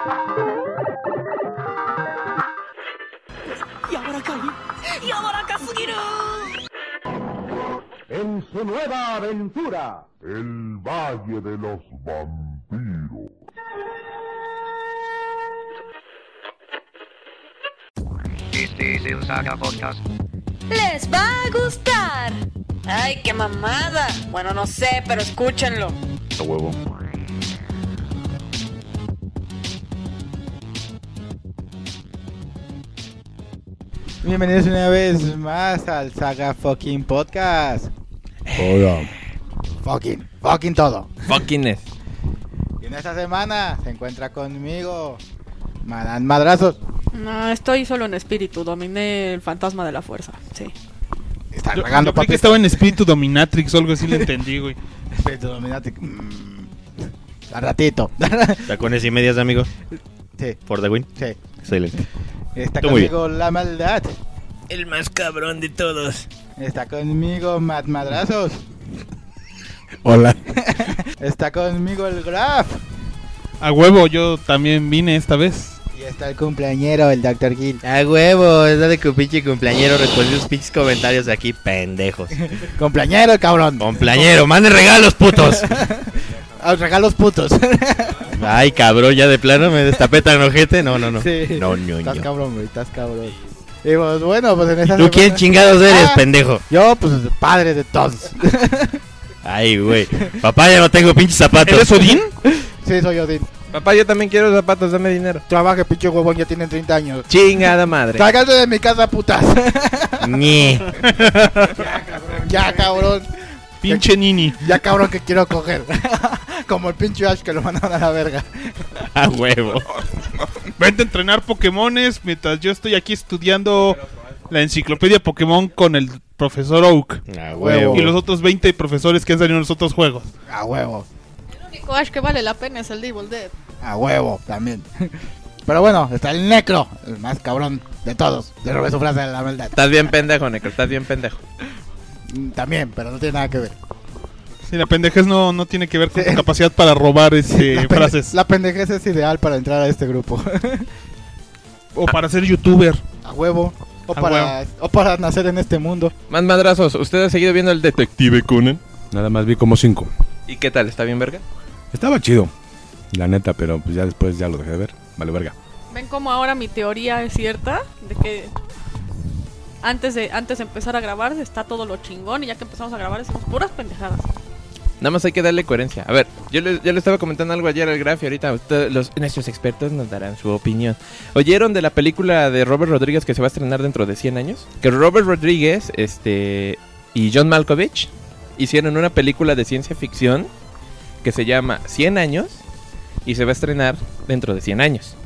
En su nueva aventura, el Valle de los Vampiros. Este es el Saga Podcast. ¡Les va a gustar! ¡Ay, qué mamada! Bueno, no sé, pero escúchenlo. A huevo. Bienvenidos una vez más al Saga Fucking Podcast. Hola. Fucking todo. Fuckiness. Y en esta semana se encuentra conmigo Madame Madrazos. No, estoy solo en espíritu, dominé el fantasma de la fuerza, sí. Está Yo regando creí que estaba en espíritu dominatrix o algo así, le entendí, güey. Espíritu dominante. Al ratito. Tacones y medias, amigo. Sí, For the win. sí. Excelente. Está Tú muy conmigo la maldad. El más cabrón de todos. Está conmigo Madrazos. Hola. Está conmigo el Graf. A huevo, yo también vine esta vez. Y está el cumpleañero, el Dr. Gil. A huevo, es de que un pinche cumpleañero respondió sus pinches comentarios de aquí, pendejos. Cumpleañero, el cabrón. Cumpleañero, manden regalos, putos. A los regalos putos. Ay, cabrón, ya de plano me destapé tan ojete. No. Sí. No. Estás cabrón, güey, estás cabrón. Y pues bueno, pues en esta ¿Tú quién semana- chingados eres, Ah, pendejo? Yo, pues, padre de todos. Ay, güey. Papá, ya no tengo pinches zapatos. ¿Eres Odín? Sí, soy Odín. Papá, yo también quiero zapatos, dame dinero. Trabaje, pinche huevón, ya tienen 30 años. Chingada madre. Sácate de mi casa, putas. Ñe. Ya, cabrón. Pinche Nini. Ya, cabrón, que quiero coger. Como el pinche Ash que lo mandaron a la verga. A huevo. Vente a entrenar Pokémones mientras yo estoy aquí estudiando la enciclopedia Pokémon con el profesor Oak. A huevo. Y los otros 20 profesores que han salido en los otros juegos. A huevo. El único Ash que vale la pena es el Devil Dead. A huevo, también. Pero bueno, está el Necro, el más cabrón de todos. Le robé su frase de la maldad. Estás bien pendejo, Necro, estás bien pendejo. También, pero no tiene nada que ver. Sí, la pendejez no tiene que ver con tu capacidad para robar frases. La pendejez es ideal para entrar a este grupo. O para ser youtuber. A huevo. A O para nacer en este mundo. Más madrazos, ¿usted ha seguido viendo el Detective Conan? Nada más vi como 5. ¿Y qué tal? ¿Está bien verga? Estaba chido, la neta, pero pues ya después ya lo dejé de ver. Vale, verga. ¿Ven cómo ahora mi teoría es cierta? De que antes de empezar a grabar está todo lo chingón y ya que empezamos a grabar decimos puras pendejadas. Nada más hay que darle coherencia. A ver, yo le estaba comentando algo ayer al Graf y ahorita nuestros expertos nos darán su opinión. ¿Oyeron de la película de Robert Rodríguez que se va a estrenar dentro de 100 años? Que Robert Rodríguez y John Malkovich hicieron una película de ciencia ficción que se llama 100 años y se va a estrenar dentro de 100 años.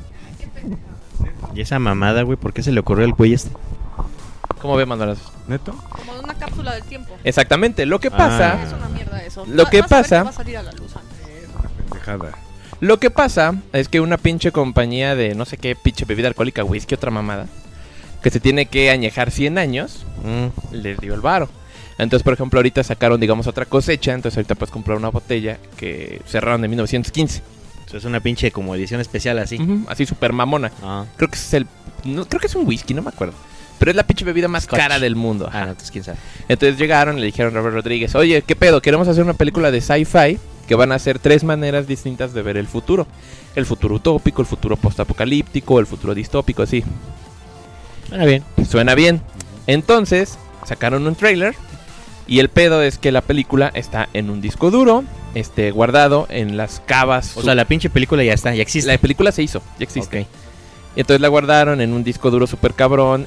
Y esa mamada, güey, ¿por qué se le ocurrió al güey este? ¿Cómo ve, Manuel? ¿Neto? Como de una cápsula del tiempo. Exactamente, lo que pasa... Es una mierda eso. Lo que Vas a ver pasa- va a salir a la luz antes. Pendejada. Lo que pasa es que una pinche compañía de no sé qué pinche bebida alcohólica, whisky, otra mamada, que se tiene que añejar 100 años, les dio el varo. Entonces, por ejemplo, ahorita sacaron, digamos, otra cosecha, entonces ahorita puedes comprar una botella que cerraron en 1915. Eso es una pinche como edición especial así. Así súper mamona. Ah. Creo que creo que es un whisky, no me acuerdo. Pero es la pinche bebida más Scotch. cara del mundo. Ajá. Ah, no, entonces quién sabe. Entonces llegaron y le dijeron a Robert Rodríguez, oye, ¿qué pedo? Queremos hacer una película de sci-fi que van a ser 3 maneras distintas de ver el futuro. El futuro utópico, el futuro postapocalíptico, el futuro distópico, así. Suena bien. Suena bien. Entonces, sacaron un trailer y el pedo es que la película está en un disco duro, guardado en las cavas. O sea, la pinche película ya está, ya existe. La película se hizo, ya existe. Ok. Y entonces la guardaron en un disco duro super cabrón,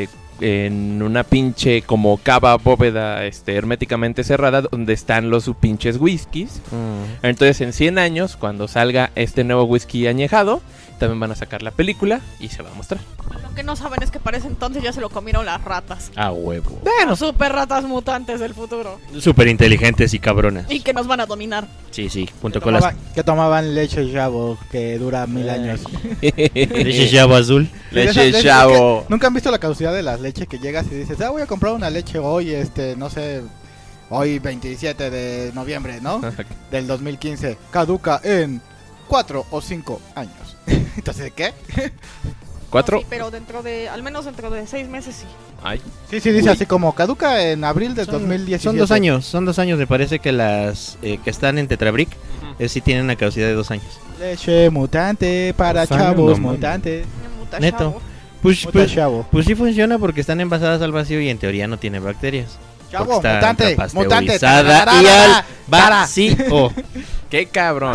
en una pinche como cava bóveda herméticamente cerrada donde están los pinches whiskies. Entonces en 100 años, cuando salga este nuevo whisky añejado, también van a sacar la película y se va a mostrar. Lo que no saben es que para ese entonces ya se lo comieron las ratas. Ah, huevo. Bueno, super ratas mutantes del futuro. Súper inteligentes y cabronas. Y que nos van a dominar. Sí, sí, junto con las... Que tomaban leche Jabo, que dura 1000 años. Leche Jabo azul. Leche Jabo. ¿Nunca han visto la caducidad de las leches que llegas y dices, voy a comprar una leche hoy, no sé, hoy 27 de noviembre, ¿no? Del 2015. Caduca en 4 o 5 años. Entonces, ¿qué? 4. Sí, pero al menos dentro de 6 meses sí. Ay. Sí, dice así como caduca en abril de 2017. Son 2 años, me parece que las que están en Tetrabric sí tienen una caducidad de 2 años. Leche mutante para Sangre, chavos no, mutantes. Neto. Pues Chavo. sí funciona porque están envasadas al vacío y en teoría no tiene bacterias. Chavo, Porque está mutante, pasteurizada y al vacío. Qué cabrón.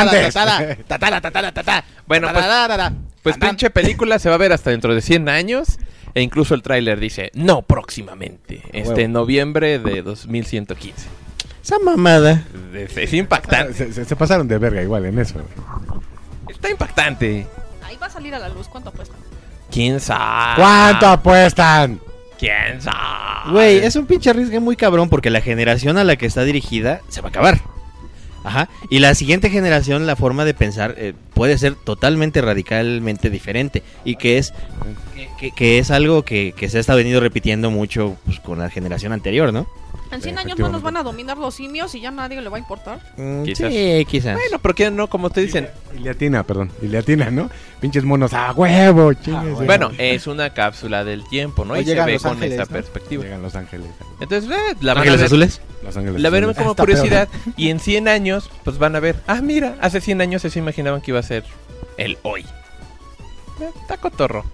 Bueno, pues pinche película se va a ver hasta dentro de 100 años. E incluso el tráiler dice, no próximamente. Noviembre de 2115. Esa mamada. Es impactante. Se pasaron de verga igual en eso. Está impactante. Ahí va a salir a la luz. ¿Cuánto cuesta? ¿Quién sabe? ¿Cuánto apuestan? ¿Quién sabe? Güey, es un pinche arriesgue muy cabrón porque la generación a la que está dirigida se va a acabar. Ajá. Y la siguiente generación, la forma de pensar puede ser totalmente radicalmente diferente. Y que es algo que se ha estado venido repitiendo mucho pues, con la generación anterior, ¿no? En 100 años no nos van a dominar los simios y ya nadie le va a importar. Quizás. Sí, quizás. Bueno, ¿por qué no? Como te dicen. Iliatina, ¿no? Pinches monos a huevo, chingues. Bueno, es una cápsula del tiempo, ¿no? O Y se llegan ve Los con Ángeles, esa ¿no? perspectiva. Llegan Los Ángeles. Entonces, la van a ¿Ángeles ver. azules? Los Ángeles. La veremos como Está curiosidad. Y en 100 años, pues van a ver. Ah, mira, hace 100 años se imaginaban que iba a ser el hoy. Está cotorro.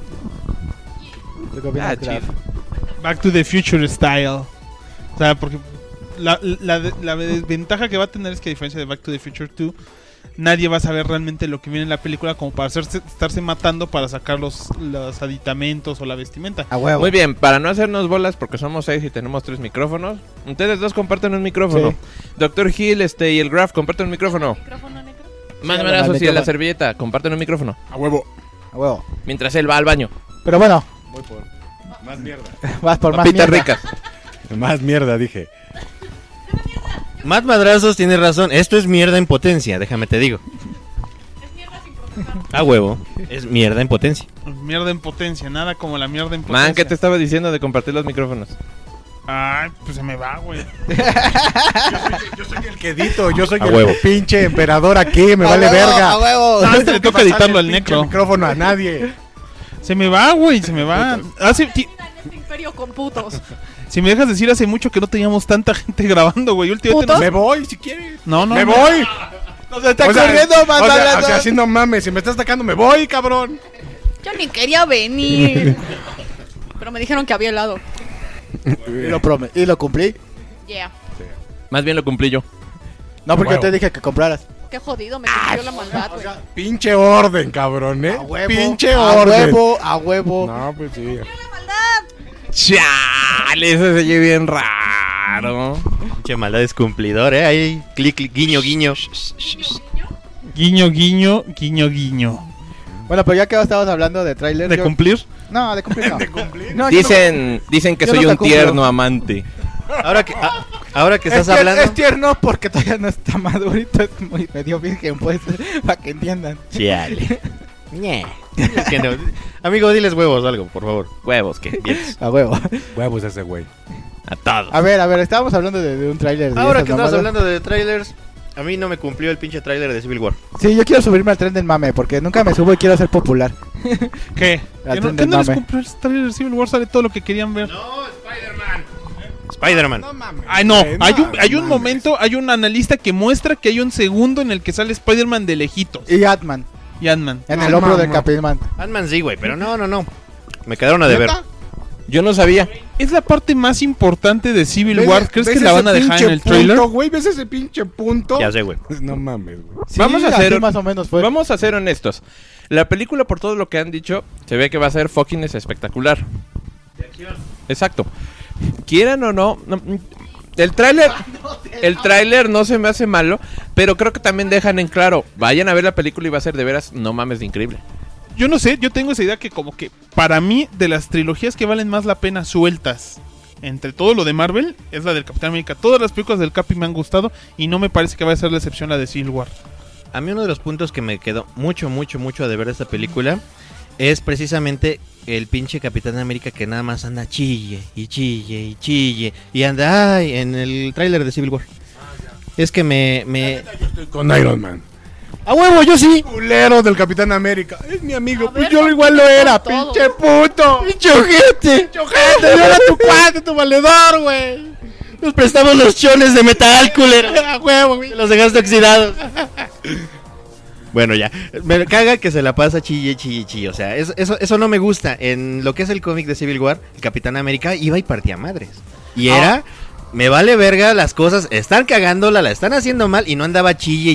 Chido. Back to the Future style. O sea, porque la desventaja que va a tener es que a diferencia de Back to the Future 2, nadie va a saber realmente lo que viene en la película como para estarse matando para sacar los aditamentos o la vestimenta. A huevo. Muy bien, para no hacernos bolas, porque somos 6 y tenemos 3 micrófonos, ustedes dos comparten un micrófono. Sí. Doctor Hill y el Graf comparten un micrófono. ¿Micrófono negro? Más Sí, brazos y la la servilleta comparten un micrófono. A huevo. A huevo. Mientras él va al baño. Pero bueno, Voy por más mierda. vas por más Papitas mierda. ricas. Más mierda, dije. Matt Madrazos tiene razón. Esto es mierda en potencia, déjame te digo. Es mierda sin procesar. A huevo. Es mierda en potencia. Mierda en potencia, nada como la mierda en potencia. Man, ¿qué te estaba diciendo de compartir los micrófonos? Ay, pues se me va, güey. Yo soy el que edito, yo soy A el huevo. pinche emperador aquí, me A vale huevo, verga. a huevo. Ah, este le toca editarlo al Pinche necro. micrófono a nadie. Se me va, güey, se me va. Termina en este imperio con putos. Si me dejas decir, hace mucho que no teníamos tanta gente grabando, güey. Últimamente ¿Puto? Me voy si quieres. No, Me no. voy. Nos está O sea, corriendo, más o sea, hablando. así no mames, si me estás atacando me voy, cabrón. Yo ni quería venir. Pero me dijeron que había helado. Y lo cumplí. Yeah. Más bien lo cumplí yo. No, porque Huevo. yo te dije que compraras. Qué jodido, me cumplió la maldad, güey. Pinche orden, cabrón, A huevo. Pinche a orden. huevo, a huevo. No, pues sí. Chale, eso se oye bien raro. Pinche maldad es cumplidor, ahí. Clic, clic, guiño, guiño. Guiño, guiño, guiño, guiño. Bueno, pero ya que estabas hablando de tráiler. ¿De yo- cumplir? No, de cumplir no. ¿De cumplir? No, yo Dicen que yo soy no te un cumplo. tierno amante. Ahora que no. estás Es que hablando. es tierno porque todavía no está madurito, es muy medio virgen, pues, para que entiendan. Chale. Ñe. Diles que no. Amigo, diles huevos o algo, por favor. Huevos, que A huevo. Huevos ese güey. a todos. A ver, estábamos hablando de un tráiler. de Ahora esas que estamos mamadas. hablando de trailers, a mí no me cumplió el pinche trailer de Civil War. Sí, yo quiero subirme al tren del mame porque nunca me subo y quiero ser popular. ¿Qué? Al ¿Qué tren no del les mame. compró el trailer de Civil War? Sale todo lo que querían ver. Spider-Man. mames. Ay, no. güey, Hay un mames. momento, hay un analista que muestra que hay un segundo en el que sale Spider-Man de lejitos. Y Atman, Y Ant-Man. en No, el hombro del mames. Capitán. Ant-Man sí, güey, pero no. Me quedaron a deber. ¿Neta? Yo no sabía. Es la parte más importante de Civil ¿Ves- War. ¿Crees ves que la ese van a dejar en pinche el trailer? punto, güey? ¿Ves ese pinche punto? Ya sé, güey. No mames, güey. Sí, Vamos a así hacer- más o menos fue. Vamos a ser honestos. La película, por todo lo que han dicho, se ve que va a ser fucking espectacular. Exacto. Quieran o no, el tráiler no se me hace malo, pero creo que también dejan en claro, vayan a ver la película y va a ser de veras no mames de increíble. Yo no sé, yo tengo esa idea que como que para mí de las trilogías que valen más la pena sueltas entre todo lo de Marvel es la del Capitán América. Todas las películas del Capi me han gustado y no me parece que vaya a ser la excepción la de Civil War. A mí uno de los puntos que me quedó mucho a deber de esta película es precisamente el pinche Capitán América que nada más anda chille y anda en el tráiler de Civil War. Es que me Estoy con Iron Man. ¡A huevo, yo sí! Culero del Capitán América. Es mi amigo. A Pues ver, yo igual lo era, todo. pinche puto. ¡Pinche ojete! Yo era tu cuate, tu valedor, güey. Nos prestamos los chones de metal, culero. A huevo, güey. Los dejaste oxidados. Bueno, ya. Me caga que se la pasa chille. O sea, eso no me gusta. En lo que es el cómic de Civil War, el Capitán América iba y partía madres. Y era... Me vale verga las cosas, están cagándola, la están haciendo mal y no andaba chille,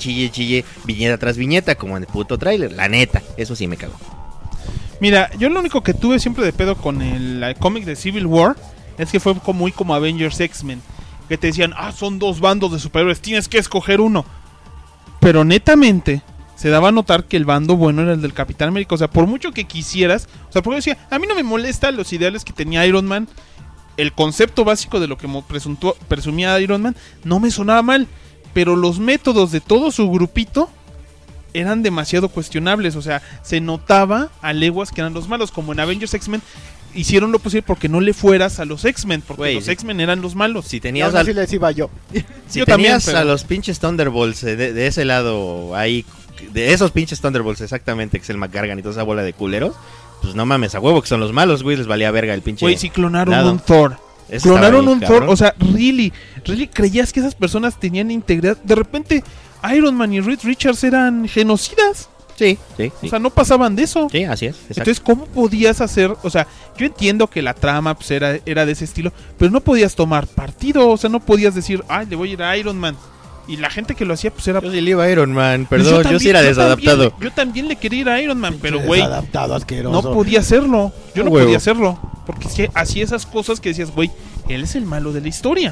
viñeta tras viñeta como en el puto tráiler, la neta, eso sí me cagó. Mira, yo lo único que tuve siempre de pedo con el cómic de Civil War es que fue muy como Avengers X-Men, que te decían, son 2 bandos de superhéroes, tienes que escoger uno. Pero netamente se daba a notar que el bando bueno era el del Capitán América, o sea, por mucho que quisieras, o sea, porque yo decía, a mí no me molesta los ideales que tenía Iron Man. El concepto básico de lo que presumía Iron Man no me sonaba mal, pero los métodos de todo su grupito eran demasiado cuestionables, o sea, se notaba a leguas que eran los malos, como en Avengers X-Men hicieron lo posible porque no le fueras a los X-Men, porque Güey, los sí. X-Men eran los malos. Si Y tenías, aún así les iba yo. si yo tenías también, a pero- los pinches Thunderbolts de ese lado ahí, de esos pinches Thunderbolts exactamente, que es el McGargan y toda esa bola de culeros, pues no mames, a huevo que son los malos, güey, les valía verga el pinche. Güey, si clonaron lado. un Thor. Eso Clonaron estaba un bien, Thor, cabrón. o sea, really creías que esas personas tenían integridad. De repente, Iron Man y Reed Richards eran genocidas. Sí. O sea, no pasaban de eso. Sí, así es. Exacto. Entonces, ¿cómo podías hacer? O sea, yo entiendo que la trama pues, era de ese estilo, pero no podías tomar partido. O sea, no podías decir, le voy a ir a Iron Man. Y la gente que lo hacía, pues era. Yo sí le iba a Iron Man, Pues perdón, yo sí era desadaptado. Yo también le quería ir a Iron Man, pero güey, Adaptado, asqueroso. no podía hacerlo. Yo no Huevo. podía hacerlo. Porque es que hacía esas cosas que decías, güey, él es el malo de la historia.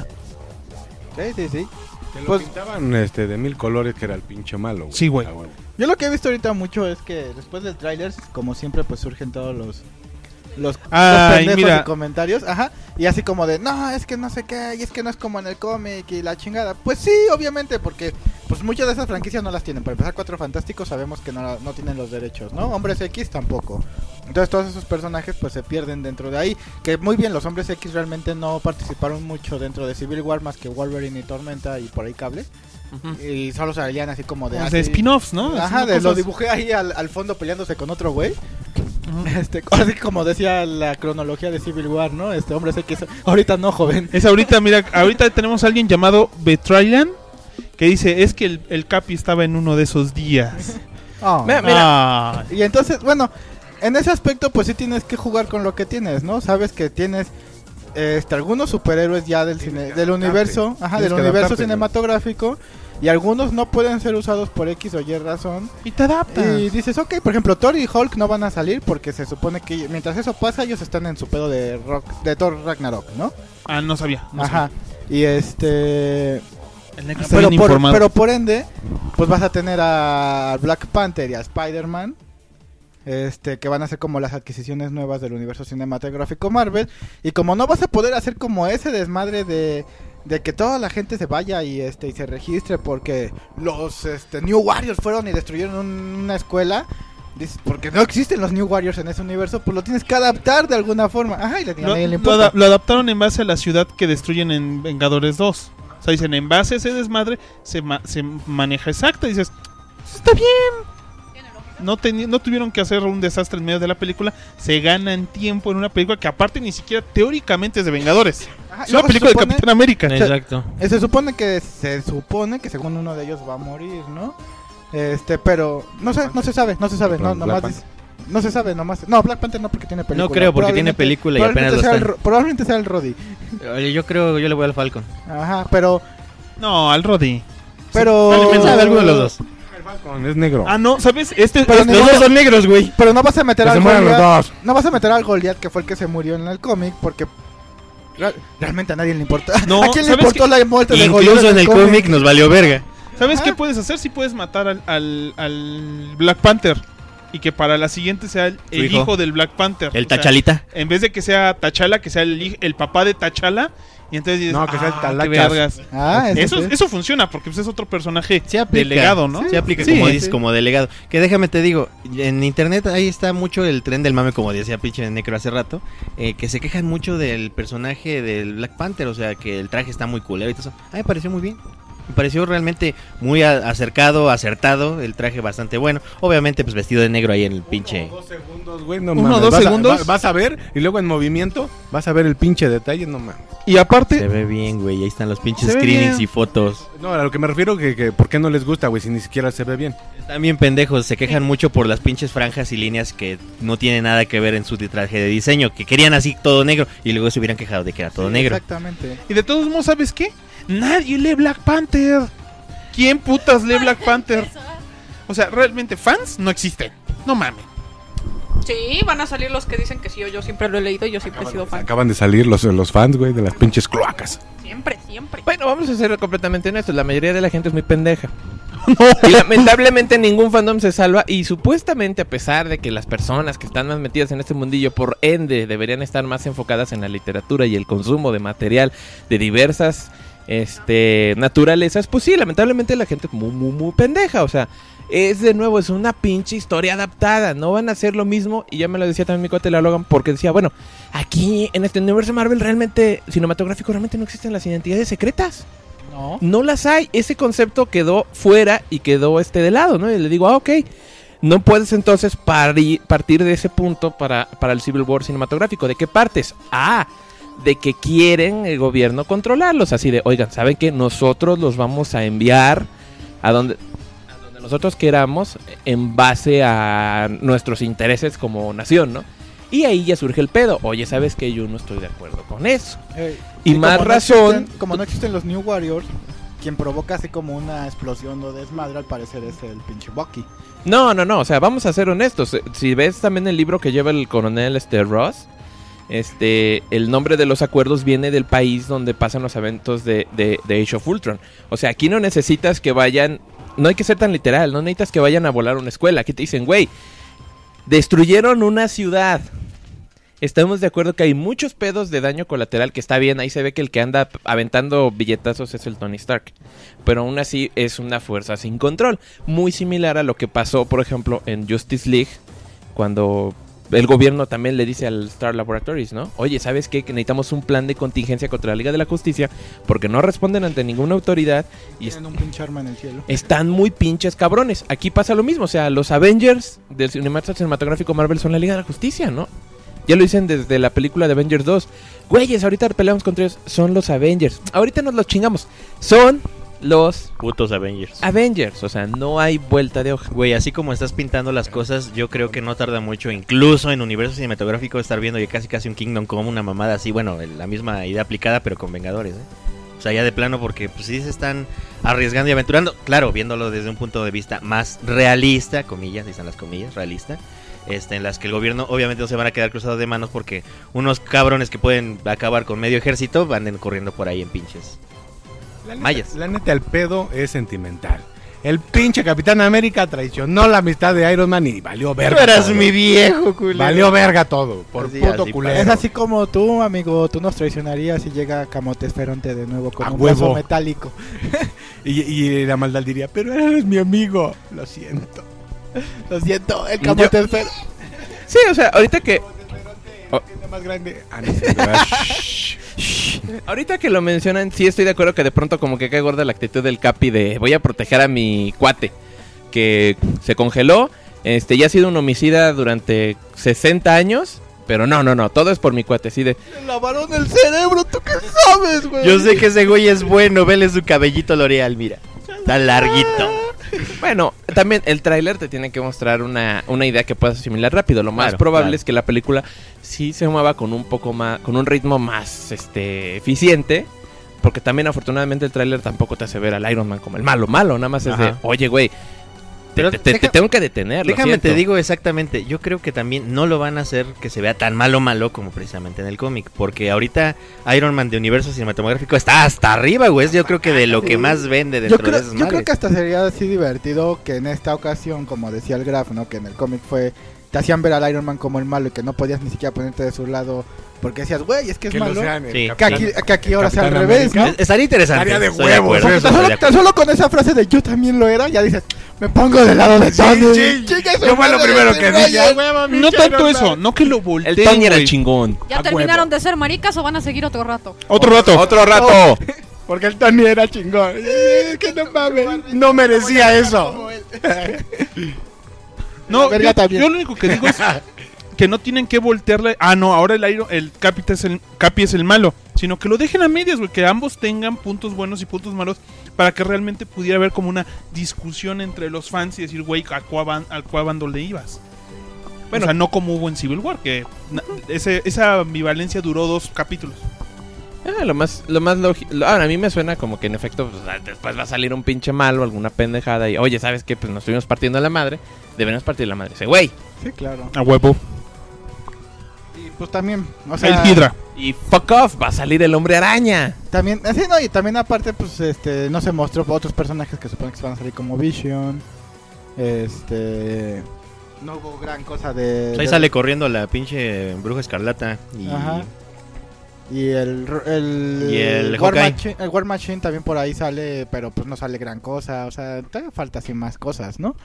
Sí. Te lo Pues- pintaban de 1000 colores que era el pinche malo, güey. Sí, güey. A huevo. Yo lo que he visto ahorita mucho es que después del tráiler, como siempre, pues surgen todos los Ay, pendejos mira. y comentarios, y así como de, no, es que no sé qué, y es que no es como en el cómic y la chingada. Pues sí, obviamente, porque pues muchas de esas franquicias no las tienen. Para empezar, Cuatro Fantásticos sabemos que no tienen los derechos, ¿no? Hombres X tampoco. Entonces todos esos personajes pues se pierden dentro de ahí. Que muy bien, los Hombres X realmente no participaron mucho dentro de Civil War, más que Wolverine y Tormenta y por ahí Cable. Y solo salían así como de... Como así- de spin-offs, ¿no? Ajá, Haciendo lo cosas. dibujé ahí al fondo peleándose con otro güey. Así como decía la cronología de Civil War, ¿no? Hombre, sé que ahorita no, joven. Es ahorita, mira, ahorita tenemos a alguien llamado Betraylan que dice, es que el Capi estaba en uno de esos días. Mira, Y entonces, bueno, en ese aspecto pues sí tienes que jugar con lo que tienes, ¿no? Sabes que tienes algunos superhéroes ya del cine, del universo, del universo cinematográfico, y algunos no pueden ser usados por X o Y razón. Y te adaptas. Y dices, ok, por ejemplo, Thor y Hulk no van a salir porque se supone que mientras eso pasa ellos están en su pedo de Thor Ragnarok, ¿no? No sabía. No Ajá. Y sabía. El negro está pero bien informado. pero por ende, pues vas a tener a Black Panther y a Spider-Man, que van a ser como las adquisiciones nuevas del universo cinematográfico Marvel. Y como no vas a poder hacer como ese desmadre de que toda la gente se vaya y se registre porque los New Warriors fueron y destruyeron una escuela, porque no existen los New Warriors en ese universo, pues lo tienes que adaptar de alguna forma. Ajá, y a nadie le importa. Lo adaptaron en base a la ciudad que destruyen en Vengadores 2. O sea, dicen, en base a ese desmadre se maneja exacto. Y dices, está bien. No tuvieron que hacer un desastre en medio de la película. Se ganan tiempo en una película que aparte ni siquiera teóricamente es de Vengadores. Ajá, Es una luego película se de supone- Capitán América. Exacto. Se supone que según uno de ellos va a morir, ¿no? Pero no se sabe, no nomás dice- no se sabe, nomás. No, Black Panther no porque tiene película. No creo, porque tiene Probablemente- película y apenas lo probablemente sea están. probablemente sea el Roddy. Oye, yo creo, yo le voy al Falcon. Ajá, pero No, al Roddy. pero ¿Quién sabe alguno de los dos? El Falcon es negro. No, ¿sabes? Pero Los dos son negros, güey. Pero no vas a meter Que se al mueran los Goliath. dos. No vas a meter al Goliath, que fue el que se murió en el cómic, porque realmente a nadie le importa. No, ¿A quién le ¿sabes importó qué? la muerte de Goliath Incluso en el cómic nos valió verga. ¿Sabes Ajá. qué puedes hacer? Si puedes matar al Black Panther. Y que para la siguiente sea el hijo. hijo del Black Panther. El O sea, Tachalita. en vez de que sea T'Challa, que sea el papá de T'Challa. Y entonces dices, No, que sea el qué Talachas. vergas. Eso sí. Eso funciona porque pues, es otro personaje Se aplica. delegado, ¿no? Se aplica, Sí. como dices, como delegado. Que déjame te digo, en internet ahí está mucho el tren del mame, como decía pinche Necro hace rato, que se quejan mucho del personaje del Black Panther, o sea, que el traje está muy culero y todo eso. A mí me pareció muy bien. Me pareció realmente muy acertado, el traje bastante bueno. Obviamente, pues vestido de negro ahí en el pinche... 2 segundos, güey, no 1 o mames. 2 segundos. Vas a ver, y luego en movimiento, vas a ver el pinche detalle, no mames. Y aparte, Se ve bien, güey, ahí están los pinches Se ve screenings bien. y fotos. No, a lo que me refiero que ¿por qué no les gusta, güey, si ni siquiera se ve bien? Están bien pendejos, se quejan mucho por las pinches franjas y líneas que no tienen nada que ver en su traje de diseño, que querían así todo negro y luego se hubieran quejado de que era todo Sí, negro. Exactamente. y de todos modos, ¿sabes qué? Nadie lee Black Panther. ¿Quién putas lee Black Panther? O sea, realmente fans no existen. No mames. Sí, van a salir los que dicen que sí, yo siempre lo he leído y yo siempre he sido fan. Acaban de salir los fans, güey, de las pinches cloacas. Siempre. Bueno, vamos a ser completamente honestos. La mayoría de la gente es muy pendeja. Y lamentablemente ningún fandom se salva. Y supuestamente, a pesar de que las personas que están más metidas en este mundillo, por ende, deberían estar más enfocadas en la literatura y el consumo de material de diversas naturalezas, pues sí, lamentablemente la gente es muy pendeja. O sea, es una pinche historia adaptada. No van a hacer lo mismo. Y ya me lo decía también mi cuate la Logan, porque decía, bueno, aquí en este universo Marvel realmente, cinematográfico, realmente no existen las identidades secretas. No las hay. Ese concepto quedó fuera y quedó de lado, ¿no? Y le digo, ok, no puedes entonces partir de ese punto para el Civil War cinematográfico. ¿De qué partes? De que quieren el gobierno controlarlos. Así de, oigan, ¿saben qué? Nosotros los vamos a enviar a donde nosotros queramos en base a nuestros intereses como nación, ¿no? Y ahí ya surge el pedo. Oye, ¿sabes qué? Yo no estoy de acuerdo con eso. Y más razón... Como no existen los New Warriors, quien provoca así como una explosión o desmadre, al parecer es el pinche Bucky. No, o sea, vamos a ser honestos. Si ves también el libro que lleva el coronel Ross, el nombre de los acuerdos viene del país donde pasan los eventos de Age of Ultron. O sea, aquí no necesitas que vayan... No hay que ser tan literal, no necesitas que vayan a volar una escuela. Aquí te dicen, güey, destruyeron una ciudad. Estamos de acuerdo que hay muchos pedos de daño colateral, que está bien. Ahí se ve que el que anda aventando billetazos es el Tony Stark. Pero aún así es una fuerza sin control. Muy similar a lo que pasó, por ejemplo, en Justice League, cuando el gobierno también le dice al Star Laboratories, ¿no? Oye, ¿sabes qué? Que necesitamos un plan de contingencia contra la Liga de la Justicia, porque no responden ante ninguna autoridad y Tienen un pinche arma en el cielo. están muy pinches cabrones. Aquí pasa lo mismo, o sea, los Avengers del universo cinematográfico Marvel son la Liga de la Justicia, ¿no? Ya lo dicen desde la película de Avengers 2. Güeyes, ahorita peleamos contra ellos. Son los Avengers. Ahorita nos los chingamos. Son los Putos Avengers. Avengers. O sea, no hay vuelta de hoja. Güey, así como estás pintando las cosas, yo creo que no tarda mucho, incluso en universo cinematográfico, estar viendo ya casi un Kingdom Come, una mamada así, bueno, la misma idea aplicada, pero con Vengadores, O sea, ya de plano, porque pues sí se están arriesgando y aventurando, claro, viéndolo desde un punto de vista más realista, comillas, ahí están las comillas, realista, en las que el gobierno obviamente no se van a quedar cruzados de manos porque unos cabrones que pueden acabar con medio ejército van corriendo por ahí en pinches mallas. La neta, el pedo es sentimental. El pinche Capitán América traicionó la amistad de Iron Man y valió verga. Tú eras todo. mi viejo, culero. Valió verga todo, por Así, puto así culero. Es así como tú, amigo, tú nos traicionarías si llega Camote Esferonte de nuevo con A un huevo. brazo metálico. Y la maldad diría, pero eres mi amigo. Lo siento. Lo siento, el Camote Esferonte. Sí, o sea, ahorita que... Más grande. Ah, no sé, ¿verdad? Ahorita que lo mencionan, sí estoy de acuerdo que de pronto como que cae gorda la actitud del Capi de voy a proteger a mi cuate que se congeló, ya ha sido un homicida durante 60 años, pero no, todo es por mi cuate, así de... Le lavaron el cerebro, ¿tú qué sabes, güey? Yo sé que ese güey es bueno, vele su cabellito L'Oreal, mira. Está larguito. Bueno, también el tráiler te tiene que mostrar una idea que puedas asimilar rápido. Lo más Claro, probable claro. es que la película sí se mueva con un poco más, con un ritmo más eficiente. Porque también afortunadamente el tráiler tampoco te hace ver al Iron Man como el malo, nada más es de, Ajá. oye güey, Pero te tengo que detener, lo Déjame siento. te digo exactamente, yo creo que también no lo van a hacer que se vea tan malo como precisamente en el cómic, porque ahorita Iron Man de universo cinematográfico está hasta arriba, güey, yo creo que de lo que más vende dentro de esas Yo creo madres. que hasta sería así divertido que en esta ocasión, como decía el Graf, ¿no? Que en el cómic te hacían ver al Iron Man como el malo y que no podías ni siquiera ponerte de su lado porque decías, güey, es que es Que lo malo. sean el Sí. Que aquí ahora sea al Capitán revés, ¿no? América. Estaría interesante. Estaría de estoy huevos, acuerdo, eso. Tan estoy de solo, acuerdo. con esa frase de yo también lo era, ya dices, me pongo del lado de Sí, Tony. sí. Chinga su Yo fue lo madre, primero ese que güey, dije. No tanto eso, no que lo volteen, El Tony era güey. chingón. ¿Ya A terminaron huevo. de ser maricas o van a seguir otro rato? Otro rato. Otro rato. Porque el Tony era chingón. Es que no mames, no merecía eso. No, verga también. yo lo único que digo es que no tienen que voltearle. Ah, no, ahora el Capi es el malo. Sino que lo dejen a medias, güey. Que ambos tengan puntos buenos y puntos malos. Para que realmente pudiera haber como una discusión entre los fans y decir, güey, ¿al cuál bando le ibas? Bueno, o sea, no como hubo en Civil War, que esa ambivalencia duró 2 capítulos. Lo más lógico. Ahora, a mí me suena como que en efecto, pues, después va a salir un pinche malo, alguna pendejada. Y oye, ¿sabes qué? Pues nos estuvimos partiendo la madre. Debemos partir la madre. Ese güey. Sí, claro. A huevo. Y pues también, o sea, El Hydra. Y fuck off, va a salir el Hombre Araña. también, así no, y también aparte, pues, no se mostró otros personajes que suponen que se van a salir como Vision. No hubo gran cosa de. Pues ahí sale corriendo la pinche Bruja Escarlata. Y... Ajá. Y el War Machine, el War Machine también por ahí sale, pero pues no sale gran cosa, o sea, todavía falta así más cosas, ¿no?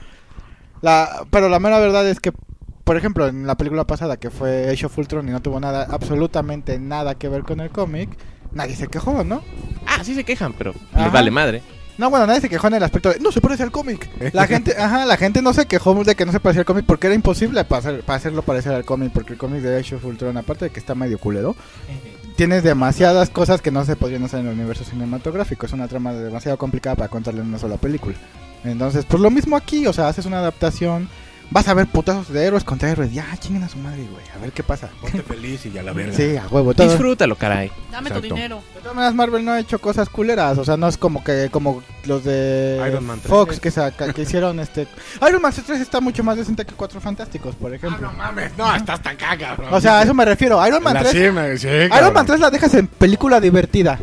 Pero la mera verdad es que, por ejemplo, en la película pasada que fue Age of Ultron y no tuvo nada, absolutamente nada que ver con el cómic, nadie se quejó, ¿no? Ah, sí se quejan, pero Ajá. les vale madre. No, bueno, nadie se quejó en el aspecto de no se parece al cómic. La gente no se quejó de que no se parecía al cómic porque era imposible para hacerlo parecer al cómic, porque el cómic de Age of Ultron, aparte de que está medio culero, tiene demasiadas cosas que no se podrían hacer en el universo cinematográfico. Es una trama demasiado complicada para contarle en una sola película. Entonces, pues lo mismo aquí, o sea, haces una adaptación, vas a ver putazos de héroes contra héroes, ya, chinguen a su madre, güey, a ver qué pasa. Ponte feliz y ya la verga. Sí, a huevo, todo. Disfrútalo, caray. Dame Exacto. tu dinero. De todas maneras, Marvel no ha hecho cosas culeras, o sea, no es como los de Iron Man 3. Fox que hicieron Iron Man 3 está mucho más decente que Cuatro Fantásticos, por ejemplo. No mames, no, estás tan caga, bro. O sea, a eso me refiero. Iron Man 3 Iron Man 3 la dejas en película divertida.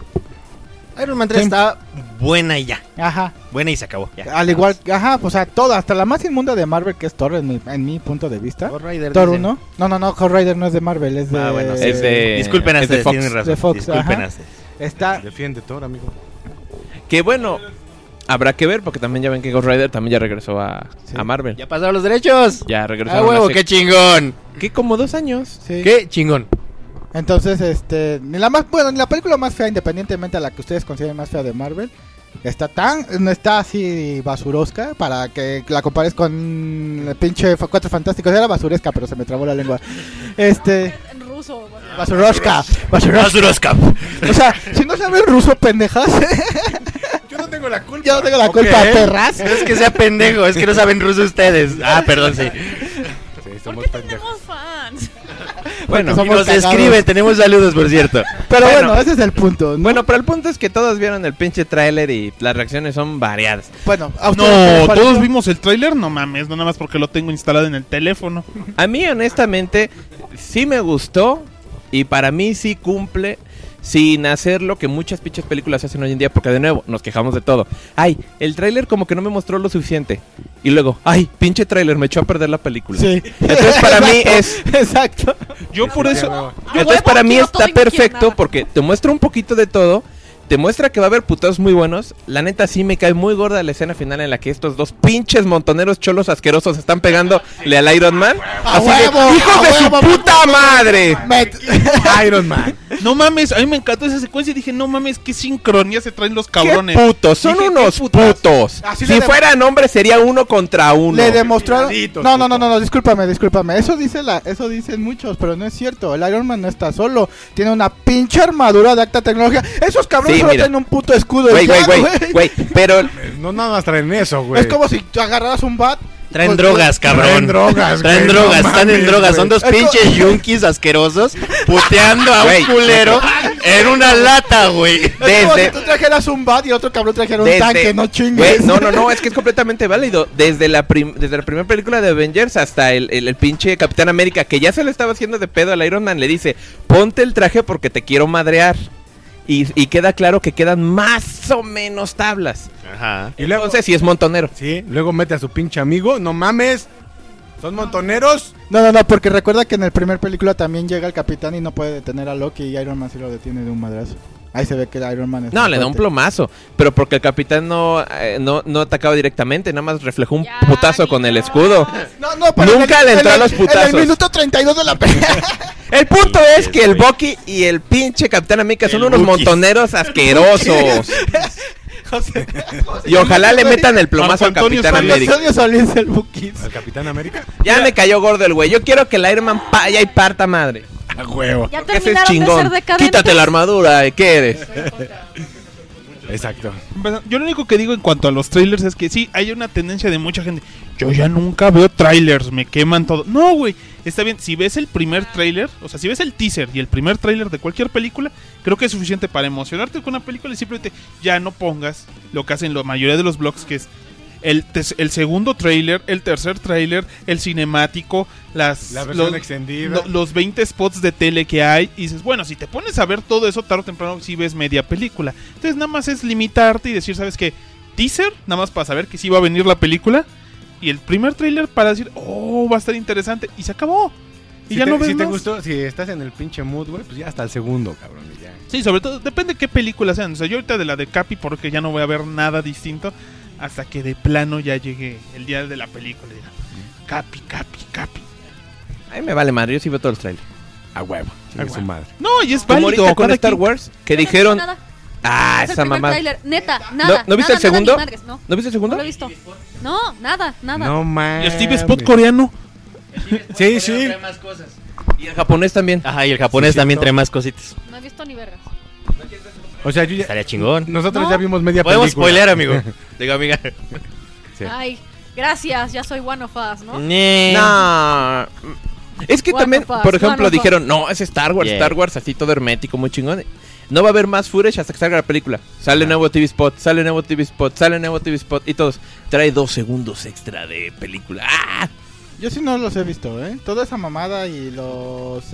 Iron Man 3 Sí. está buena y ya. Ajá. Buena y se acabó. Ya. Al igual, ajá, o sea, todo, hasta la más inmunda de Marvel que es Thor en mi punto de vista. Ghost Rider, Thor dicen. 1. No, Ghost Rider no es de Marvel, es de Ah, bueno, sí. Es de... Disculpen a es de ustedes, Fox. tienen razón. De Fox, Disculpen ajá. a ustedes. Está Defiende Thor, amigo. Que bueno, habrá que ver porque también ya ven que Ghost Rider también ya regresó a Marvel. Ya pasaron los derechos. Ya regresó ¡Ah, huevo! ¡Qué chingón! ¿Qué? Como 2 años. sí. ¡Qué chingón! Entonces, ni la película más fea, independientemente a la que ustedes consideren más fea de Marvel, no está así basurosca para que la compares con el pinche Cuatro Fantásticos. Era basuresca, pero se me trabó la lengua. En ruso. bueno. Basurosca. ¡Basurosca! O sea, si no saben ruso, pendejas. Yo no tengo la culpa. Yo no tengo la culpa, perras. No es que sea pendejo, es que no saben ruso ustedes. Ah, perdón, sí. Sí, ¿Por somos qué pendejos. tenemos fans? Bueno, Y somos nos cagados. escriben, tenemos saludos, por cierto. Pero Bueno. bueno, ese es el punto, ¿no? bueno, pero el punto es que todos vieron el pinche tráiler y las reacciones son variadas. Bueno, a No, ustedes les pareció? todos vimos el tráiler, no mames, no nada más porque lo tengo instalado en el teléfono. A mí, honestamente, sí me gustó y para mí sí cumple sin hacer lo que muchas pinches películas hacen hoy en día, porque de nuevo, nos quejamos de todo. Ay, el tráiler como que no me mostró lo suficiente. Y luego, ay, pinche tráiler, me echó a perder la película. Sí. Entonces para mí es... Exacto. Yo por eso... Entonces huevo, para mí quiero está todo y no quiero perfecto nada. porque te muestra un poquito de todo. Te muestra que va a haber putados muy buenos. La neta sí me cae muy gorda la escena final en la que estos dos pinches montoneros cholos asquerosos están pegándole al Iron Man. ¡A Así huevo! de, ¡hijos ¡A de su huevo! puta madre! Iron Man. No mames, a mí me encantó esa secuencia y dije, no mames, qué sincronía se traen los cabrones. ¡Qué putos! Son Dije, unos ¿qué putas? putos. Así Si le fueran hombres sería 1 contra 1. Le demostraron. Cuidaditos, No, discúlpame. Eso dicen muchos, pero no es cierto. El Iron Man no está solo. Tiene una pinche armadura de alta tecnología. Esos cabrones Sí, solo mira. tienen un puto escudo. Güey, y ya, güey. Pero No nada más traen eso, güey. Es como si tú agarraras un bat. Traen con- drogas, cabrón. Traen drogas, Traen güey, drogas, no están en mames, drogas. güey. Son dos Es co- pinches yunkis asquerosos puteando a Güey. un culero en una lata, güey. Es como Desde- si tú trajeras un bat y otro cabrón trajera un desde- tanque, no Güey, chingues. no, es que es completamente válido. Desde la primera película de Avengers hasta el pinche Capitán América, que ya se le estaba haciendo de pedo al Iron Man, le dice, ponte el traje porque te quiero madrear. Y queda claro que quedan más o menos tablas. Ajá. Y luego, Entonces sí es montonero. sí, luego mete a su pinche amigo. No mames. ¿Son montoneros? No, porque recuerda que en el primer película también llega el capitán y no puede detener a Loki y Iron Man sí lo detiene de un madrazo. Ahí se ve que el Iron Man es No, más le da un fuerte. plomazo. Pero porque el capitán no atacaba directamente, nada más reflejó un putazo con el escudo. No, pero Nunca le entró a los putazos. En el minuto 32 de la pelea. El punto es que el Bucky y el pinche Capitán América son El unos Bucky. montoneros asquerosos. José, Y ojalá le metan el plomazo al Marco Antonio Capitán Solís. América. Antonio Solís, el Bukis. ¿Al Capitán América? Ya me cayó gordo el güey. Yo quiero que el Iron Man vaya y parta madre. A huevo. Ya Ese es terminaron de ser chingón. decadentes. Quítate la armadura, ¿qué eres? Exacto. Yo lo único que digo en cuanto a los trailers es que sí, hay una tendencia de mucha gente. Yo ya nunca veo trailers, me queman todo. No, güey, está bien. Si ves el primer trailer, o sea, si ves el teaser y el primer trailer de cualquier película, creo que es suficiente para emocionarte con una película y simplemente ya no pongas lo que hacen la mayoría de los blogs, que es el segundo trailer, el tercer trailer, el cinemático, La versión extendida. los 20 spots de tele que hay. Y dices, bueno, si te pones a ver todo eso, tarde o temprano sí ves media película. Entonces nada más es limitarte y decir, ¿sabes qué? Teaser, nada más para saber que sí va a venir la película. Y el primer trailer para decir, oh, va a estar interesante. Y se acabó. Y Si ya te, no ves si te más. gustó, si estás en el pinche mood, güey, pues ya hasta el segundo, cabrón. Y ya. Sí, sobre todo, depende de qué película sean. O sea, yo ahorita de la de Capi, porque ya no voy a ver nada distinto hasta que de plano ya llegue el día de la película. Y diga, Capi. A mí me vale madre, yo sí veo todos los trailers. A huevo. Chingue su madre. No, y es Como válido. ahorita con cada Star quien- Wars, que Yo no he dijeron... visto nada. Ah, Es el esa primer mamá. tráiler, neta, nada. ¿No viste nada, el segundo? Nada, ni madres, no. ¿No viste el segundo? No lo he visto. No, nada. No Y mames. Steve Spot coreano. Sí, sí. Y el japonés también. Ajá, y el japonés Sí, también cierto. trae más cositas. No he visto ni vergas. O sea, yo ya, Estaría chingón. nosotros No. ya vimos media Podemos película. spoilear, amigo. Digo, amiga. Sí. Ay, gracias, ya soy one of us, ¿no? No. Es que One también, of us, por ejemplo, one of dijeron, no, es Star Wars, Yeah. Star Wars, así todo hermético, muy chingón. No va a haber más footage hasta que salga la película. Sale nuevo TV Spot, sale nuevo TV Spot, sale nuevo TV Spot y todos. Trae 2 segundos extra de película. ¡Ah! Yo sí no los he visto, ¿eh? Toda esa mamada y los,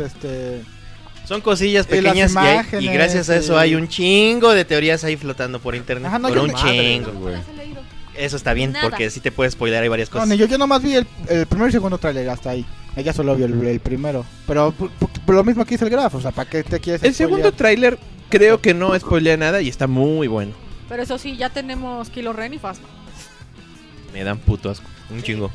Son cosillas Y las pequeñas y imágenes, gracias a eso y- hay un chingo de teorías ahí flotando por internet. Ajá, no, por yo un ni- chingo. güey. Las he leído. Eso está bien, Nada. porque sí te puedes spoilear, hay varias No, cosas. ni yo nomás vi el primer y segundo trailer hasta ahí. Ella solo vio el primero. Pero por lo mismo que hizo el grafo, o sea, ¿para qué te quieres El segundo spoilear? tráiler creo que no spoilea nada y está muy bueno. Pero eso sí, ya tenemos Kylo Ren y Phasma. Me dan puto asco. Un chingo.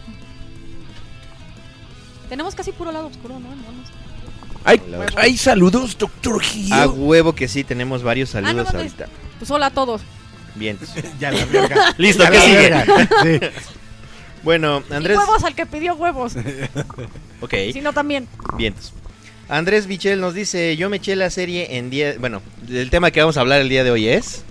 Tenemos casi puro lado oscuro, ¿no? Monos. Hay saludos, Doctor Gil. A huevo que sí, tenemos varios saludos no, no, ahorita. Pues hola a todos. Bien. Ya la verga. Listo, Ya ¿qué la sigue? verga. Sí. Bueno, Andrés. Y huevos al que pidió huevos. Ok, Si no, también. vientos. Andrés Bichel nos dice, yo me eché la serie en día... Bueno, el tema que vamos a hablar el día de hoy es...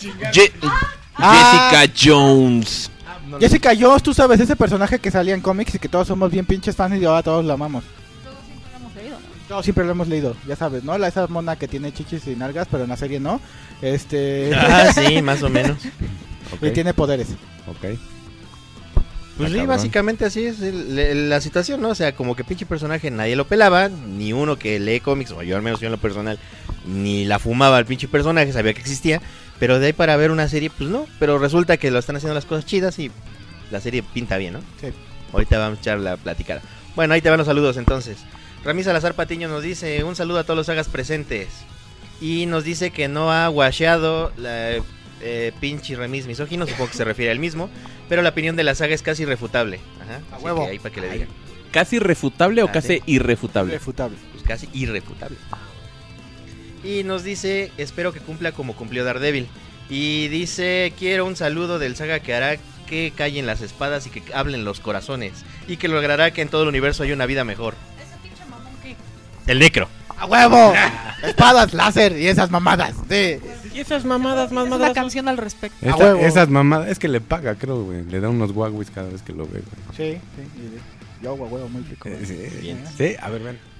Jessica Jones. Jessica Jones, tú sabes, ese personaje que salía en cómics y que todos somos bien pinches fans y ahora todos la amamos. Todos siempre lo hemos leído, ¿no? Todos siempre lo hemos leído, ya sabes, ¿no? Esa mona que tiene chichis y nalgas, pero en la serie no. Ah, sí, más o menos. Y tiene poderes. Ok. Pues sí, cabrón. básicamente así es la situación, ¿no? O sea, como que pinche personaje nadie lo pelaba, ni uno que lee cómics, o yo al menos yo en lo personal, ni la fumaba al pinche personaje, sabía que existía, pero de ahí para ver una serie, pues no, pero resulta que lo están haciendo las cosas chidas y la serie pinta bien, ¿no? Sí. Ahorita vamos a echar la platicada. Bueno, ahí te van los saludos entonces. Rami Salazar Patiño nos dice, un saludo a todos los sagas presentes. Y nos dice que no ha washeado la pinche remis misógino, supongo que se refiere al mismo, pero la opinión de la saga es casi irrefutable. Ajá, A así huevo. que ahí para que le digan. ¿Casi refutable o Ah, casi sí. irrefutable? Refutable. Pues casi irrefutable. Y nos dice, espero que cumpla como cumplió Daredevil. Y dice, quiero un saludo del saga que hará que callen las espadas y que hablen los corazones. Y que logrará que en todo el universo haya una vida mejor. Ese pinche mamón que... El necro. ¡A huevo! Espadas, láser y esas mamadas. Sí. ¿Y esas mamadas más Es una canción al respecto. A huevo. Esas mamadas, es que le paga, creo, güey. Le da unos guaguis cada vez que lo ve, güey. Sí, sí. y yo, a huevo, muy rico. Sí, Bien. sí, a ver, ven.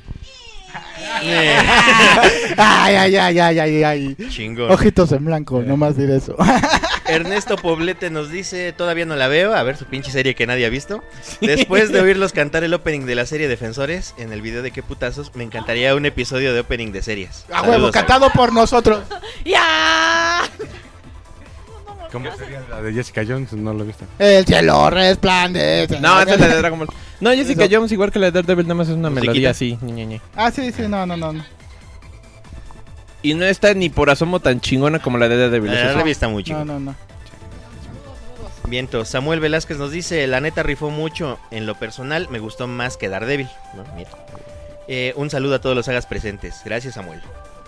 Ay. Chingón. Ojitos en blanco, no más dir eso. Ernesto Poblete nos dice, todavía no la veo, a ver su pinche serie que nadie ha visto. Después de oírlos cantar el opening de la serie Defensores, en el video de Qué Putazos, me encantaría un episodio de opening de series. A huevo, Saludos. cantado por nosotros. ¡Ya! ¿Cómo sería la de Jessica Jones? No lo he visto. El cielo resplandece. No, esa es la de Dragon Ball. No, Jessica Eso. Jones, igual que la de Daredevil, nada más es una Musiquita. melodía así. Ñe, Ñe. Ah, sí, no. Y no está ni por asomo tan chingona como la de Daredevil. La eso sí. revista muy chica. No. Viento, Samuel Velázquez nos dice, la neta rifó mucho. En lo personal me gustó más que Daredevil. ¿No? Mira. Un saludo a todos los sagas presentes. Gracias, Samuel.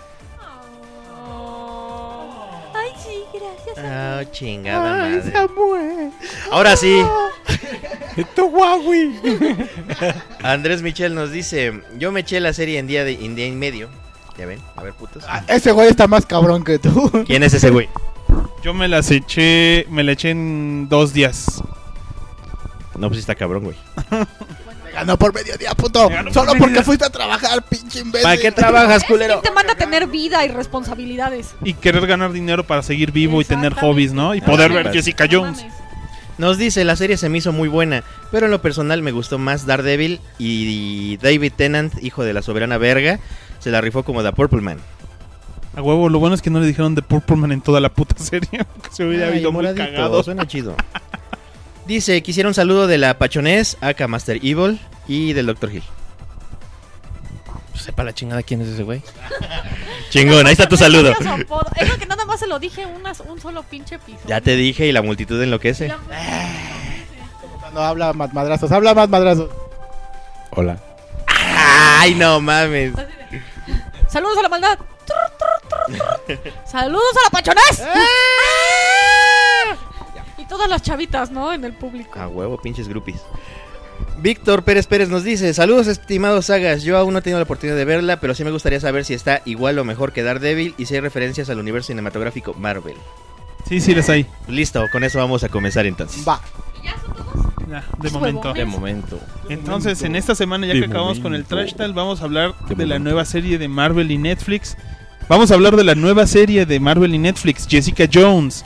Ay, sí, gracias. Ah, chingada madre. Samuel. Ahora sí. ¡Tu Huawei! Andrés Michel nos dice, yo me eché la serie en día y medio. Ya ven, a ver, putos. Ese güey está más cabrón que tú. ¿Quién es ese güey? Yo me la eché en 2 días. No, pues está cabrón, güey. Ganó por mediodía, puto. Solo porque fuiste a trabajar, pinche imbécil. ¿Para qué trabajas, culero? ¿Quién te manda a tener vida y responsabilidades? Y querer ganar dinero para seguir vivo y tener Exactamente. hobbies, ¿no? Y poder ver claro. Jessica No Jones. mames. Nos dice, la serie se me hizo muy buena, pero en lo personal me gustó más Daredevil y David Tennant, hijo de la soberana verga, se la rifó como The Purple Man. A huevo, lo bueno es que no le dijeron de Purple Man en toda la puta serie. Porque se hubiera Ay, habido muy moradito, cagado. suena chido. Dice, quisiera un saludo de la Pachonés, aka Master Evil y del Dr. Hill. Sepa la chingada quién es ese güey. Chingón, ahí está tu saludo. Es lo que nada más se lo dije un solo pinche episodio. Ya te dije y la multitud enloquece. No, habla más madrazos. Hola. Ay, no mames. Saludos a la maldad. Saludos a la pachonés. Y todas las chavitas, ¿no? En el público. A huevo, pinches groupies. Víctor Pérez Pérez nos dice, saludos estimados sagas, yo aún no he tenido la oportunidad de verla, pero sí me gustaría saber si está igual o mejor que Daredevil y si hay referencias al universo cinematográfico Marvel. Sí, les hay. Listo, con eso vamos a comenzar entonces. Va. Ya, de momento. De momento. Entonces, en esta semana, ya que acabamos con el Trash Tal, vamos a hablar de la nueva serie de Marvel y Netflix. Vamos a hablar de la nueva serie de Marvel y Netflix, Jessica Jones.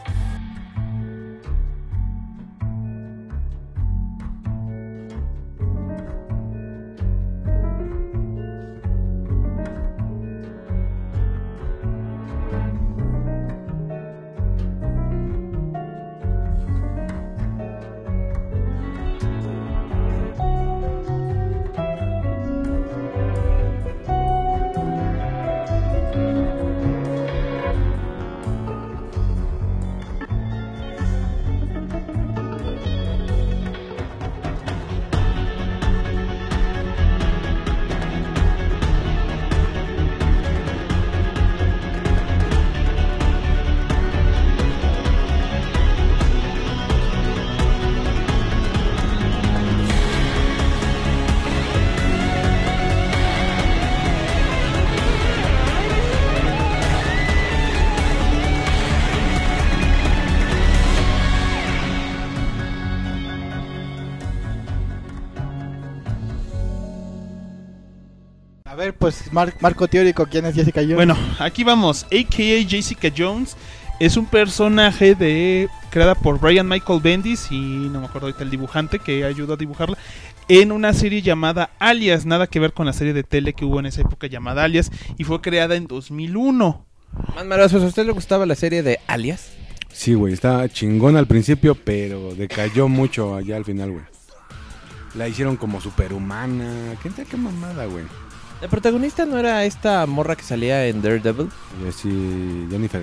A ver, pues marco teórico, ¿quién es Jessica Jones? Bueno, aquí vamos. A.K.A. Jessica Jones es un personaje creada por Brian Michael Bendis y no me acuerdo ahorita el dibujante que ayudó a dibujarla en una serie llamada Alias, nada que ver con la serie de tele que hubo en esa época llamada Alias y fue creada en 2001. Man Marazos, ¿a usted le gustaba la serie de Alias? Sí, güey, está chingón al principio, pero decayó mucho allá al final, güey. La hicieron como superhumana. ¿Quién sabe qué mamada, güey? ¿La protagonista no era esta morra que salía en Daredevil? Sí, Jennifer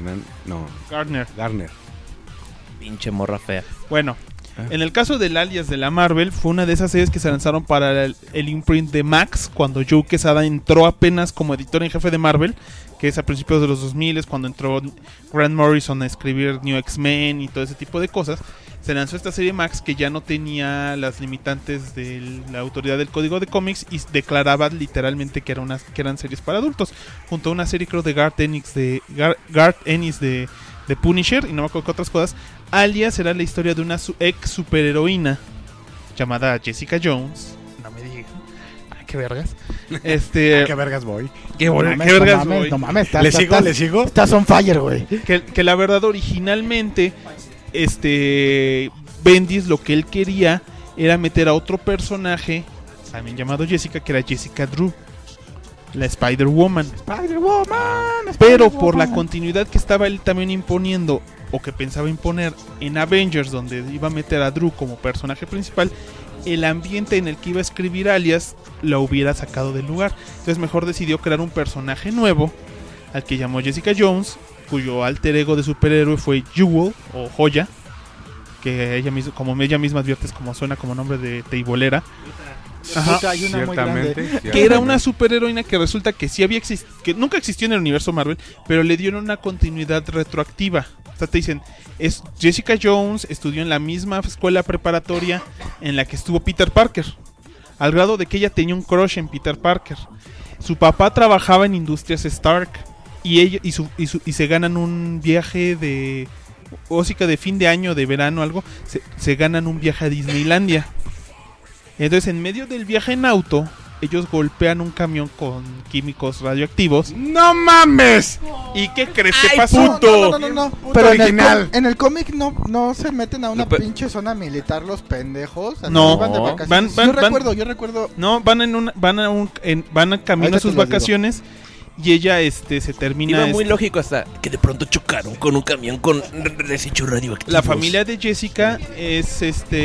Garner. Pinche morra fea. Bueno, en el caso del Alias de la Marvel, fue una de esas series que se lanzaron para el imprint de Max, cuando Joe Quesada entró apenas como editor en jefe de Marvel, que es a principios de los 2000, cuando entró Grant Morrison a escribir New X-Men y todo ese tipo de cosas. Se lanzó esta serie Max que ya no tenía las limitantes de la autoridad del código de cómics y declaraba literalmente que eran series para adultos, junto a una serie creo de Garth Ennis de Punisher y no me acuerdo qué otras cosas. Alias era la historia de una ex superheroína llamada Jessica Jones. No me digan. ¿Qué vergas? ¿Qué vergas voy? ¿Qué vergas voy? No mames, ¿Le sigo? Estás on fire, güey. Que la verdad originalmente Bendis lo que él quería era meter a otro personaje también llamado Jessica, que era Jessica Drew, la Spider-Woman. Pero por la continuidad que estaba él también imponiendo o que pensaba imponer en Avengers, donde iba a meter a Drew como personaje principal, el ambiente en el que iba a escribir Alias lo hubiera sacado del lugar. Entonces mejor decidió crear un personaje nuevo al que llamó Jessica Jones, cuyo alter ego de superhéroe fue Jewel o Joya, que ella misma, como ella misma advierte, suena como nombre de teibolera. Ajá. Puta, hay una muy grande. Que era una superheroína que resulta que sí había que nunca existió en el universo Marvel, pero le dieron una continuidad retroactiva. O sea, te dicen, es Jessica Jones estudió en la misma escuela preparatoria en la que estuvo Peter Parker, al grado de que ella tenía un crush en Peter Parker. Su papá trabajaba en Industrias Stark y ella y se ganan un viaje de música de fin de año, de verano, algo, se ganan un viaje a Disneylandia. Entonces, en medio del viaje en auto, ellos golpean un camión con químicos radioactivos. ¡No mames! ¿Y qué crees que pasó? No. Pero en el cómic no se meten a una pinche zona militar los pendejos. No, van de vacaciones. Yo recuerdo. No, van a camino a sus vacaciones. Y ella se termina. Iba muy lógico hasta que de pronto chocaron con un camión con desechos radioactivos. La familia de Jessica es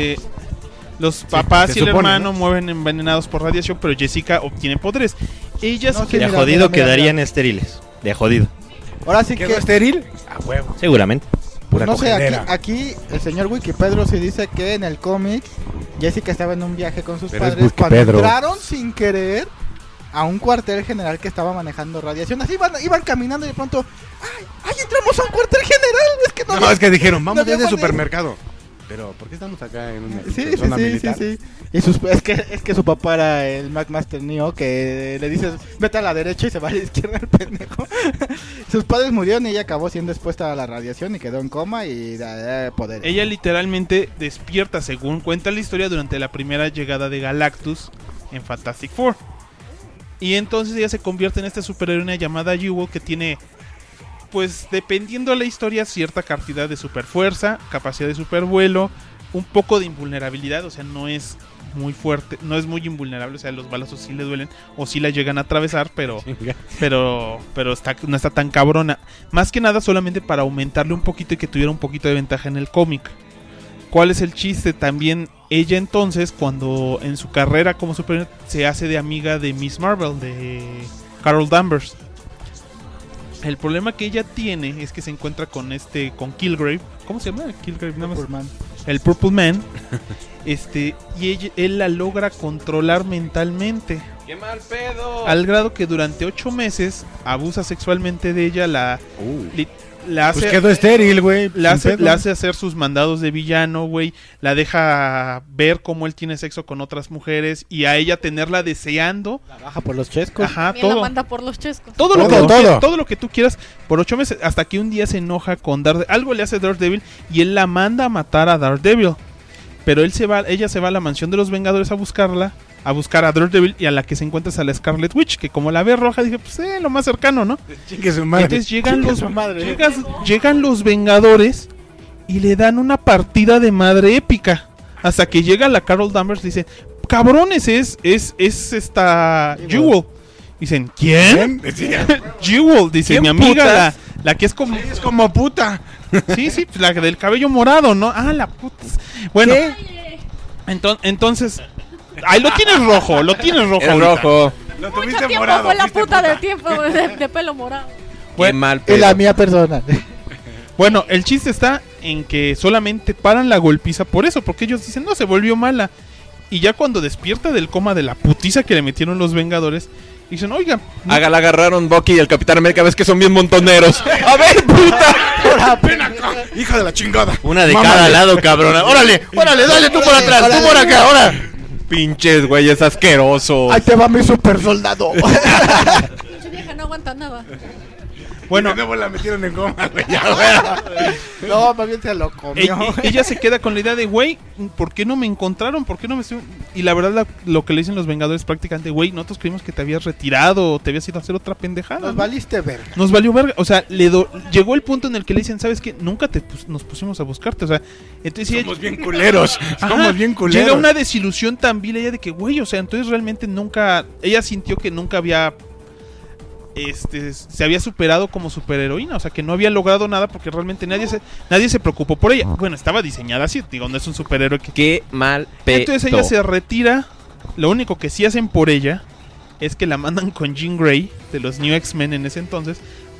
los papás y el hermano mueren envenenados por radiación, pero Jessica obtiene poderes. Ella de jodido quedarían estériles. De jodido. Ahora sí que estéril. A huevo. Seguramente. Pues no sé, aquí el señor Wikipedro sí dice que en el cómic Jessica estaba en un viaje con sus padres cuando entraron sin querer a un cuartel general que estaba manejando radiación. Así iban caminando y de pronto ¡ay, entramos a un cuartel general! Es que no, es que dijeron, vamos desde el supermercado. Pero, ¿por qué estamos acá en una zona militar? Sí. Y es que su papá era el McMaster Neo, que le dices, vete a la derecha y se va a la izquierda el pendejo. Sus padres murieron y ella acabó siendo expuesta a la radiación y quedó en coma y poderes. Ella literalmente despierta, según cuenta la historia, durante la primera llegada de Galactus en Fantastic Four. Y entonces ella se convierte en esta superheroína llamada Jewel, que tiene, pues dependiendo de la historia, cierta cantidad de superfuerza, capacidad de supervuelo, un poco de invulnerabilidad, o sea, no es muy fuerte, no es muy invulnerable, o sea, los balazos sí le duelen o sí la llegan a atravesar, pero no está tan cabrona. Más que nada solamente para aumentarle un poquito y que tuviera un poquito de ventaja en el cómic. ¿Cuál es el chiste? También ella entonces, cuando en su carrera como superhéroe, se hace de amiga de Miss Marvel, de Carol Danvers. El problema que ella tiene es que se encuentra con Killgrave. ¿Cómo se llama? Killgrave, nada más. Purple Man. El Purple Man. Y él la logra controlar mentalmente. ¡Qué mal pedo! Al grado que durante 8 meses abusa sexualmente de ella, la hace, pues quedó estéril, güey. La hace hacer sus mandados de villano, güey. La deja ver cómo él tiene sexo con otras mujeres y a ella tenerla deseando. La baja por los chescos. Ajá, todo. La manda por los chescos. Todo lo que tú quieras por 8 meses. Hasta que un día se enoja con Daredevil. Algo le hace Daredevil y él la manda a matar a Daredevil. Pero ella se va a la mansión de los Vengadores a buscarla. A buscar a Daredevil y a la que se encuentra es a la Scarlet Witch, que como la ve roja dije, pues lo más cercano, ¿no? Chingue su madre. Entonces llegan los Vengadores y le dan una partida de madre épica. Hasta que llega la Carol Danvers y dice, cabrones, es esta Jewel. Dicen, ¿quién? Jewel, dice mi amiga, la que es como puta. Sí, la del cabello morado, ¿no? Ah, la puta. Bueno, entonces... Ahí lo tienes rojo. Es rojo. Lo Mucho tuviste tiempo morado. fue la puta del tiempo de pelo morado. Qué mal pedo. Es la mía persona. Bueno, el chiste está en que solamente paran la golpiza por eso, porque ellos dicen, no, se volvió mala. Y ya cuando despierta del coma de la putiza que le metieron los Vengadores, dicen, oiga, la agarraron Bucky y el Capitán América, ves que son bien montoneros. A ver, puta. Ven acá, hija de la chingada. Una de cada lado, cabrona. Órale, dale tú por atrás, tú por acá, ahora. Pinches güeyes asquerosos. Ahí te va mi super soldado. Pinche vieja no aguanta nada. Bueno, de nuevo la metieron en coma, güey. No, más bien se lo comió. Ella se queda con la idea de, güey, ¿por qué no me encontraron? ¿Por qué no me estoy...? Y la verdad, lo que le dicen los Vengadores prácticamente, güey, nosotros creímos que te habías retirado o te habías ido a hacer otra pendejada. Nos valiste verga. Nos valió verga. O sea, llegó el punto en el que le dicen, ¿sabes qué? Nunca nos pusimos a buscarte. O sea, entonces somos bien culeros. Somos bien culeros. Llega una desilusión tan vil ella de que, güey, o sea, entonces realmente nunca... Ella sintió que nunca había... se había superado como superheroína, o sea que no había logrado nada porque realmente nadie se preocupó por ella. Bueno, estaba diseñada así, digo, no es un superhéroe que... Qué mal pedo. Entonces ella se retira. Lo único que sí hacen por ella es que la mandan con Jean Grey de los New X-Men en ese entonces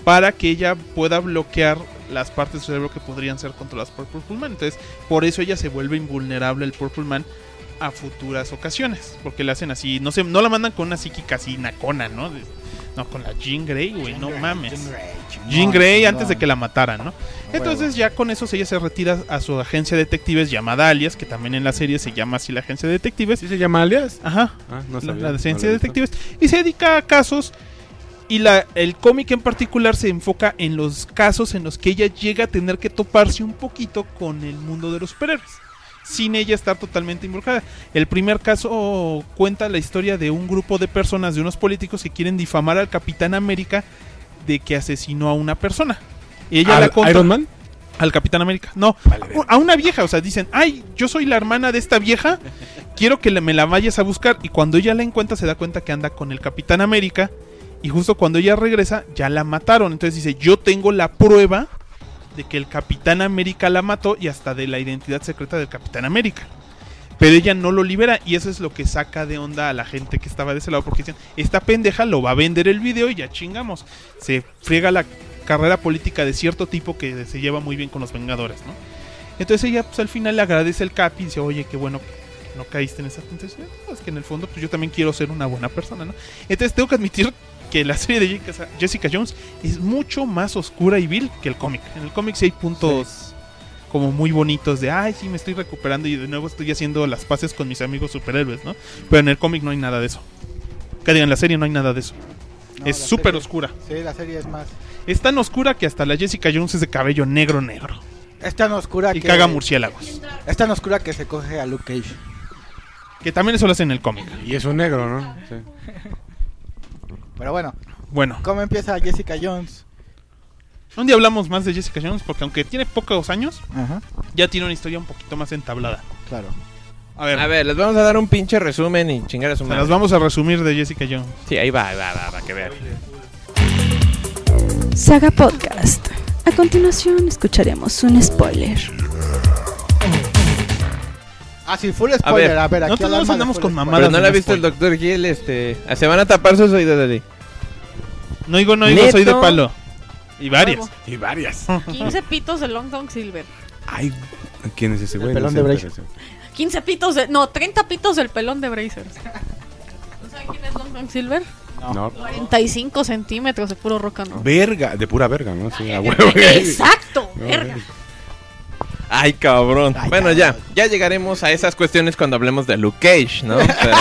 para que ella pueda bloquear las partes del cerebro que podrían ser controladas por Purple Man. Entonces, por eso ella se vuelve invulnerable al Purple Man a futuras ocasiones, porque le hacen así, no la mandan con una psíquica así nacona, ¿no? No, con la Jean Grey, güey, no mames. Jean Grey antes de que la mataran, ¿no? Entonces ya con eso ella se retira a su agencia de detectives llamada Alias, que también en la serie se llama así la agencia de detectives. ¿Sí se llama Alias? Ajá. No sabía. La agencia No de lo he visto. detectives. Y se dedica a casos. Y el cómic en particular se enfoca en los casos en los que ella llega a tener que toparse un poquito con el mundo de los superhéroes, sin ella estar totalmente involucrada. El primer caso cuenta la historia de un grupo de personas, de unos políticos que quieren difamar al Capitán América de que asesinó a una persona. Y ella la contra... ¿Iron Man? Al Capitán América. No, a una vieja. O sea, dicen, ay, yo soy la hermana de esta vieja, quiero que me la vayas a buscar. Y cuando ella la encuentra se da cuenta que anda con el Capitán América. Y justo cuando ella regresa ya la mataron. Entonces dice, yo tengo la prueba de que el Capitán América la mató y hasta de la identidad secreta del Capitán América. Pero ella no lo libera y eso es lo que saca de onda a la gente que estaba de ese lado, porque dicen, esta pendeja lo va a vender el video y ya chingamos. Se friega la carrera política de cierto tipo que se lleva muy bien con los Vengadores, ¿no? Entonces ella pues al final le agradece el Capi y dice, oye, qué bueno que no caíste en esa tentación. No, es que en el fondo pues yo también quiero ser una buena persona, ¿no? Entonces tengo que admitir que la serie de Jessica Jones es mucho más oscura y vil que el cómic. En el cómic sí hay puntos como muy bonitos de, ay, sí, me estoy recuperando y de nuevo estoy haciendo las paces con mis amigos superhéroes, ¿no? Pero en el cómic no hay nada de eso. Que digan, en la serie no hay nada de eso. No, es la súper serie- oscura. Sí, la serie es más. Es tan oscura que hasta la Jessica Jones es de cabello negro. Es tan oscura Y que... caga murciélagos. Es tan oscura que se coge a Luke Cage. Que también eso lo hace en el cómic. Y es un negro, ¿no? Sí. Pero bueno, Bueno, ¿cómo empieza Jessica Jones? un día hablamos más de Jessica Jones porque aunque tiene pocos años, Ajá, ya tiene una historia un poquito más entablada. claro. A ver, A ver, les vamos a dar un pinche resumen y chingar a su se madre. las vamos a resumir de Jessica Jones. Sí, ahí va, que vean. Saga Podcast. A continuación escucharemos un spoiler. Ah, sí, full spoiler. A ver, aquí nosotros no nos alarma de andamos full con spoiler. mamadas. Pero no de la ha visto el spoiler. Dr. Hill, se van a tapar sus oídos, Dali. No digo, ¿Neto? soy de palo. Y varias. Y varias. 15 pitos de Long Dong Silver. Ay, ¿quién es ese güey? pelón No de sé, Brazers. 15 pitos de... No, 30 pitos del pelón de Brazers. ¿No saben quién es Long Dong Silver? No. 45 centímetros de puro rock and roll. Verga, de pura verga, ¿no? Sí, a huevo. Exacto, No, verga. Ay, cabrón. Ay, Bueno, cabrón. ya llegaremos a esas cuestiones cuando hablemos de Luke Cage, ¿no? Pero,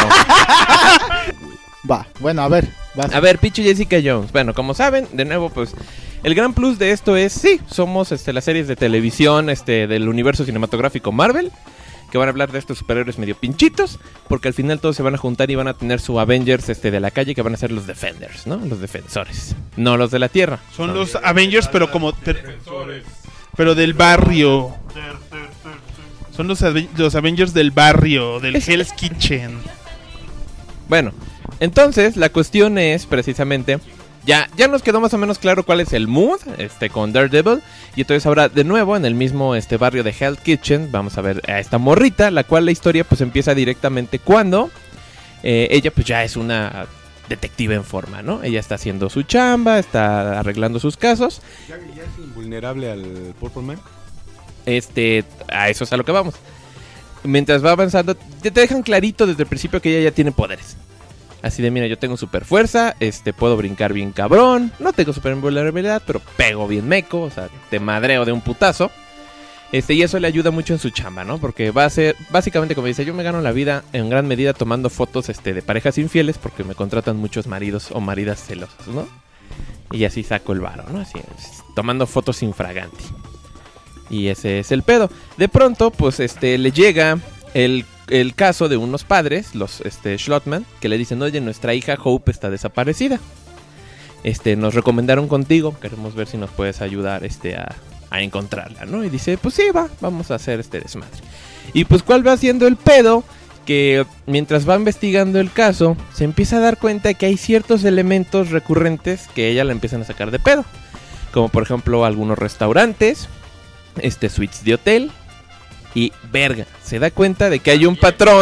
Va, bueno, a ver. Vas. a ver, pinche Jessica Jones. Bueno, como saben, de nuevo, pues, el gran plus de esto es, sí, somos las series de televisión del universo cinematográfico Marvel, que van a hablar de estos superhéroes medio pinchitos, porque al final todos se van a juntar y van a tener su Avengers de la calle, que van a ser los Defenders, ¿no? Los defensores, no los de la Tierra. Son los Avengers, pero como... Pero del barrio. Son los Avengers del barrio, del Hell's Kitchen. Bueno, entonces la cuestión es precisamente, ya nos quedó más o menos claro cuál es el mood con Daredevil, y entonces ahora de nuevo en el mismo barrio de Hell's Kitchen vamos a ver a esta morrita, la cual la historia pues empieza directamente cuando ella pues ya es una detective en forma, ¿no? Ella está haciendo su chamba, está arreglando sus casos. ¿Ya es invulnerable al Purple Man? A eso es a lo que vamos. Mientras va avanzando, te dejan clarito desde el principio que ella ya tiene poderes. Así de, mira, yo tengo super fuerza, puedo brincar bien cabrón, no tengo super invulnerabilidad, pero pego bien meco, o sea, te madreo de un putazo. Y eso le ayuda mucho en su chamba, ¿no? Porque va a ser, básicamente como dice, yo me gano la vida en gran medida tomando fotos de parejas infieles porque me contratan muchos maridos o maridas celosos, ¿no? Y así saco el varo, ¿no? Así, tomando fotos infraganti. Y ese es el pedo. De pronto, pues, le llega el caso de unos padres, los Schlottman, que le dicen, oye, nuestra hija Hope está desaparecida. Nos recomendaron contigo, queremos ver si nos puedes ayudar, a encontrarla, ¿no? Y dice, pues sí, vamos a hacer este desmadre. Y pues, ¿cuál va siendo el pedo? Que mientras va investigando el caso, se empieza a dar cuenta que hay ciertos elementos recurrentes que ella la empiezan a sacar de pedo. Como por ejemplo, algunos restaurantes, suites de hotel. Y verga, se da cuenta de que hay un patrón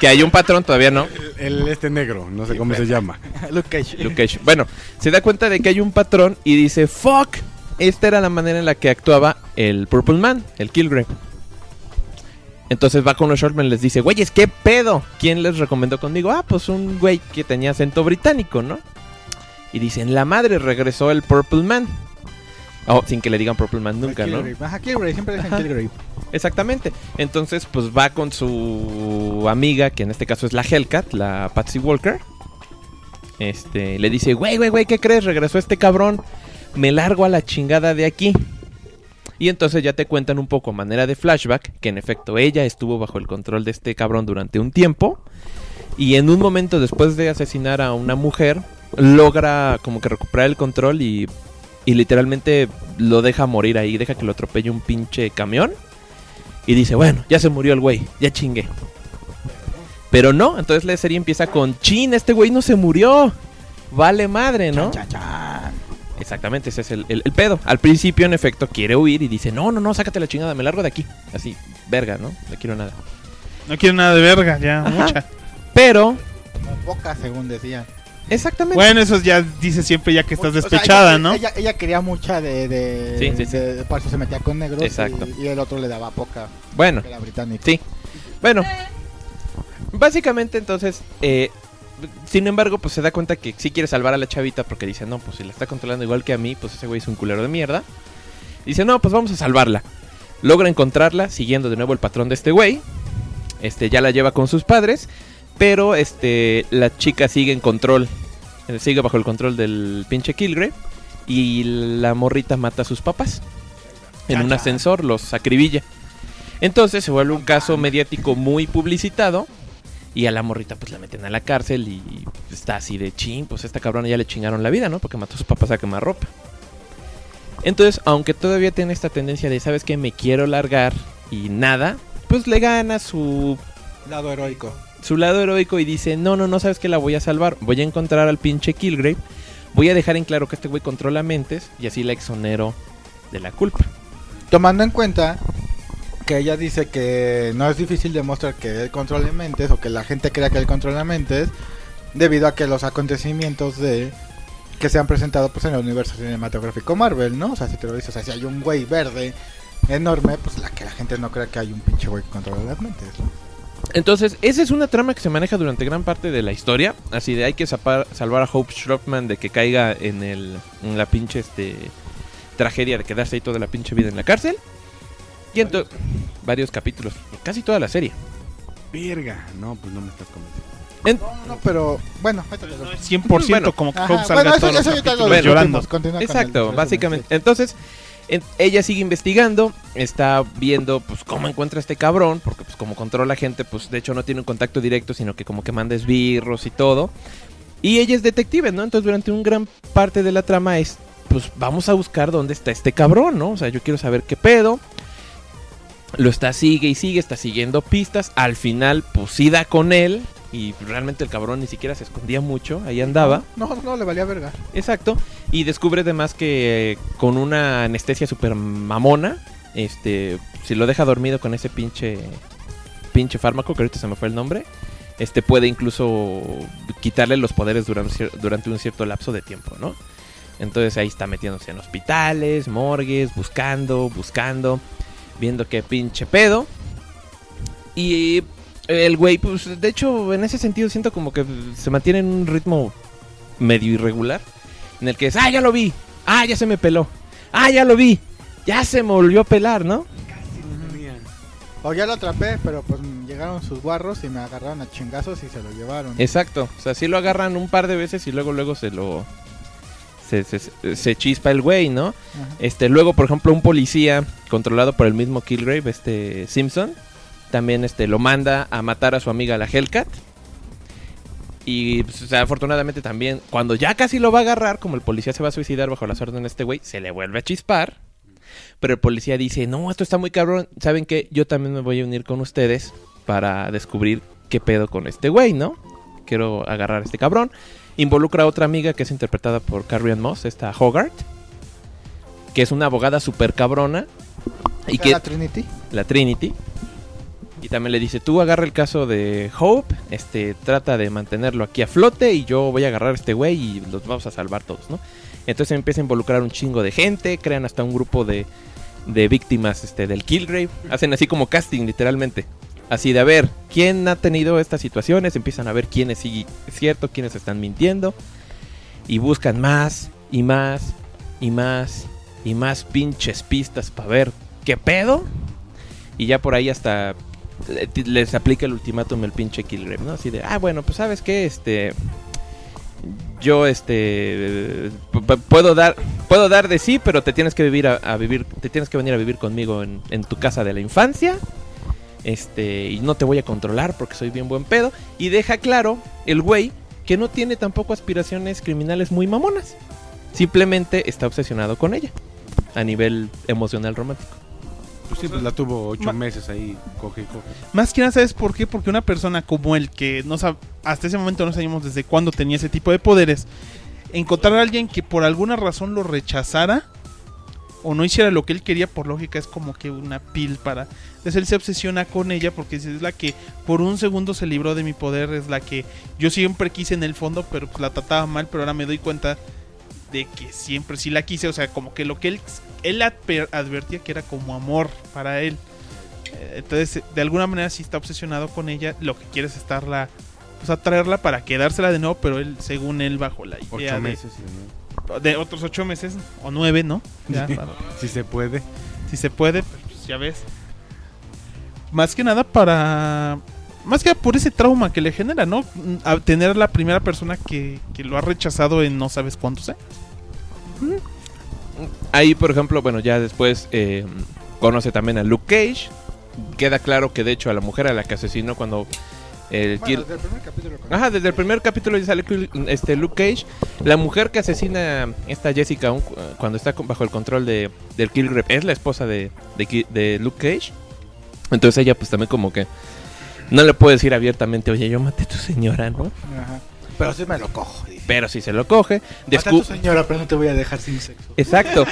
que hay un patrón, todavía no. El negro, no sé cómo se llama. Luke Cage. Luke Cage. Bueno, se da cuenta de que hay un patrón y dice, fuck, esta era la manera en la que actuaba el Purple Man, el Kilgrave. Entonces va con los Shortmen y les dice, güeyes, ¿qué pedo? ¿Quién les recomendó conmigo? Ah, pues un güey que tenía acento británico, ¿no? Y dicen, la madre, regresó el Purple Man. Oh, sin que le digan Purple Man nunca, ¿no? Ajá, Kilgrave, siempre dicen Ajá. Kilgrave. Exactamente. Entonces, pues va con su amiga, que en este caso es la Hellcat, la Patsy Walker. Le dice, güey, ¿qué crees? Regresó este cabrón. Me largo a la chingada de aquí. Y entonces ya te cuentan un poco a manera de flashback que en efecto ella estuvo bajo el control de este cabrón durante un tiempo. Y en un momento después de asesinar a una mujer, logra como que recuperar el control y literalmente lo deja morir ahí. Deja que lo atropelle un pinche camión. Y dice, bueno, ya se murió el güey, ya chingué. Pero no, entonces la serie empieza con, chin, este güey no se murió. Vale madre, ¿no? Chan, chan, chan. Exactamente, ese es el pedo. Al principio, en efecto, quiere huir y dice, no, sácate la chingada, me largo de aquí. Así, verga, ¿no? No quiero nada. No quiero nada de verga, ya, Ajá. mucha. Pero, Como poca, según decían. exactamente. Bueno, eso ya dice siempre ya que estás O sea, despechada, ¿no? Ella quería mucha de Sí. por eso se metía con negros. Exacto. Y el otro le daba poca. Bueno, Que era británico. sí. Bueno, básicamente entonces, sin embargo, pues se da cuenta que sí quiere salvar a la chavita porque dice, no, pues si la está controlando igual que a mí, pues ese güey es un culero de mierda. Dice, no, pues vamos a salvarla. Logra encontrarla, siguiendo de nuevo el patrón de este güey. Ya la lleva con sus padres, pero la chica sigue en control, sigue bajo el control del pinche Kilgrave. Y la morrita mata a sus papás. En un ascensor los acribilla. Entonces se vuelve un caso mediático muy publicitado. Y a la morrita pues la meten a la cárcel y está así de chin, pues a esta cabrona ya le chingaron la vida, ¿no? Porque mató a sus papás a quemarropa. Entonces, aunque todavía tiene esta tendencia de, ¿sabes qué? Me quiero largar y nada, pues le gana su Lado heroico. lado heroico y dice, no, ¿sabes qué? La voy a salvar. Voy a encontrar al pinche Kilgrave. Voy a dejar en claro que este güey controla mentes y así la exonero de la culpa. Tomando en cuenta que ella dice que no es difícil demostrar que él controla mentes o que la gente crea que él controla mentes debido a que los acontecimientos que se han presentado pues en el universo cinematográfico Marvel, ¿no? O sea, si te lo dices, o sea, si hay un güey verde enorme, pues que la gente no crea que hay un pinche güey que controla las mentes, ¿no? Entonces, esa es una trama que se maneja durante gran parte de la historia. Así de hay que salvar a Hope Shropman de que caiga en la pinche tragedia de quedarse ahí toda la pinche vida en la cárcel. Y entonces, varios capítulos, casi toda la serie. Verga, no, pues no me estás convenciendo. No, pero bueno, ahorita te lo- No es 100% Bueno. como que Ajá, Hope salga bueno, todos los eso ahorita lo capítulos Bueno, llorando. discutimos, continúa con el Exacto, resumen, básicamente. sí. Entonces, ella sigue investigando, está viendo pues cómo encuentra a este cabrón, porque pues como controla gente, pues de hecho no tiene un contacto directo, sino que como que manda esbirros y todo. Y ella es detective, ¿no? Entonces durante un gran parte de la trama es, pues vamos a buscar dónde está este cabrón, ¿no? O sea, yo quiero saber qué pedo. Sigue, está siguiendo pistas. Al final, pues sí da con él. Y realmente el cabrón ni siquiera se escondía mucho, ahí andaba. No, le valía verga. Exacto. Y descubre además que con una anestesia super mamona, si lo deja dormido con ese pinche fármaco, que ahorita se me fue el nombre, puede incluso quitarle los poderes durante un cierto lapso de tiempo, ¿no? Entonces ahí está metiéndose en hospitales, morgues, buscando, viendo qué pinche pedo. Y el güey, pues de hecho en ese sentido siento como que se mantiene en un ritmo medio irregular, en el que es, ya lo vi, ya se me peló, ya lo vi, ya se me volvió a pelar, ¿no? O ya lo atrapé, pero pues llegaron sus guarros y me agarraron a chingazos y se lo llevaron. Exacto, o sea, sí lo agarran un par de veces y luego se chispa el güey, ¿no? Ajá. Luego, por ejemplo, un policía controlado por el mismo Kilgrave, Simpson, también lo manda a matar a su amiga la Hellcat. Y pues, o sea, afortunadamente también, cuando ya casi lo va a agarrar, como el policía se va a suicidar bajo las órdenes de este güey, se le vuelve a chispar. Pero el policía dice, no, esto está muy cabrón, ¿saben qué? Yo también me voy a unir con ustedes para descubrir qué pedo con este güey, ¿no? Quiero agarrar a este cabrón. Involucra a otra amiga que es interpretada por Carrie Ann Moss, esta Hogarth, que es una abogada super cabrona. Y que ¿La Trinity? la Trinity. Y también le dice, tú agarra el caso de Hope, trata de mantenerlo aquí a flote y yo voy a agarrar a este güey y los vamos a salvar todos, ¿no? Entonces empieza a involucrar un chingo de gente, crean hasta un grupo de víctimas del Killgrave, hacen así como casting literalmente. Así de a ver, ¿quién ha tenido estas situaciones? Empiezan a ver quiénes sí es cierto, quiénes están mintiendo. Y buscan más y más y más y más pinches pistas para ver qué pedo. Y ya por ahí hasta les aplica el ultimátum el pinche Killgrave, ¿no? Así de, bueno, pues ¿sabes qué? Yo puedo dar de sí, pero te tienes que te tienes que venir a vivir conmigo en tu casa de la infancia. Y no te voy a controlar porque soy bien buen pedo. Y deja claro el güey que no tiene tampoco aspiraciones criminales muy mamonas. Simplemente está obsesionado con ella a nivel emocional romántico. Pues sí, pues la tuvo 8 meses ahí, coge y coge. Más que nada, ¿sabes por qué? Porque una persona como él, que hasta ese momento no sabíamos desde cuándo tenía ese tipo de poderes, encontrar a alguien que por alguna razón lo rechazara o no hiciera lo que él quería, por lógica es como que una pil para... Entonces él se obsesiona con ella porque es la que por un segundo se libró de mi poder, es la que yo siempre quise en el fondo, pero pues la trataba mal, pero ahora me doy cuenta de que siempre sí la quise, o sea, como que lo que él advertía que era como amor para él. Entonces, de alguna manera sí está obsesionado con ella, lo que quiere es atraerla para quedársela de nuevo, pero él, según él, bajo la idea 8 meses, de otros 8 meses o 9, ¿no? Ya, si se puede. Si se puede, pues ya ves. Más que nada por ese trauma que le genera, ¿no? A tener la primera persona que lo ha rechazado en no sabes cuántos años. Ahí, por ejemplo, bueno, ya después conoce también a Luke Cage. Queda claro que de hecho a la mujer a la que asesinó cuando... desde el primer capítulo. Ajá, desde el primer capítulo ya sale Luke Cage. La mujer que asesina esta Jessica cuando está bajo el control del Killgrave es la esposa de Luke Cage. Entonces ella pues también como que no le puede decir abiertamente, oye, yo maté a tu señora, ¿no? Ajá. Pero sí me lo cojo, dice. Pero si se lo coge. Maté a tu señora, pero no te voy a dejar sin sexo. Exacto.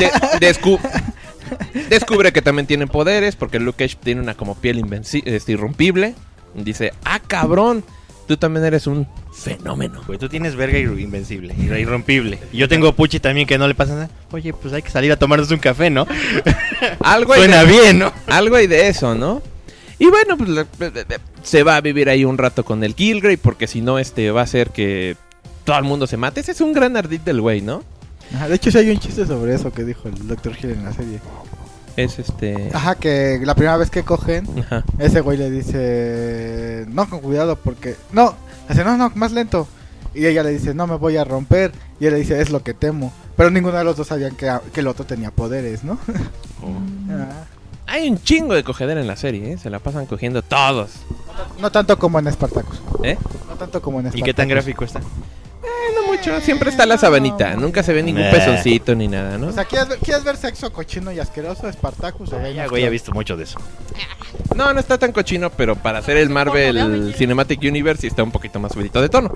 Descubre que también tienen poderes porque Luke Cage tiene una como piel irrompible. Dice, cabrón, tú también eres un fenómeno. Pues tú tienes verga invencible, irrompible. Y yo tengo Puchi también que no le pasa nada. Oye, pues hay que salir a tomarnos un café, ¿no? Algo suena bien, ¿no? Algo hay de eso, ¿no? Y bueno, pues se va a vivir ahí un rato con el Killgrave porque si no, va a hacer que todo el mundo se mate. Ese es un gran ardid del güey, ¿no? Ajá, de hecho, sí hay un chiste sobre eso que dijo el Dr. Hill en la serie. Es Ajá, que la primera vez que cogen, ajá, ese güey le dice, no, con cuidado porque... No, dice, no, más lento. Y ella le dice, no me voy a romper. Y él le dice, es lo que temo. Pero ninguno de los dos sabían que el otro tenía poderes, ¿no? Hay un chingo de cogedera en la serie, ¿eh? Se la pasan cogiendo todos. No tanto como en Spartacus. No tanto como en Spartacus. ¿Y qué tan gráfico está? No mucho, siempre está la sabanita. Nunca se ve ningún pezoncito ni nada, ¿no? O sea, ¿quieres ver sexo cochino y asqueroso? Spartacus. Ya, güey, he visto mucho de eso. No está tan cochino, pero para hacer el Marvel Cinematic Universe sí está un poquito más subidito de tono.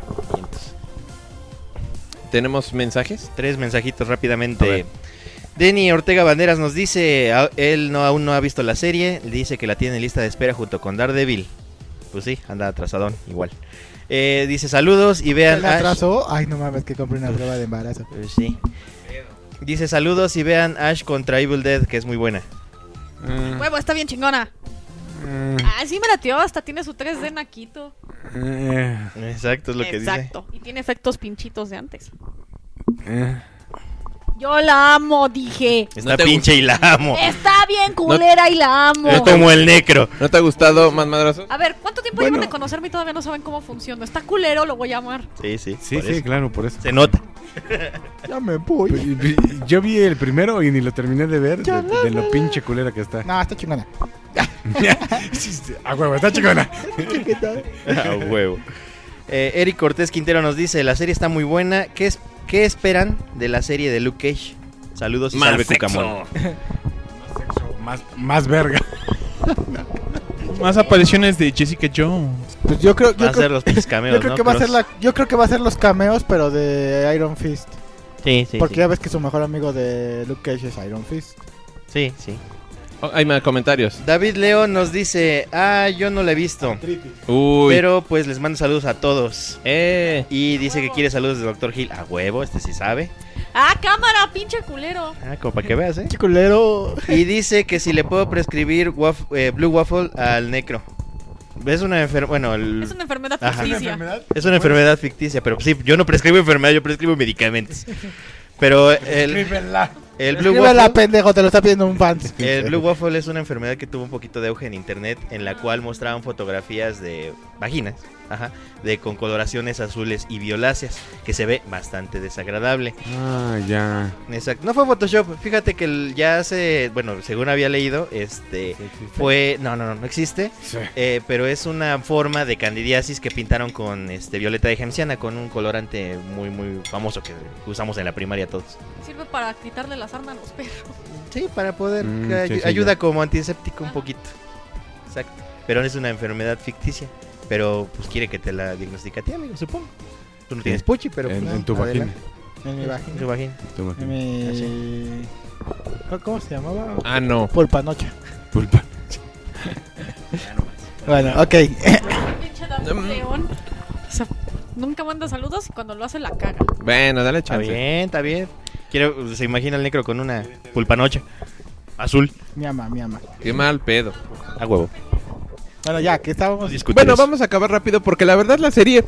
¿Tenemos mensajes? 3 mensajitos rápidamente. Denny Ortega Banderas nos dice, él aún no ha visto la serie, dice que la tiene en lista de espera junto con Daredevil. Pues sí, anda atrasadón, igual. Dice saludos y vean... ¿El atraso? Ay, no mames, que compré una prueba de embarazo. Sí. Dice saludos y vean Ash contra Evil Dead, que es muy buena. Huevo, está bien chingona. Sí me latió, hasta tiene su 3D naquito. Exacto, es lo que dice. Exacto, y tiene efectos pinchitos de antes. Yo la amo, dije. Está pinche y la amo. Está bien culera y la amo. Es como el necro. ¿No te ha gustado más madrazo? A ver, ¿cuánto tiempo llevan de conocerme y todavía no saben cómo funciona? Está culero, lo voy a amar. Sí, claro, por eso. Se nota. Ya me voy. Yo vi el primero y ni lo terminé de ver de lo pinche culera que está. No, está chingona. A huevo, está chingona. A huevo. Eric Cortés Quintero nos dice, la serie está muy buena. ¿Qué esperan de la serie de Luke Cage? Saludos y salve Cucamón. Más verga. Más apariciones de Jessica Jones. Pues yo creo va a ser los pinches cameos, yo creo ¿no? que yo creo que va a ser los cameos, pero de Iron Fist. Sí. Porque ya ves que su mejor amigo de Luke Cage es Iron Fist. Sí. Oh, hay más comentarios. David León nos dice, yo no la he visto. Uy. Pero pues les mando saludos a todos. Y dice que quiere saludos de Dr. Hill. A huevo, este sí sabe. ¡Ah, cámara, pinche culero! Como para que veas, Pinche culero. Y dice que si le puedo prescribir Blue Waffle al Necro. Es una enfermedad, es una enfermedad Ajá. ficticia. Es una enfermedad ficticia, pero sí, yo no prescribo enfermedad, yo prescribo medicamentos. Pero el Blue Escríbela, Waffle, pendejo, te lo está pidiendo un fan. el Blue Waffle es una enfermedad que tuvo un poquito de auge en internet, en la cual mostraban fotografías de vaginas, con coloraciones azules y violáceas, que se ve bastante desagradable. Ya. Exacto. No fue Photoshop, fíjate que ya hace, bueno, según había leído, fue, no existe, Sí. pero es una forma de candidiasis que pintaron con violeta de gemciana, con un colorante muy muy famoso que usamos en la primaria todos. Sirve para quitarle la sarna a los perros. Sí, para poder Sí, ayuda ya. como antiséptico un poquito. Exacto. Pero no es una enfermedad ficticia, pero pues quiere que te la diagnostique a ti, amigo, supongo. Tú no tienes puchi, pero En, pues, en tu adelante. vagina. En mi En vagina. tu vagina. Tu vagina. En mi... ¿Cómo se llamaba? Ah, no. Pulpanocha. Pulpa. Bueno, ok. Pinche David León. O sea, nunca manda saludos y cuando lo hace la caga. Bueno, dale Está chance. bien, está bien. Se imagina el Necro con una pulpanocha azul. Mi ama. Qué mal pedo. A huevo. Bueno, ya, que estábamos... Bueno, vamos a acabar rápido porque la verdad la serie...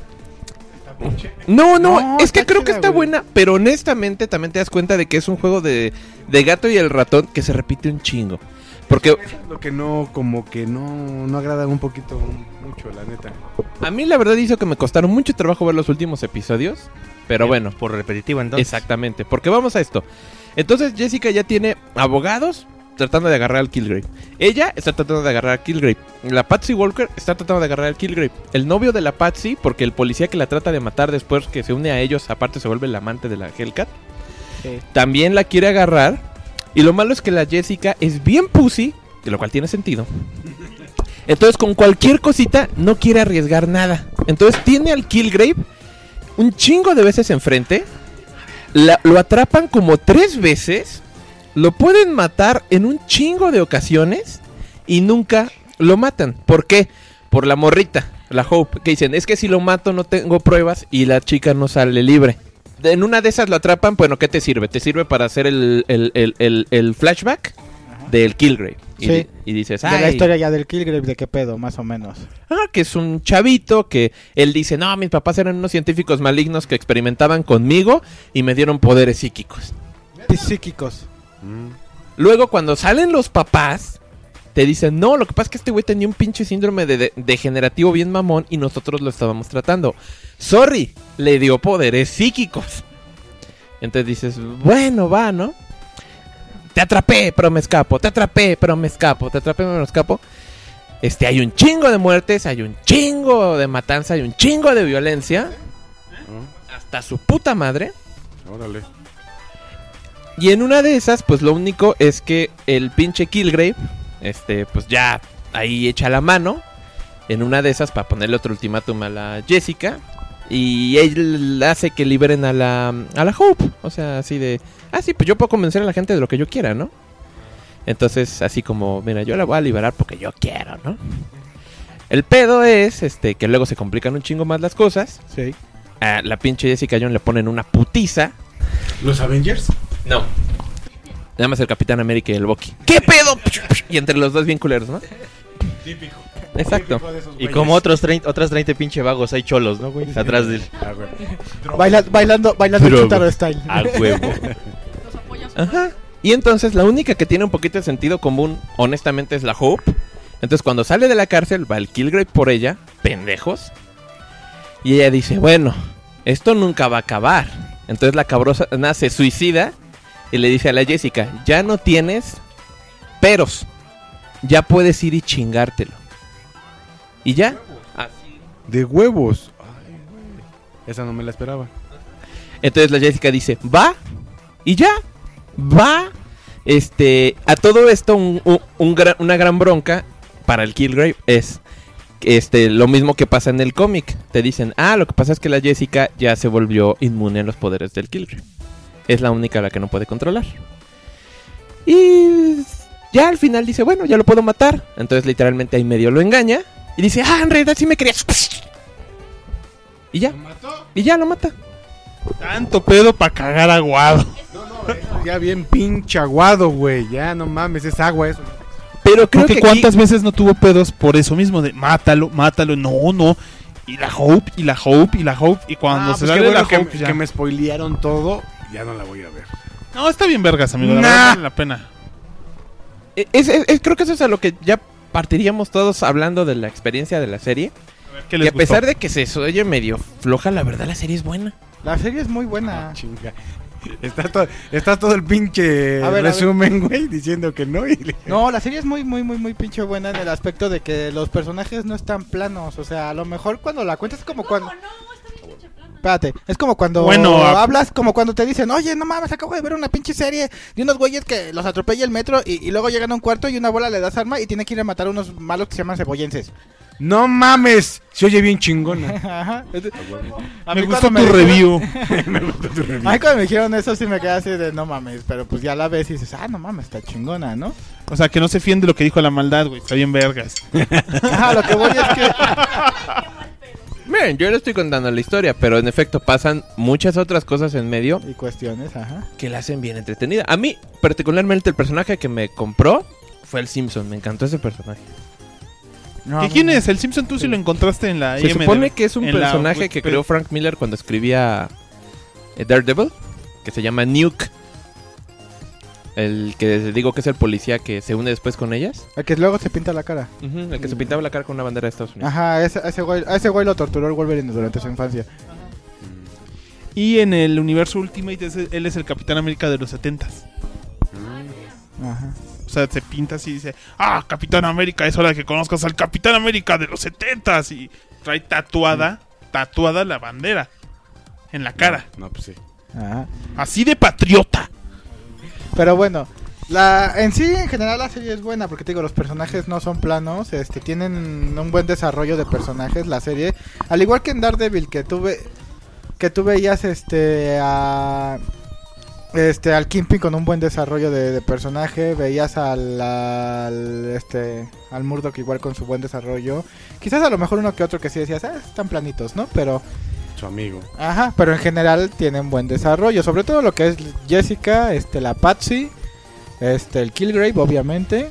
No, No, es que está creo que chida, está güey. buena, pero honestamente también te das cuenta de que es un juego de gato y el ratón que se repite un chingo. Porque Lo que no, como que no agrada un poquito mucho, la neta. a mí la verdad hizo que me costaron mucho trabajo ver los últimos episodios, pero bueno. Por repetitivo entonces. Exactamente, porque vamos a esto. Entonces Jessica ya tiene abogados tratando de agarrar al Killgrave. Ella está tratando de agarrar al Killgrave. La Patsy Walker está tratando de agarrar al Killgrave. El novio de la Patsy, porque el policía que la trata de matar después que se une a ellos, aparte se vuelve el amante de la Hellcat, también la quiere agarrar. Y lo malo es que la Jessica es bien pussy, que lo cual tiene sentido. Entonces con cualquier cosita no quiere arriesgar nada. Entonces tiene al Killgrave un chingo de veces enfrente. Lo atrapan como 3 veces. Lo pueden matar en un chingo de ocasiones. Y nunca lo matan. ¿Por qué? Por la morrita, la Hope. Que dicen, es que si lo mato no tengo pruebas. Y la chica no sale libre. En una de esas lo atrapan. Bueno, ¿qué te sirve? Te sirve para hacer el flashback del Killgrave. Sí. Y dices, De la ay, historia ya del Killgrave, de qué pedo, más o menos. que es un chavito que él dice, no, mis papás eran unos científicos malignos que experimentaban conmigo y me dieron poderes psíquicos. Psíquicos. Luego cuando salen los papás, te dicen, no, lo que pasa es que este güey tenía un pinche síndrome degenerativo bien mamón y nosotros lo estábamos tratando. Sorry, le dio poderes psíquicos. Entonces dices, bueno, va, ¿no? Te atrapé, pero me escapo. Te atrapé, pero me escapo. Te atrapé, pero me escapo. Hay un chingo de muertes, hay un chingo de matanza, hay un chingo de violencia. Hasta su puta madre. Órale. Y en una de esas, pues lo único es que el pinche Killgrave, pues ya ahí echa la mano. En una de esas para ponerle otro ultimátum a la Jessica. Y él hace que liberen a la Hope. O sea, así de... sí, pues yo puedo convencer a la gente de lo que yo quiera, ¿no? Entonces, así como, mira, yo la voy a liberar porque yo quiero, ¿no? El pedo es que luego se complican un chingo más las cosas. Sí. A la pinche Jessica Jones le ponen una putiza. ¿Los Avengers? No. Nada más el Capitán América y el Bucky. ¿Qué pedo? Y entre los dos bien culeros, ¿no? Típico. Exacto. Y como otras 30 pinche vagos hay cholos, ¿no, güey? Atrás del... Bailando Drogo. Chutaro Style. A huevo. Los apoyas. Ajá. Y entonces la única que tiene un poquito de sentido común, honestamente, es la Hope. Entonces cuando sale de la cárcel, va el Killgrave por ella, pendejos. Y ella dice, bueno, esto nunca va a acabar. Entonces la cabrona se suicida y le dice a la Jessica, ya no tienes peros. Ya puedes ir y chingártelo. Y ya. Así. De huevos. Ay, güey. Esa no me la esperaba. Entonces la Jessica dice, va. Y ya. Va. A todo esto una gran bronca para el Killgrave es lo mismo que pasa en el cómic. Te dicen, lo que pasa es que la Jessica ya se volvió inmune a los poderes del Killgrave. Es la única a la que no puede controlar. Y Ya al final dice, bueno, ya lo puedo matar. Entonces literalmente ahí medio lo engaña. Y dice, en realidad sí me querías. Y ya. Y ya lo mata. Tanto pedo para cagar aguado. Ya bien pinche aguado, güey. Ya no mames, es agua eso. Pero creo Porque que cuántas aquí... veces no tuvo pedos por eso mismo de mátalo, no. Y la Hope. Y cuando se pues sale qué bueno la Hope, que, ya. que me spoilearon todo. Ya no la voy a ver. No, está bien vergas, amigo. La verdad vale la pena. creo que eso es a lo que ya partiríamos todos hablando de la experiencia de la serie. ¿Qué Y les a pesar gustó? de que se oye medio floja, la verdad la serie es buena. La serie es muy buena. Chinga. Está todo el pinche A ver, resumen, güey, diciendo que no. No, la serie es muy pinche buena en el aspecto de que los personajes no están planos. O sea, a lo mejor cuando la cuentas es como cuando... Espérate, es como cuando hablas, como cuando te dicen, oye, no mames, acabo de ver una pinche serie de unos güeyes que los atropella el metro y luego llegan a un cuarto y una bola le das arma y tiene que ir a matar a unos malos que se llaman cebollenses. No mames, se oye bien chingona. Ajá. Me gustó tu review. Me gustó tu review. A mí cuando me dijeron eso sí me quedé así de no mames, pero pues ya la ves y dices, no mames, está chingona, ¿no? O sea, que no se fíen de lo que dijo la maldad, güey. Está bien vergas. Ajá, lo que voy es que... Miren, yo le estoy contando la historia, pero en efecto pasan muchas otras cosas en medio Y cuestiones, ajá. que la hacen bien entretenida. A mí, particularmente, el personaje que me compró fue el Simpson. Me encantó ese personaje. No, ¿Y quién es? El Simpson tú sí lo encontraste en la Se IMDb. supone que es un en la personaje que Wikipedia. creó Frank Miller cuando escribía Daredevil, que se llama Nuke. El que les digo que es el policía que se une después con ellas. El que luego se pinta la cara. El que se pintaba la cara con una bandera de Estados Unidos. Ajá, a ese güey lo torturó el Wolverine durante su infancia. Y en el universo Ultimate él es el Capitán América de los 70s. Ajá. O sea, se pinta así y dice, Capitán América, es hora de que conozcas al Capitán América de los 70s. Y trae tatuada la bandera en la cara. No, pues sí. Ajá. Así de patriota. Pero bueno, en general la serie es buena porque te digo, los personajes no son planos, tienen un buen desarrollo de personajes la serie, al igual que en Daredevil que tú veías al Kingpin con un buen desarrollo de personaje, veías al Murdock igual con su buen desarrollo, quizás a lo mejor uno que otro que sí decías, están planitos, ¿no? Pero Su amigo. ajá, pero en general tienen buen desarrollo, sobre todo lo que es Jessica, la Patsy, el Killgrave obviamente,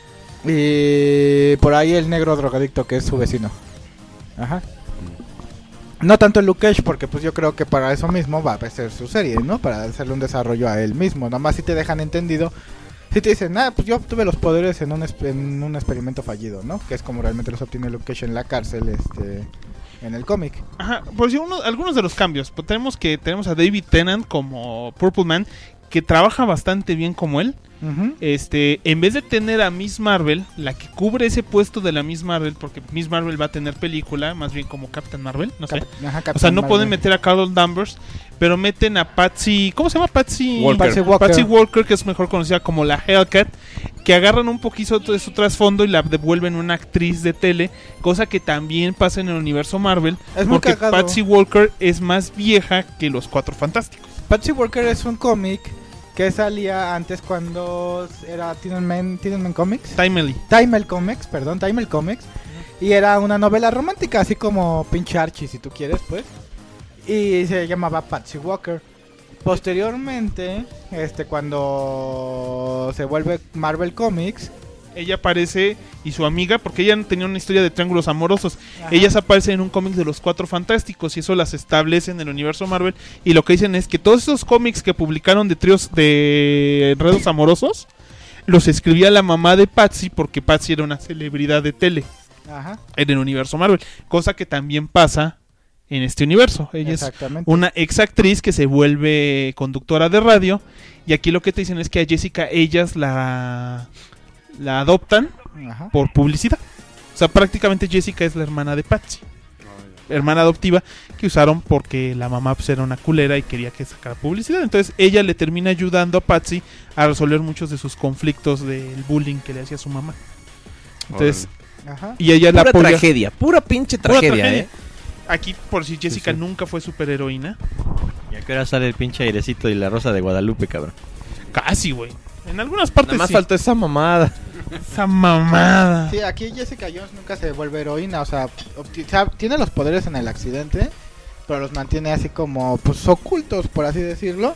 y por ahí el negro drogadicto que es su vecino. Ajá. No tanto el Luke Cage porque pues yo creo que para eso mismo va a ser su serie, ¿no? Para hacerle un desarrollo a él mismo, nada más si te dejan entendido. Si te dicen, pues yo obtuve los poderes en un experimento fallido, ¿no? Que es como realmente los obtiene Luke Cage en la cárcel, en el cómic. Ajá, por si algunos de los cambios. Pues tenemos a David Tennant como Purple Man, que trabaja bastante bien como él. Uh-huh. En vez de tener a Miss Marvel, la que cubre ese puesto de la Miss Marvel, porque Miss Marvel va a tener película, más bien como Captain Marvel, no sé. O sea, no pueden meter a Carol Danvers, pero meten a Patsy, ¿cómo se llama? Patsy Walker, que es mejor conocida como la Hellcat, que agarran un poquito de su trasfondo y la devuelven una actriz de tele, cosa que también pasa en el universo Marvel, es muy porque cagado. Patsy Walker es más vieja que los Cuatro Fantásticos. Patsy Walker es un cómic que salía antes cuando era Teen Man Comics. Timely Comics. Y era una novela romántica, así como pinche Archie, si tú quieres, pues. Y se llamaba Patsy Walker. Posteriormente, cuando se vuelve Marvel Comics, ella aparece y su amiga, porque ella tenía una historia de triángulos amorosos. Ajá. Ellas aparecen en un cómic de los Cuatro Fantásticos y eso las establece en el universo Marvel. Y lo que dicen es que todos esos cómics que publicaron de tríos de enredos amorosos los escribía la mamá de Patsy, porque Patsy era una celebridad de tele. Ajá. En el universo Marvel, cosa que también pasa en este universo. Ella es una ex actriz que se vuelve conductora de radio. Y aquí lo que te dicen es que a Jessica ellas la adoptan. Ajá. Por publicidad. O sea, prácticamente Jessica es la hermana de Patsy, hermana adoptiva que usaron porque la mamá pues era una culera y quería que sacara publicidad. Entonces ella le termina ayudando a Patsy a resolver muchos de sus conflictos del bullying que le hacía su mamá. Entonces, ajá. Y ella la apoya. Tragedia, pura pinche tragedia, Aquí, por si Jessica nunca fue superheroína. ¿Y a qué hora sale el pinche airecito y la Rosa de Guadalupe, cabrón? Casi, güey. En algunas partes Nada más sí. faltó esa mamada. Esa mamada. Sí, aquí Jessica Jones nunca se vuelve heroína, o sea, tiene los poderes en el accidente, pero los mantiene así como, pues, ocultos, por así decirlo.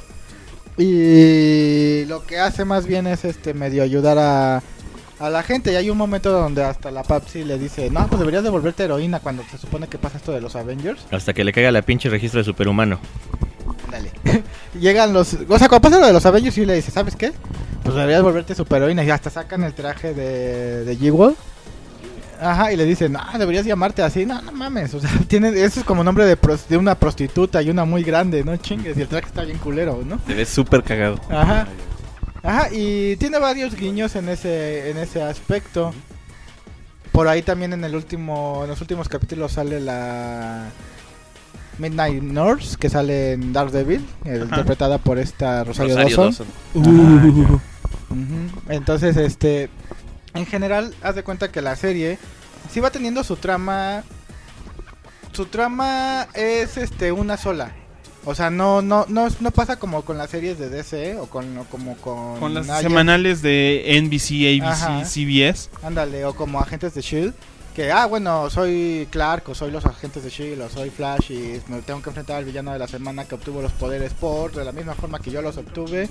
Y lo que hace más bien es medio ayudar a la gente. Y hay un momento donde hasta la Papsi le dice, no, pues deberías de volverte heroína cuando se supone que pasa esto de los Avengers. Hasta que le caiga la pinche registro de superhumano. Dale. Llegan los... O sea, cuando pasa lo de los Avengers y le dice, ¿sabes qué? Pues deberías volverte superheroína. Y hasta sacan el traje de G-Wall. Ajá, y le dicen, no, deberías llamarte así. No, no mames. O sea, eso es como nombre de una prostituta y una muy grande, ¿no? Chingues. Y el traje está bien culero, ¿no? Te ves súper cagado. Ajá. Ajá, y tiene varios guiños en ese aspecto. Por ahí también en los últimos capítulos sale la Midnight Nurse, que sale en Daredevil, interpretada por esta Rosario Dawson. Ujú. Entonces, en general, haz de cuenta que la serie sí va teniendo su trama. Su trama es una sola. O sea, no pasa como con las series de DC o como con las Agents. semanales de NBC, ABC, Ajá. CBS. Ándale, o como Agentes de S.H.I.E.L.D. Que, bueno, soy Clark o soy los Agentes de S.H.I.E.L.D. o soy Flash y me tengo que enfrentar al villano de la semana que obtuvo los poderes de la misma forma que yo los obtuve.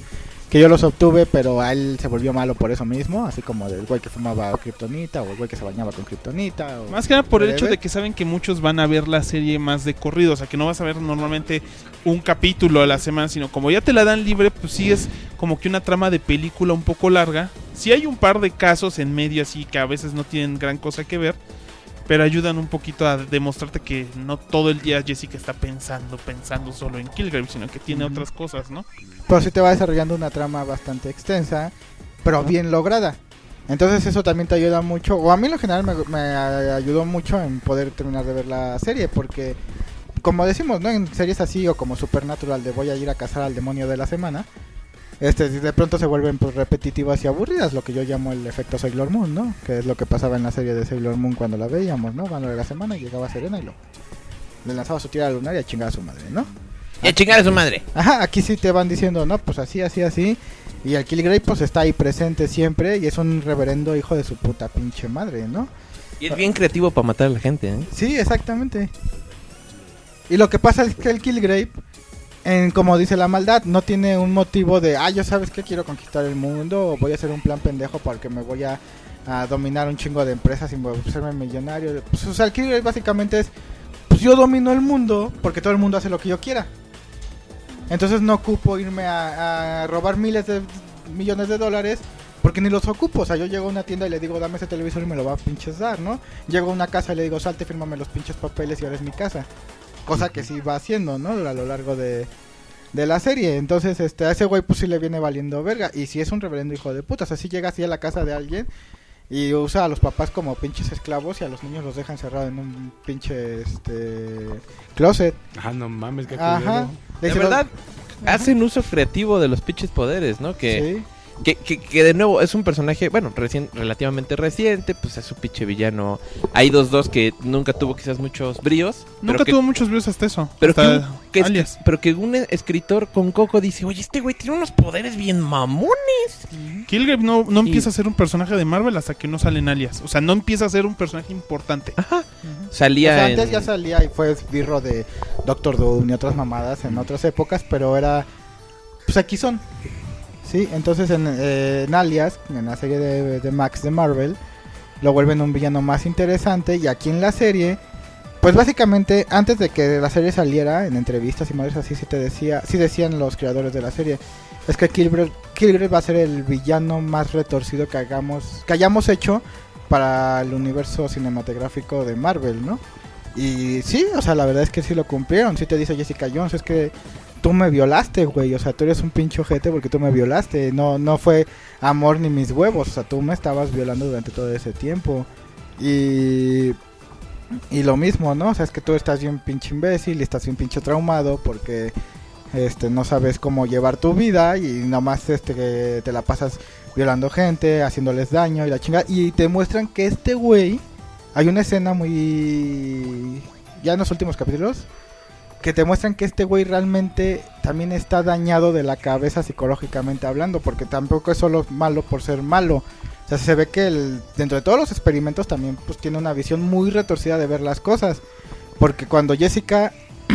Pero a él se volvió malo por eso mismo, así como del güey que fumaba kriptonita o el güey que se bañaba con kriptonita. Más que nada por el hecho de que saben que muchos van a ver la serie más de corrido, o sea que no vas a ver normalmente un capítulo a la semana, sino como ya te la dan libre, pues sí es como que una trama de película un poco larga. Sí hay un par de casos en medio así que a veces no tienen gran cosa que ver, pero ayudan un poquito a demostrarte que no todo el día Jessica está pensando solo en Killgrave, sino que tiene otras cosas, ¿no? Pero sí te va desarrollando una trama bastante extensa, pero bien lograda. Entonces eso también te ayuda mucho, o a mí en lo general me ayudó mucho en poder terminar de ver la serie, porque como decimos, ¿no? En series así o como Supernatural de voy a ir a cazar al demonio de la semana, de pronto se vuelven pues repetitivas y aburridas, lo que yo llamo el efecto Sailor Moon, ¿no? Que es lo que pasaba en la serie de Sailor Moon cuando la veíamos, ¿no? Cuando de la semana llegaba Serena y le lanzaba su tira lunar y a chingar a su madre, ¿no? Y a chingar a su madre. Ajá, aquí sí te van diciendo, no, pues así. Y el Killgrave pues está ahí presente siempre y es un reverendo hijo de su puta pinche madre, ¿no? Y es bien creativo para matar a la gente, ¿eh? Sí, exactamente. Y lo que pasa es que el Killgrave, como dice la maldad, no tiene un motivo de, yo sabes que quiero conquistar el mundo o voy a hacer un plan pendejo porque me voy a dominar un chingo de empresas y voy a hacerme millonario. Pues, o sea, el Killgrave básicamente es, pues yo domino el mundo porque todo el mundo hace lo que yo quiera. Entonces no ocupo irme a robar miles de millones de dólares porque ni los ocupo. O sea, yo llego a una tienda y le digo, dame ese televisor y me lo va a pinches dar, ¿no? Llego a una casa y le digo, salte, fírmame los pinches papeles y ahora es mi casa. Cosa que sí va haciendo, ¿no? A lo largo de la serie. Entonces, a ese güey pues sí le viene valiendo verga. Y si es un reverendo hijo de puta. O sea, si llega así a la casa de alguien y usa a los papás como pinches esclavos y a los niños los deja encerrados en un pinche closet. No mames, qué Ajá. culero. De verdad, hacen uso creativo de los pinches poderes, ¿no? Que de nuevo es un personaje, bueno, relativamente reciente, pues es un pinche villano. Hay 2-2 que nunca tuvo quizás muchos bríos. Nunca tuvo muchos bríos hasta eso. Pero Alias. pero que un escritor con coco dice, oye, este güey tiene unos poderes bien mamones. Killgrave no empieza a ser un personaje de Marvel hasta que no sale en Alias. O sea, no empieza a ser un personaje importante. Ajá. Salía o sea, antes ya salía y fue esbirro de Doctor Doom y otras mamadas en otras épocas, pero era, pues aquí son. Sí, entonces en Alias, en la serie de Max de Marvel, lo vuelven un villano más interesante. Y aquí en la serie, pues básicamente antes de que la serie saliera, en entrevistas y madres así, sí decían los creadores de la serie, es que Killgrave va a ser el villano más retorcido que hayamos hecho para el universo cinematográfico de Marvel, ¿no? Y sí, o sea, la verdad es que sí lo cumplieron. Sí te dice Jessica Jones, es que tú me violaste, güey, o sea, tú eres un pinche ojete porque tú me violaste, no fue amor ni mis huevos, o sea, tú me estabas violando durante todo ese tiempo. Y lo mismo, ¿no? O sea, es que tú estás bien pinche imbécil y estás bien pinche traumado porque no sabes cómo llevar tu vida y nomás que te la pasas violando gente, haciéndoles daño y la chingada. Y te muestran que este güey, hay una escena muy, ya en los últimos capítulos, que te muestran que este güey realmente también está dañado de la cabeza psicológicamente hablando, porque tampoco es solo malo por ser malo. O sea, se ve que dentro de todos los experimentos también pues tiene una visión muy retorcida de ver las cosas. Porque cuando Jessica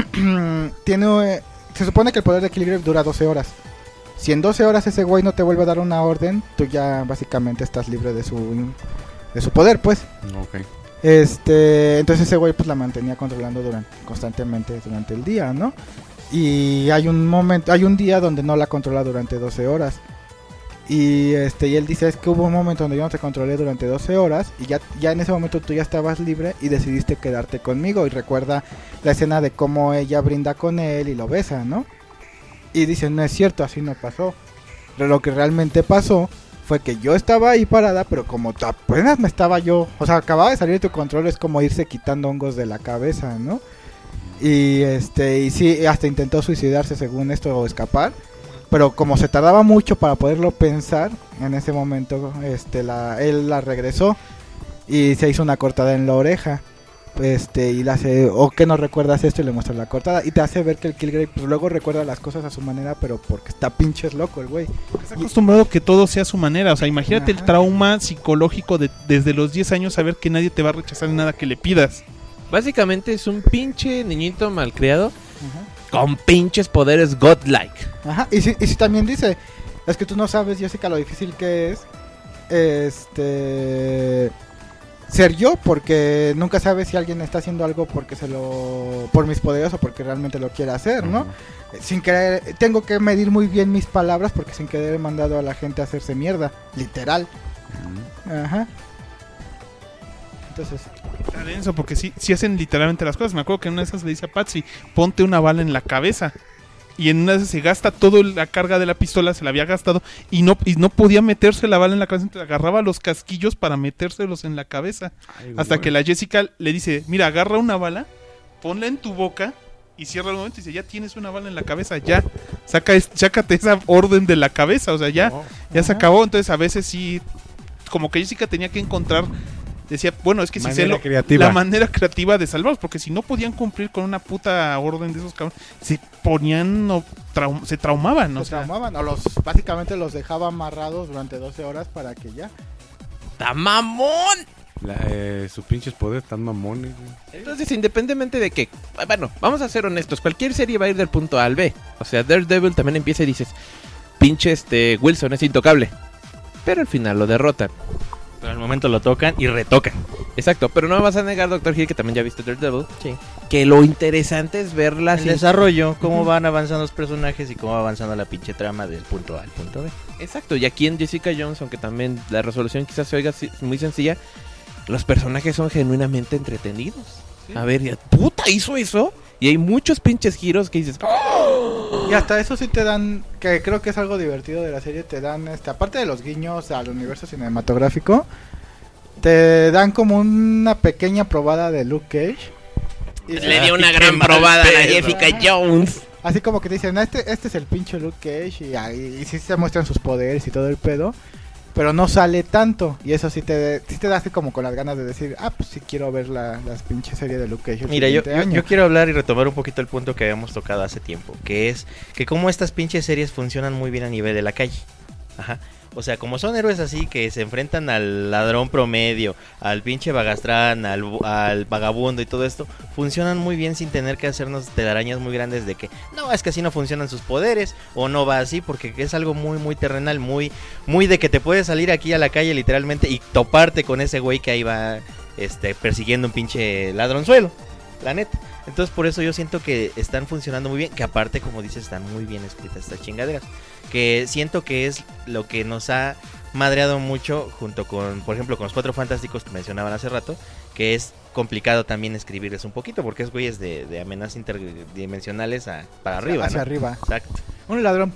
se supone que el poder de equilibrio dura 12 horas. Si en 12 horas ese güey no te vuelve a dar una orden, tú ya básicamente estás libre de su poder, pues. Ok. Entonces ese güey pues la mantenía controlando constantemente durante el día, ¿no? Y hay un día donde no la controla durante 12 horas. Y él dice, es que hubo un momento donde yo no te controlé durante 12 horas y ya en ese momento tú ya estabas libre y decidiste quedarte conmigo. Y recuerda la escena de cómo ella brinda con él y lo besa, ¿no? Y dice, no es cierto, así no pasó. Pero lo que realmente pasó fue que yo estaba ahí parada, pero como apenas acababa de salir de tu control, es como irse quitando hongos de la cabeza, ¿no? Y sí, hasta intentó suicidarse según esto o escapar, pero como se tardaba mucho para poderlo pensar, en ese momento él la regresó y se hizo una cortada en la oreja. Y le hace, ¿o qué no recuerdas esto? Y le muestra la cortada y te hace ver que el Kilgrave pues luego recuerda las cosas a su manera, pero porque está pinches loco el güey. Está acostumbrado que todo sea a su manera, o sea, imagínate el trauma psicológico desde los 10 años, saber que nadie te va a rechazar en nada que le pidas. Básicamente es un pinche niñito malcriado con pinches poderes godlike. Ajá, y si también dice, es que tú no sabes, Jessica, lo difícil que es ser yo, porque nunca sabes si alguien está haciendo algo por mis poderes o porque realmente lo quiere hacer, ¿no? Sin querer, tengo que medir muy bien mis palabras porque sin querer he mandado a la gente a hacerse mierda, literal. Ajá. Entonces, está denso porque sí hacen literalmente las cosas. Me acuerdo que en una de esas le dice a Patsy, ponte una bala en la cabeza. Y en una de esas se gasta toda la carga de la pistola, se la había gastado y no podía meterse la bala en la cabeza, entonces agarraba los casquillos para metérselos en la cabeza. Hasta que la Jessica le dice, mira, agarra una bala, ponla en tu boca y cierra el momento y dice, ya tienes una bala en la cabeza, ya, sácate esa orden de la cabeza, o sea, ya se acabó. Entonces a veces sí, como que Jessica tenía que encontrar, decía, bueno, es que si sé la manera creativa de salvarlos, porque si no podían cumplir con una puta orden de esos cabrones, se ponían, se traumaban, ¿no? Traumaban, básicamente los dejaba amarrados durante 12 horas para que ya. ¡Ta mamón! Sus pinches poderes están mamones, güey. Entonces, independientemente de que, bueno, vamos a ser honestos, cualquier serie va a ir del punto A al B. O sea, Daredevil también empieza y dices, pinche Wilson es intocable. Pero al final lo derrotan. Pero al momento lo tocan y retocan. Exacto, pero no me vas a negar, Dr. Hill, que también ya viste Daredevil. Sí. Que lo interesante es ver el desarrollo, cómo van avanzando los personajes y cómo va avanzando la pinche trama del punto A al punto B. Exacto, y aquí en Jessica Jones, aunque también la resolución quizás se oiga muy sencilla, los personajes son genuinamente entretenidos. Sí. A ver, puta, ¿hizo eso? Y hay muchos pinches giros que dices, ¡oh! Y hasta eso sí te dan, que creo que es algo divertido de la serie, te dan, aparte de los guiños al universo cinematográfico, te dan como una pequeña probada de Luke Cage. Y le dio una gran probada a la Jessica Jones. Así como que te dicen, este es el pinche Luke Cage y sí se muestran sus poderes y todo el pedo. Pero no sale tanto. Y eso sí te da así como con las ganas de decir, pues sí quiero ver las pinches series de Luke Cage. Mira, yo quiero hablar y retomar un poquito el punto que habíamos tocado hace tiempo. Que es que como estas pinches series funcionan muy bien a nivel de la calle. Ajá. O sea, como son héroes así que se enfrentan al ladrón promedio, al pinche vagastrán, al vagabundo y todo esto, funcionan muy bien sin tener que hacernos telarañas muy grandes de que no, es que así no funcionan sus poderes o no va así, porque es algo muy muy terrenal, muy de que te puedes salir aquí a la calle literalmente y toparte con ese güey que ahí va persiguiendo un pinche ladronzuelo, la neta. Entonces por eso yo siento que están funcionando muy bien, que aparte, como dices, están muy bien escritas estas chingaderas, que siento que es lo que nos ha madreado mucho junto con, por ejemplo, con los Cuatro Fantásticos que mencionaban hace rato, que es complicado también escribirles un poquito, porque es güeyes de amenazas interdimensionales para arriba, hacia ¿no? arriba. Exacto. Un ladrón.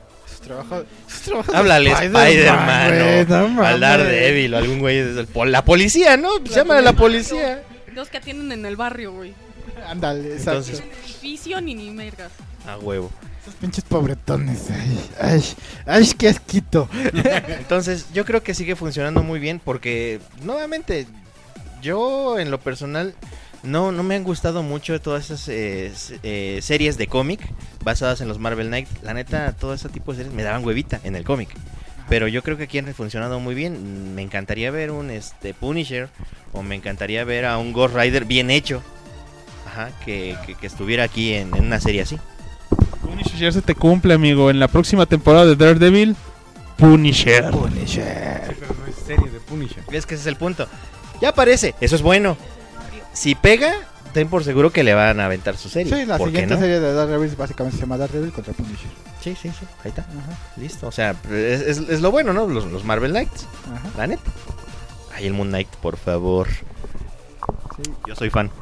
Sus trabajos háblale Spider-Man, al Daredevil o algún güey la policía, ¿no? Llámale a la policía. Los que atienden en el barrio, güey. Ándale, exacto. Entonces, edificio ni mergas. A huevo. Esos pinches pobretones. Ay, qué asquito. Entonces, yo creo que sigue funcionando muy bien porque, nuevamente, yo en lo personal No me han gustado mucho todas esas series de cómic basadas en los Marvel Knights. La neta, todo ese tipo de series me daban huevita en el cómic. Pero yo creo que aquí han funcionado muy bien. Me encantaría ver un Punisher, o me encantaría ver a un Ghost Rider bien hecho. Ajá, que estuviera aquí en una serie así. Punisher ya se te cumple, amigo. En la próxima temporada de Daredevil, Punisher. Pero no es serie de Punisher. Es que ese es el punto. Ya aparece, eso es bueno. Si pega, ten por seguro que le van a aventar su serie. Sí, la ¿Por qué siguiente no? serie de Daredevil básicamente se llama Daredevil contra Punisher. Sí, ahí está. Ajá. Listo, o sea, es lo bueno, ¿no? Los Marvel Knights, Ajá. la neta. Ay, el Moon Knight, por favor. Sí. Yo soy fan.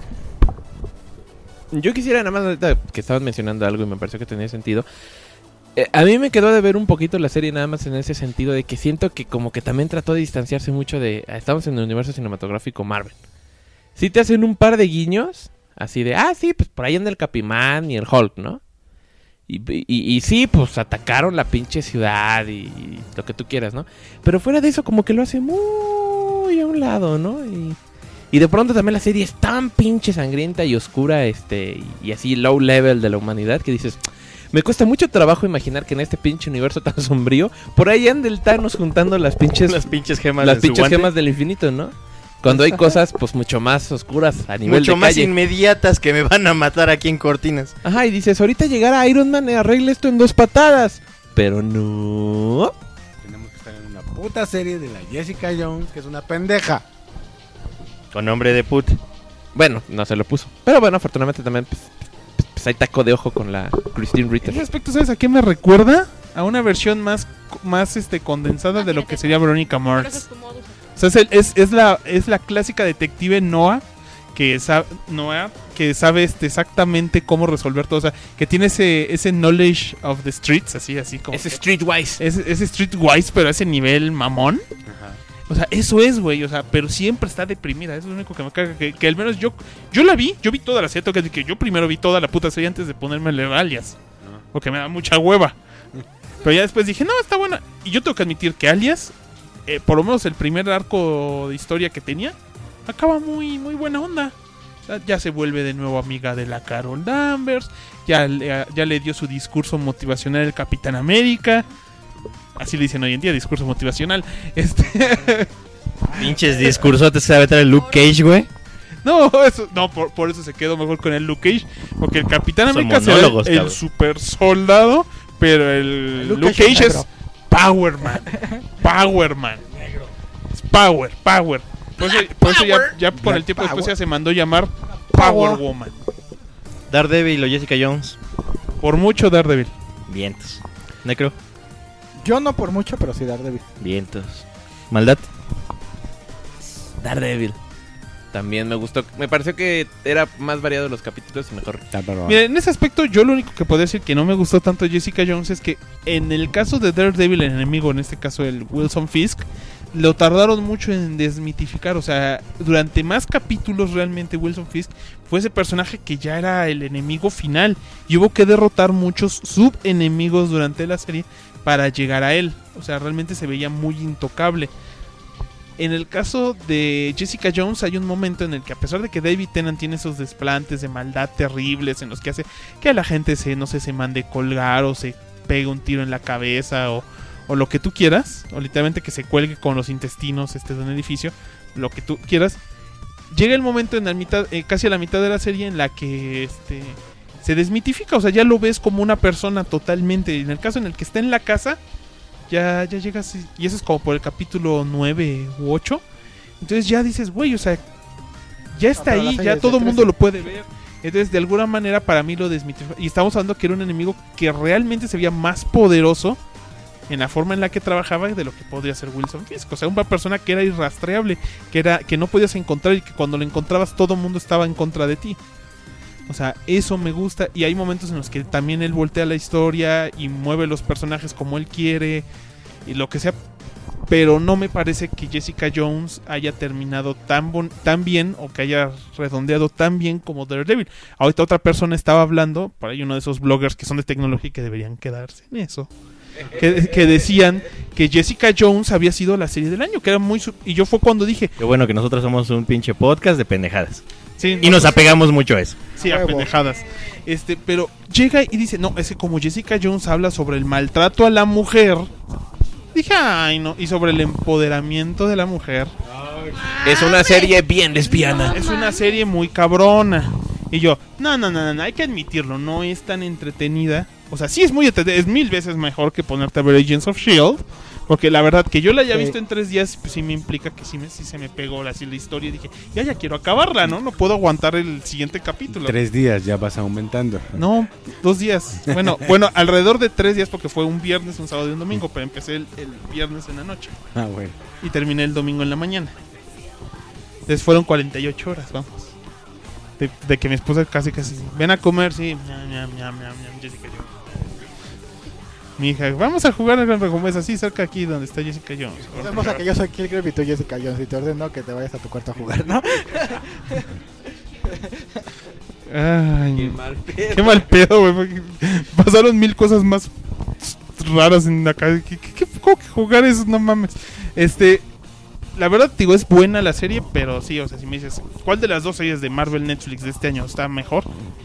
Yo quisiera nada más ahorita que estaban mencionando algo y me pareció que tenía sentido. A mí me quedó de ver un poquito la serie nada más en ese sentido de que siento que como que también trató de distanciarse mucho de... Estamos en el universo cinematográfico Marvel. Sí te hacen un par de guiños, así de... sí, pues por ahí anda el Capimán y el Hulk, ¿no? Y sí, pues atacaron la pinche ciudad y lo que tú quieras, ¿no? Pero fuera de eso como que lo hace muy a un lado, ¿no? Y de pronto también la serie es tan pinche sangrienta y oscura, y así low level de la humanidad que dices... Me cuesta mucho trabajo imaginar que en este pinche universo tan sombrío, por ahí anda el Thanos juntando las pinches gemas, gemas del infinito, ¿no? Cuando hay cosas pues mucho más oscuras a nivel mucho de más calle. inmediatas que me van a matar aquí en Cortinas. Ajá, y dices, ahorita llegará Iron Man y arregle esto en 2 patadas. Pero no. Tenemos que estar en una puta serie de la Jessica Jones, que es una pendeja. Con nombre de put. Bueno, no se lo puso. Pero bueno, afortunadamente también pues hay taco de ojo con la Christine En Ritter. ese aspecto, ¿sabes a qué me recuerda? A una versión más condensada de lo que sería Veronica Mars. O sea, es la clásica detective Noah que sabe exactamente cómo resolver todo, o sea, que tiene ese knowledge of the streets, así como Es streetwise. ese streetwise, pero a ese nivel mamón. Ajá. O sea, eso es, güey, o sea, pero siempre está deprimida, eso es lo único que me caga, que al menos yo vi toda la serie, que yo primero vi toda la puta serie antes de ponerme Alias, porque me da mucha hueva. Pero ya después dije, no, está buena. Y yo tengo que admitir que Alias, por lo menos el primer arco de historia que tenía, acaba muy, muy buena onda. O sea, ya se vuelve de nuevo amiga de la Carol Danvers, ya le dio su discurso motivacional al Capitán América. Así le dicen hoy en día, discurso motivacional. Pinches discursotes que sabe traer Luke Cage, güey. No, por eso se quedó mejor con el Luke Cage. Porque el Capitán Son América monólogos, el cabrón. super soldado, pero el Luke Cage es Power Man. Power Man. Es Power. Por eso ya con el tiempo después ya se mandó llamar Power Woman. Daredevil o Jessica Jones. Por mucho Daredevil. Vientos. Necro. Yo no por mucho, pero sí Daredevil. Vientos. Maldad. Daredevil. También me gustó. Me pareció que era más variado los capítulos y mejor. Mira, en ese aspecto yo lo único que puedo decir que no me gustó tanto de Jessica Jones es que en el caso de Daredevil, el enemigo, en este caso el Wilson Fisk, lo tardaron mucho en desmitificar. O sea, durante más capítulos realmente Wilson Fisk fue ese personaje que ya era el enemigo final. Y hubo que derrotar muchos subenemigos durante la serie para llegar a él. O sea, realmente se veía muy intocable. En el caso de Jessica Jones hay un momento en el que, a pesar de que David Tennant tiene esos desplantes de maldad terribles en los que hace que a la gente se mande colgar o se pegue un tiro en la cabeza o lo que tú quieras, o literalmente que se cuelgue con los intestinos de un edificio, lo que tú quieras, llega el momento en la mitad, casi a la mitad de la serie en la que se desmitifica, o sea, ya lo ves como una persona totalmente. En el caso en el que está en la casa, ya llegas, y eso es como por el capítulo 9 u 8. Entonces ya dices, güey, o sea, ya está ahí, ya todo el mundo lo puede ver. Entonces, de alguna manera, para mí lo desmitifica. Y estamos hablando que era un enemigo que realmente se veía más poderoso en la forma en la que trabajaba de lo que podría ser Wilson Fisk. O sea, una persona que era irrastreable, que no podías encontrar y que cuando lo encontrabas todo el mundo estaba en contra de ti. O sea, eso me gusta. Y hay momentos en los que también él voltea la historia y mueve los personajes como él quiere y lo que sea. Pero no me parece que Jessica Jones haya terminado tan bien, o que haya redondeado tan bien como Daredevil. Ahorita otra persona estaba hablando, por ahí uno de esos bloggers que son de tecnología y que deberían quedarse en eso, que decían que Jessica Jones había sido la serie del año, que era muy... Y yo fue cuando dije... Qué bueno que nosotros somos un pinche podcast de pendejadas. Sí, Y nos apegamos mucho a eso. Sí, a Huevo. pendejadas. Pero llega y dice, no, es que como Jessica Jones habla sobre el maltrato a la mujer, dije, ay no, y sobre el empoderamiento de la mujer. Es una serie bien lesbiana. Es una serie muy cabrona. Y yo, no, hay que admitirlo, no es tan entretenida. O sea, sí es muy entretenida, es 1000 veces mejor que ponerte a ver Agents of S.H.I.E.L.D. Porque la verdad que yo la haya Sí. visto en 3 días, pues sí me implica que sí se me pegó así la historia. Y dije, ya quiero acabarla, ¿no? No puedo aguantar el siguiente capítulo. 3 días ya vas aumentando. No, 2 días. Bueno, alrededor de 3 días porque fue un viernes, un sábado y un domingo, pero empecé el viernes en la noche Ah, bueno. y terminé el domingo en la mañana. Entonces fueron 48 horas, vamos. De que mi esposa casi, ven a comer, sí. Ñam, Jessica Jones. Mi hija, vamos a jugar a Gran Recompensa, sí, cerca aquí donde está Jessica Jones. Vemos a que yo soy Killgrave y tú Jessica Jones y te ordeno que te vayas a tu cuarto a jugar, ¿no? Ay, qué mal pedo, güey. Porque pasaron 1000 cosas más raras en acá. ¿Cómo que jugar eso? No mames. La verdad, digo, es buena la serie, pero sí, o sea, si me dices, ¿cuál de las 2 series de Marvel Netflix de este año está mejor?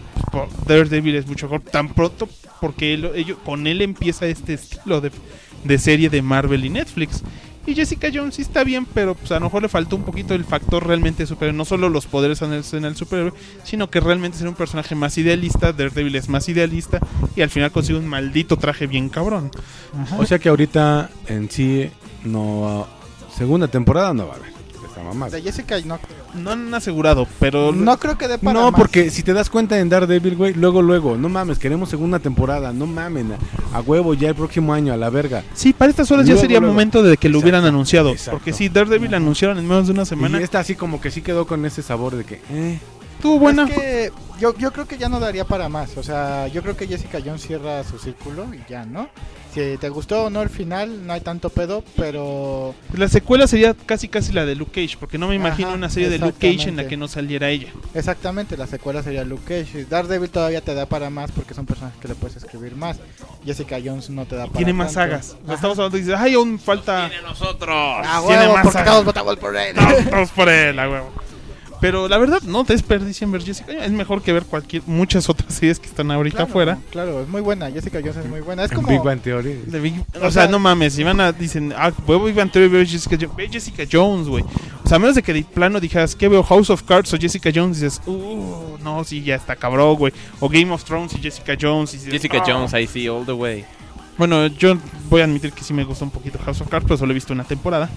Daredevil es mucho mejor. Tan pronto, porque con él empieza este estilo de serie de Marvel y Netflix. Y Jessica Jones sí está bien, pero pues a lo mejor le faltó un poquito el factor realmente superhéroe. No solo los poderes en el superhéroe, sino que realmente ser un personaje más idealista. Daredevil es más idealista y al final consigue un maldito traje bien cabrón. Ajá. O sea que ahorita en sí no... segunda temporada no va a haber. Esta mamada. De Jessica No han asegurado, pero... no creo que dé para No, más. porque si te das cuenta en Daredevil, güey, luego, no mames, queremos segunda temporada, no mamen, a huevo ya el próximo año, a la verga. Sí, para estas horas ya Luego, sería luego. momento de que lo hubieran Exacto, anunciado. exacto. Porque sí, Daredevil anunciaron en menos de una semana. Y esta así como que sí quedó con ese sabor de que, Estuvo buena. Es que yo creo que ya no daría para más. O sea, yo creo que Jessica Jones cierra su círculo y ya, ¿no? Si te gustó o no el final, no hay tanto pedo, pero... La secuela sería casi la de Luke Cage, porque no me imagino Ajá, una serie de Luke Cage en la exactamente. que no saliera ella. Exactamente, la secuela sería Luke Cage. Daredevil todavía te da para más porque son personajes que le puedes escribir más. Jessica Jones no te da para Tiene más tanto. sagas. Lo Ajá. estamos hablando y dices, ay, aún falta... Tiene nosotros. Ah, Tiene huevo, más porque sagas. todos votamos por él. Todos por él, a huevo. Pero la verdad, no desperdicien ver Jessica. Es mejor que ver muchas otras series que están ahorita Claro, afuera. Claro, es muy buena. Jessica Jones es muy buena. Es en como... Big Bang Theory. O sea, no mames, si dicen, huevo Big Bang Theory, ve Jessica Jones, güey. O sea, a menos de que de plano dijeras, ¿qué veo? House of Cards o Jessica Jones, dices, no, sí, ya está cabrón, güey. O Game of Thrones y Jessica Jones. Y dices, Jessica Jones, I see all the way. Bueno, yo voy a admitir que sí me gusta un poquito House of Cards, pero solo he visto una temporada.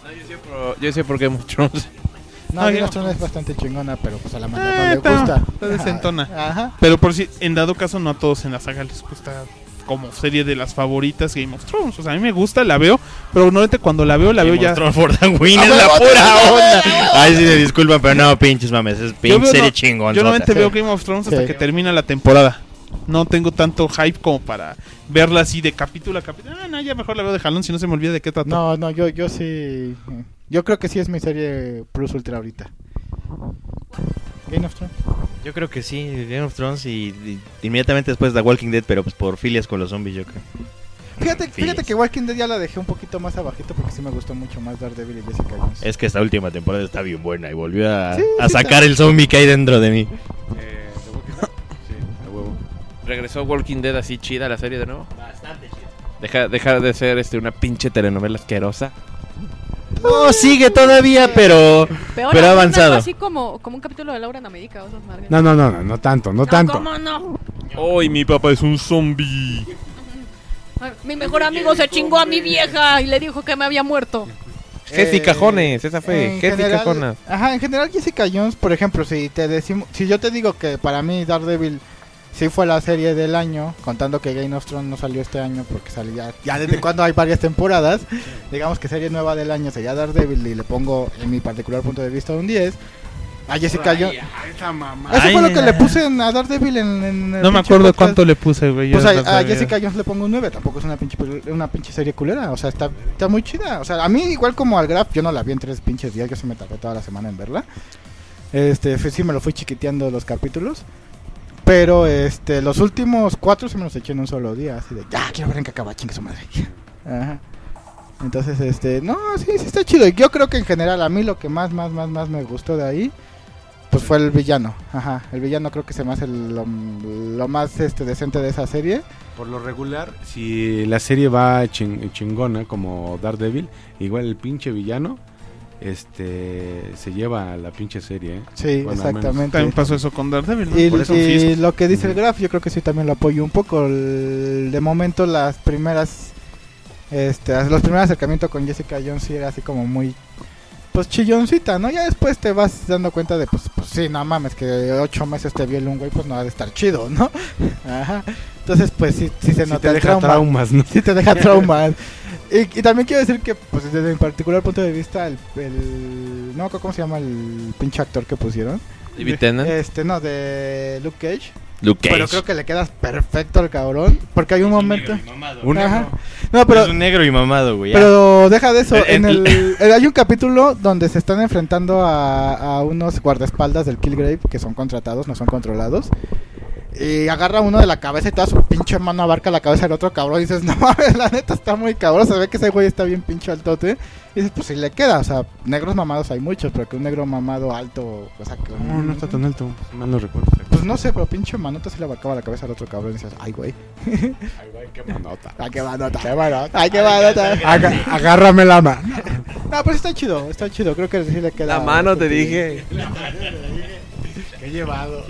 Yo sé por Game of Thrones. No, Game of Thrones es bastante chingona, pero pues a la mano no le Está gusta. desentona. Ajá. Pero por si, en dado caso, no a todos en la saga les gusta como serie de las favoritas Game of Thrones. O sea, a mí me gusta, la veo, pero normalmente cuando la veo ya... For the Win es la pura onda. Ay, sí, me disculpan, pero no, pinches mames, es pinche serie chingón. Yo normalmente veo Game of Thrones hasta Sí. que termina la temporada. No tengo tanto hype como para verla así de capítulo a capítulo. No, ya mejor la veo de jalón si no se me olvida de qué trata. No, yo sí... Yo creo que sí es mi serie plus ultra ahorita. Game of Thrones. Yo creo que sí, Game of Thrones y inmediatamente después The Walking Dead, pero pues por filias con los zombies, yo creo. Fíjate que Walking Dead ya la dejé un poquito más abajito porque sí me gustó mucho más Daredevil y Jessica Jones. Es que esta última temporada está bien buena y volvió a Sí, sacar el zombie que hay dentro de mí. ¿The Walking Dead? Sí, a huevo. Regresó Walking Dead así chida la serie de nuevo. Bastante chida. Deja de ser una pinche telenovela asquerosa. No, sigue todavía, pero Algo avanzado. así como un capítulo de Laura en América. O sea, No tanto. ¿Cómo no? ¡Ay, mi papá es un zombie! Ay, mi mejor amigo se chingó a mi vieja y le dijo que me había muerto. Jessica Jones, esa fue. En Jessica general- Jones. Ajá, en general Jessica Jones, por ejemplo, si yo te digo que para mí Daredevil sí fue la serie del año, contando que Game of Thrones no salió este año porque salía ya desde cuando hay varias temporadas, digamos que serie nueva del año sería Daredevil y le pongo en mi particular punto de vista un 10. A Jessica Jones. Eso fue lo que le puse a Daredevil en el No me pinche acuerdo podcast. cuánto le puse, güey. Pues yo a no sabía. Jessica Jones le pongo un 9, tampoco es una pinche serie culera, o sea, está muy chida. O sea, a mí igual como al Graf, yo no la vi en 3 pinches días, yo sí me tardé toda la semana en verla. Sí me lo fui chiquiteando los capítulos. Pero los últimos 4 se me los eché en un solo día, así de, ya quiero ver en qué acaba, chingue su madre. Ajá. Entonces, no, sí está chido. Y yo creo que en general a mí lo que más me gustó de ahí, pues fue el villano. Ajá, el villano creo que se me hace lo más decente de esa serie. Por lo regular, si la serie va chingona como Daredevil, igual el pinche villano se lleva a la pinche serie, ¿eh? Sí, Bueno, al menos. exactamente. También pasó eso con Daredevil, ¿no? Y, Por eso y Fisk. lo que dice el Graf, yo creo que sí también lo apoyo un poco. De momento los primer acercamiento con Jessica Jones sí era así como muy, pues chilloncita, ¿no? Ya después te vas dando cuenta de, pues sí, no mames, que 8 meses te viole un güey, pues no ha de estar chido, ¿no? Ajá. Entonces, pues sí se nota te el deja trauma. traumas, ¿no? Sí te deja traumas. Y también quiero decir que, pues desde mi particular punto de vista, no me acuerdo cómo se llama el pinche actor que pusieron. David Tennant. No, de Luke Cage. Luke Cage. Pero creo que le quedas perfecto al cabrón. Porque hay un momento. Un Ajá. negro. No, pero. Es un negro y mamado, güey. ya. Pero deja de eso. Hay un capítulo donde se están enfrentando a unos guardaespaldas del Killgrave que son contratados, no son controlados. Y agarra uno de la cabeza y toda su pinche mano abarca la cabeza del otro cabrón. Y dices, no mames, la neta está muy cabrón. Se ve que ese güey está bien pinche altote. Y dices, pues si le queda. O sea, negros mamados hay muchos, pero que un negro mamado alto. O sea, que No está tan alto. Mal no recuerdo. Pues no sé, pero pinche manota se le abarcaba la cabeza al otro cabrón. Y dices, ay, güey. Ay, güey, qué manota. Ay, qué manota. Qué manota. Ay, qué manota. Agárrame la mano. No, pero está chido, está chido. Creo que sí le queda. La mano te bastante dije. Qué llevado.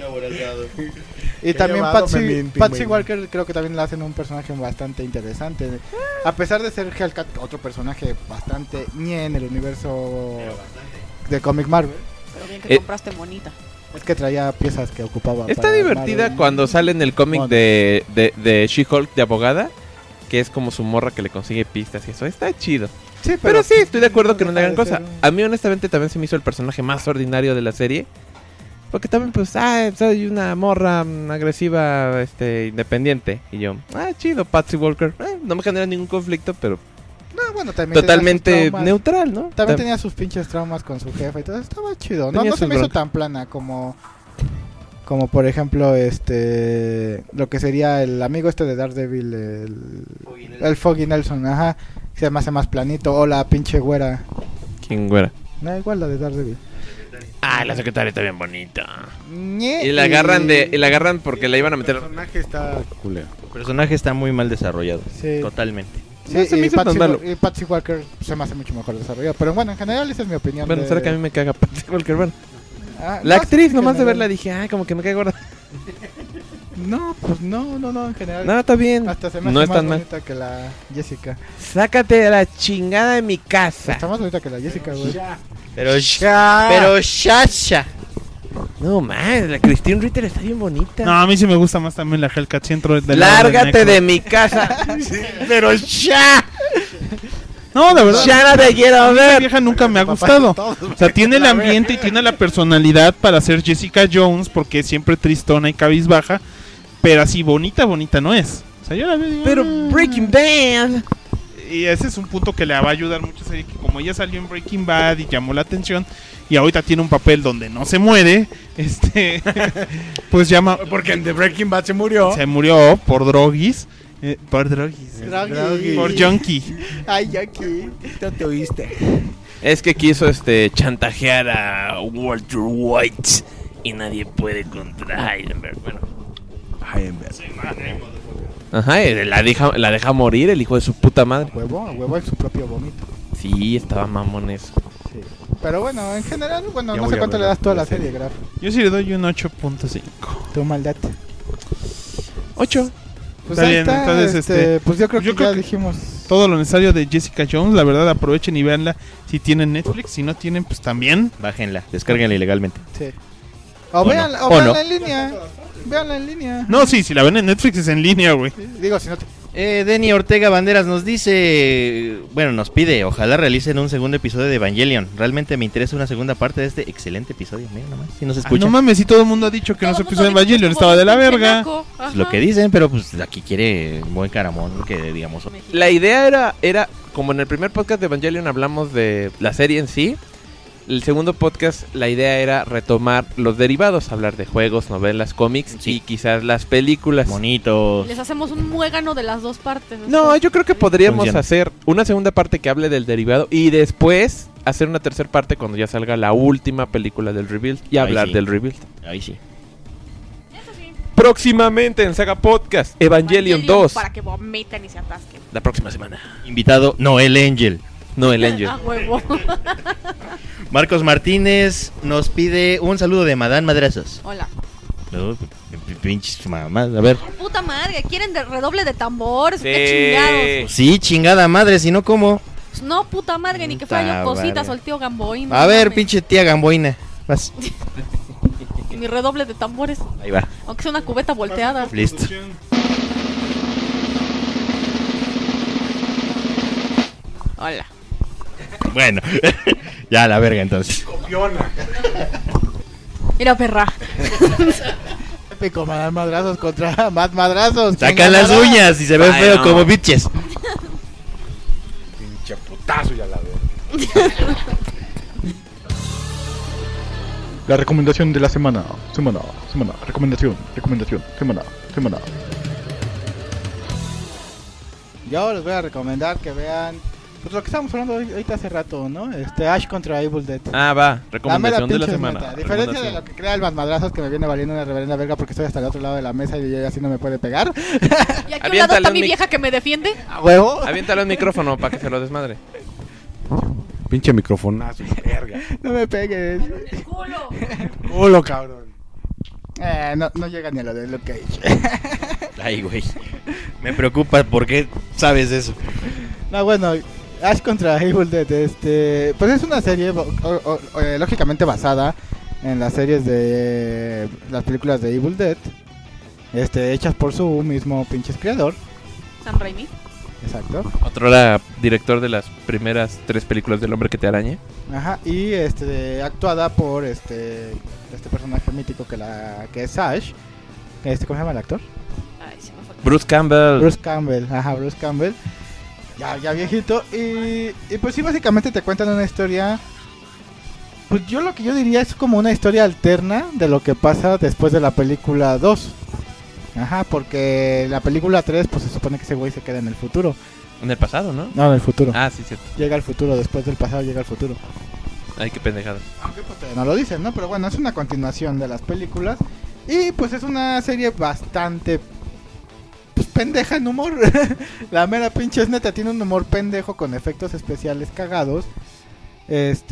Y también llevado, Patsy, me mienten, Patsy güey. Walker creo que también le hacen un personaje bastante interesante. A pesar de ser Hellcat, otro personaje bastante ñe en el universo de cómic Marvel. Pero bien que compraste monita. Es que traía piezas que ocupaba. Está para divertida Marvel. cuando sale en el cómic Bueno. de She-Hulk de abogada, que es como su morra que le consigue pistas y eso. Está chido. Sí, Pero sí, estoy de acuerdo que no le deja hagan de cosa. ser- A mí honestamente también se me hizo el personaje más ordinario de la serie. Porque también pues, soy una morra agresiva, independiente. Y yo, chido, Patsy Walker. No me genera ningún conflicto, pero No, bueno, también totalmente tenía sus traumas. neutral, ¿no? También tenía sus pinches traumas con su jefa y todo. Estaba chido. No, Tenía no se sus me hizo broncas. tan plana como por ejemplo, lo que sería el amigo de Daredevil, el Foggy Nelson, ajá, que se me hace más planito, o la pinche güera. ¿Quién güera? No, igual la de Daredevil. La secretaria está bien bonita. Ñe, Y la agarran porque la iban a meter. El personaje está culero. El personaje está muy mal desarrollado. Sí. Totalmente. Sí, No se me y, hizo tan Patsy, malo. y Patsy Walker se me hace mucho mejor desarrollado. Pero bueno, en general esa es mi opinión. Bueno, de... será que a mí me caga Patsy Walker, bueno. Ah, La no, actriz, sí, nomás de en verla, general. dije, como que me cae gorda. No, pues no, en general. No, está bien. Hasta se me No hace es más tan mal. bonita que la Jessica. Sácate a la chingada de mi casa. Está más bonita que la Jessica, güey. Pero Shasha. No, man, la Christine Ritter está bien bonita. No, a mí sí me gusta más también la Hellcat. Sí entro del lado Lárgate de Necro. mi casa. Pero ya. No, de verdad. Ya no te quiero A mí la ver. vieja nunca me ha gustado. O sea, tiene el ambiente y tiene la personalidad para ser Jessica Jones porque es siempre tristona y cabizbaja, pero así bonita no es. O sea, yo la veo y digo, Pero Breaking Bad. y ese es un punto que le va a ayudar mucho a serie, que como ella salió en Breaking Bad y llamó la atención y ahorita tiene un papel donde no se muere, pues llama Porque en The Breaking Bad se murió. se murió por droguis. Por droguis. Draghi. Por junkie. Ay, aquí. No te oíste. Es que quiso chantajear a Walter White y nadie puede contra Heisenberg. Bueno. Ajá, y la deja morir el hijo de su puta madre. A huevo en su propio vómito. Sí, estaba mamón eso. Sí. Pero bueno, en general, bueno, Ya no voy sé a cuánto ver le das toda la la serie, Graf. Yo sí le doy un 8.5. Tu maldad. 8. Pues Está ahí bien, está, entonces, pues yo creo yo que creo ya que- dijimos. Todo lo necesario de Jessica Jones, la verdad aprovechen y véanla si tienen Netflix, si no tienen pues también. Bájenla, descárguenla ilegalmente. Sí. O no, véanla, o véanla no. en línea. Véanla en línea. No, sí, si la ven en Netflix es en línea, güey. Digo, si no te... Denny Ortega Banderas nos dice, bueno, nos pide, ojalá realicen un segundo episodio de Evangelion. Realmente me interesa una segunda parte de este excelente episodio. Mira nomás, si nos Ay, escuchan. no mames, si todo el mundo ha dicho que no se puso en Evangelion, estaba de la verga. Es lo que dicen, pero pues aquí quiere buen caramón, que digamos. La idea era, como en el primer podcast de Evangelion hablamos de la serie en sí, el segundo podcast la idea era retomar los derivados, hablar de juegos, novelas, cómics Sí. y quizás las películas. Bonitos. Les hacemos un muégano de las dos partes. No, yo creo que podríamos Funciona. hacer una segunda parte que hable del derivado y después hacer una tercera parte cuando ya salga la última película del Rebuild y hablar sí. del Rebuild. Ahí sí. Próximamente en Saga Podcast, Evangelion 2. Para que vomiten y se atasquen. La próxima semana. Invitado Noel Angel. No, el Angel. A huevo. Marcos Martínez nos pide un saludo de Madame Madrazos. Hola. No, pinches mamás, a ver. Puta madre, ¿quieren de redoble de tambores? Sí. ¿Qué chingados? Sí, chingada madre, si no, ¿cómo? Pues no, puta madre, ni que fuera Puta yo cositas madre. o el tío Gamboín. A ver, pinche tía Gamboina. Vas. Y mi redoble de tambores. Ahí va. Aunque sea una cubeta volteada. Listo. Hola. Bueno, ya a la verga entonces. Mira, perra. Épico, Madame Madrazos contra más madrazos. Sacan las Chingada. uñas y se ven Ay, feo no. como bitches. Pinche putazo ya la veo. La recomendación de la semana. Recomendación. Semana. Yo les voy a recomendar que vean pues lo que estábamos hablando ahorita hace rato, ¿no? Ash contra Evil Dead. Ah, va. La mera Recomendación de la pinche semana. neta. A diferencia de lo que crea el madrazos que me viene valiendo una reverenda verga porque estoy hasta el otro lado de la mesa y ella así no me puede pegar. Y aquí a un lado Aviéntale está un mi mic- vieja que me defiende. A huevo. Aviéntalo el micrófono para que se lo desmadre. Pinche microfonazo, verga. No me pegues. Culo, cabrón. No llega ni a lo de Luke Cage. Ay, güey. Me preocupa porque sabes de eso. No, bueno, Ash contra Evil Dead, pues es una serie lógicamente basada en las series de las películas de Evil Dead, hechas por su mismo pinches creador. Sam Raimi. Exacto. Otro era director de las primeras 3 películas del Hombre que te arañe. Ajá, y actuada por este personaje mítico que es Ash. ¿Cómo se llama el actor? Ay, se me fue. Bruce Campbell. Bruce Campbell, ajá, Bruce Campbell. Ya viejito. Y pues sí, básicamente te cuentan una historia. Pues lo que yo diría es como una historia alterna de lo que pasa después de la película 2. Ajá, porque la película 3, pues se supone que ese güey se queda en el futuro. En el pasado, ¿no? No, en el futuro. Ah, sí, cierto. Llega al futuro, después del pasado llega al futuro. Ay, qué pendejada. Aunque pues todavía no lo dicen, ¿no? Pero bueno, es una continuación de las películas. Y pues es una serie bastante pues pendeja en humor. La mera pinche es neta, tiene un humor pendejo con efectos especiales cagados. Y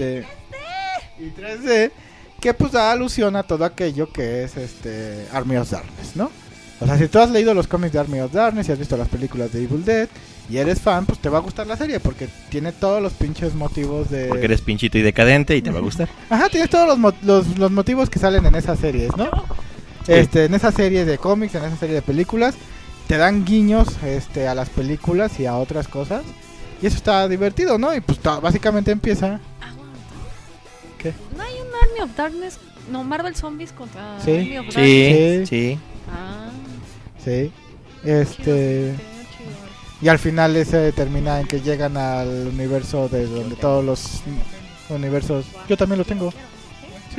3D que pues da alusión a todo aquello que es Army of Darkness, ¿no? O sea, si tú has leído los cómics de Army of Darkness y has visto las películas de Evil Dead y eres fan, pues te va a gustar la serie porque tiene todos los pinches motivos de... Porque eres pinchito y decadente y te va a gustar. Ajá, tienes todos los motivos que salen en esas series, ¿no? En esa serie de cómics, en esa serie de películas, te dan guiños a las películas y a otras cosas. Y eso está divertido, ¿no? Y pues básicamente empieza... ¿Qué? ¿No hay un Army of Darkness? No, Marvel Zombies contra Sí. Army of Darkness. Sí. Ah, Sí. chido. Y al final ese termina en que llegan al universo de donde todos los universos... Yo también lo tengo. Sí.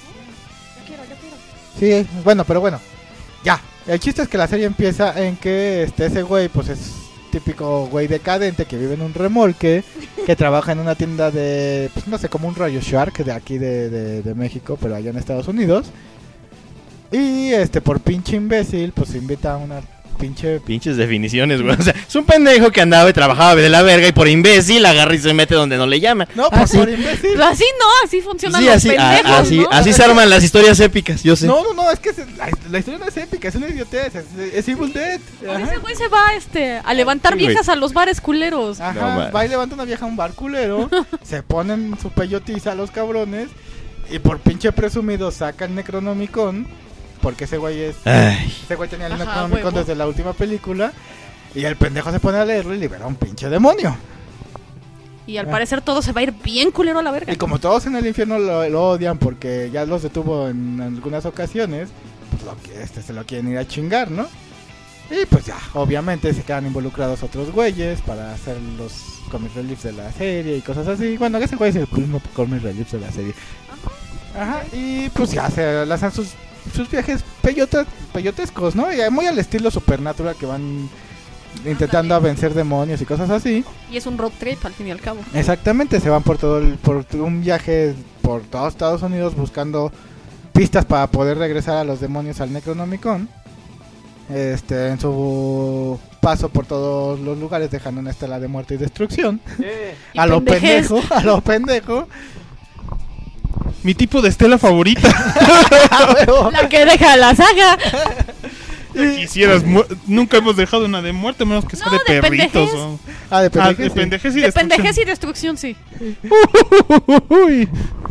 Sí, bueno, pero bueno. Ya. El chiste es que la serie empieza en que ese güey pues es típico güey decadente que vive en un remolque, que trabaja en una tienda de, pues no sé, como un Radio Shark de aquí de México, pero allá en Estados Unidos. Y por pinche imbécil, pues invita a una pinche... Pinches definiciones, güey. O sea, es un pendejo que andaba y trabajaba de la verga y por imbécil agarra y se mete donde no le llaman. No, pues Así. por imbécil. Pero así no, así funcionan Sí, los así, pendejos, así, ¿no? así se arman las historias épicas, yo sé. No, es que la historia no es épica, es una idiotez, es Evil Dead. Por Ajá. ese güey se va a levantar Sí, güey. viejas a los bares culeros. No, Ajá, man. va y levanta una vieja a un bar culero, se ponen su peyotiza a los cabrones y por pinche presumido sacan Necronomicon, porque ese güey Ay, ese güey tenía el Ajá, Necronomicon huevo. desde la última película y el pendejo se pone a leerlo y libera un pinche demonio. Y al parecer todo se va a ir bien culero a la verga. Y como todos en el infierno lo odian porque ya los detuvo en algunas ocasiones, pues se lo quieren ir a chingar, ¿no? Y pues ya, obviamente se quedan involucrados otros güeyes para hacer los comic reliefs de la serie y cosas así. Bueno, ese güey es el mismo comic reliefs de la serie. Ajá, y pues ya se lanzan sus viajes peyotescos, ¿no? Y muy al estilo Supernatural que van intentando vencer demonios y cosas así. Y es un road trip al fin y al cabo. Exactamente, se van por por un viaje por todo Estados Unidos buscando pistas para poder regresar a los demonios al Necronomicon. En su paso por todos los lugares dejando una estela de muerte y destrucción. Y a lo pendejez. pendejo. Mi tipo de estela favorita. La que deja la saga. Quisieras, nunca hemos dejado una de muerte, menos que sea No, de de perritos. pendejez. De pendejez, de sí. pendejez y De destrucción. pendejez y destrucción, sí. Uy.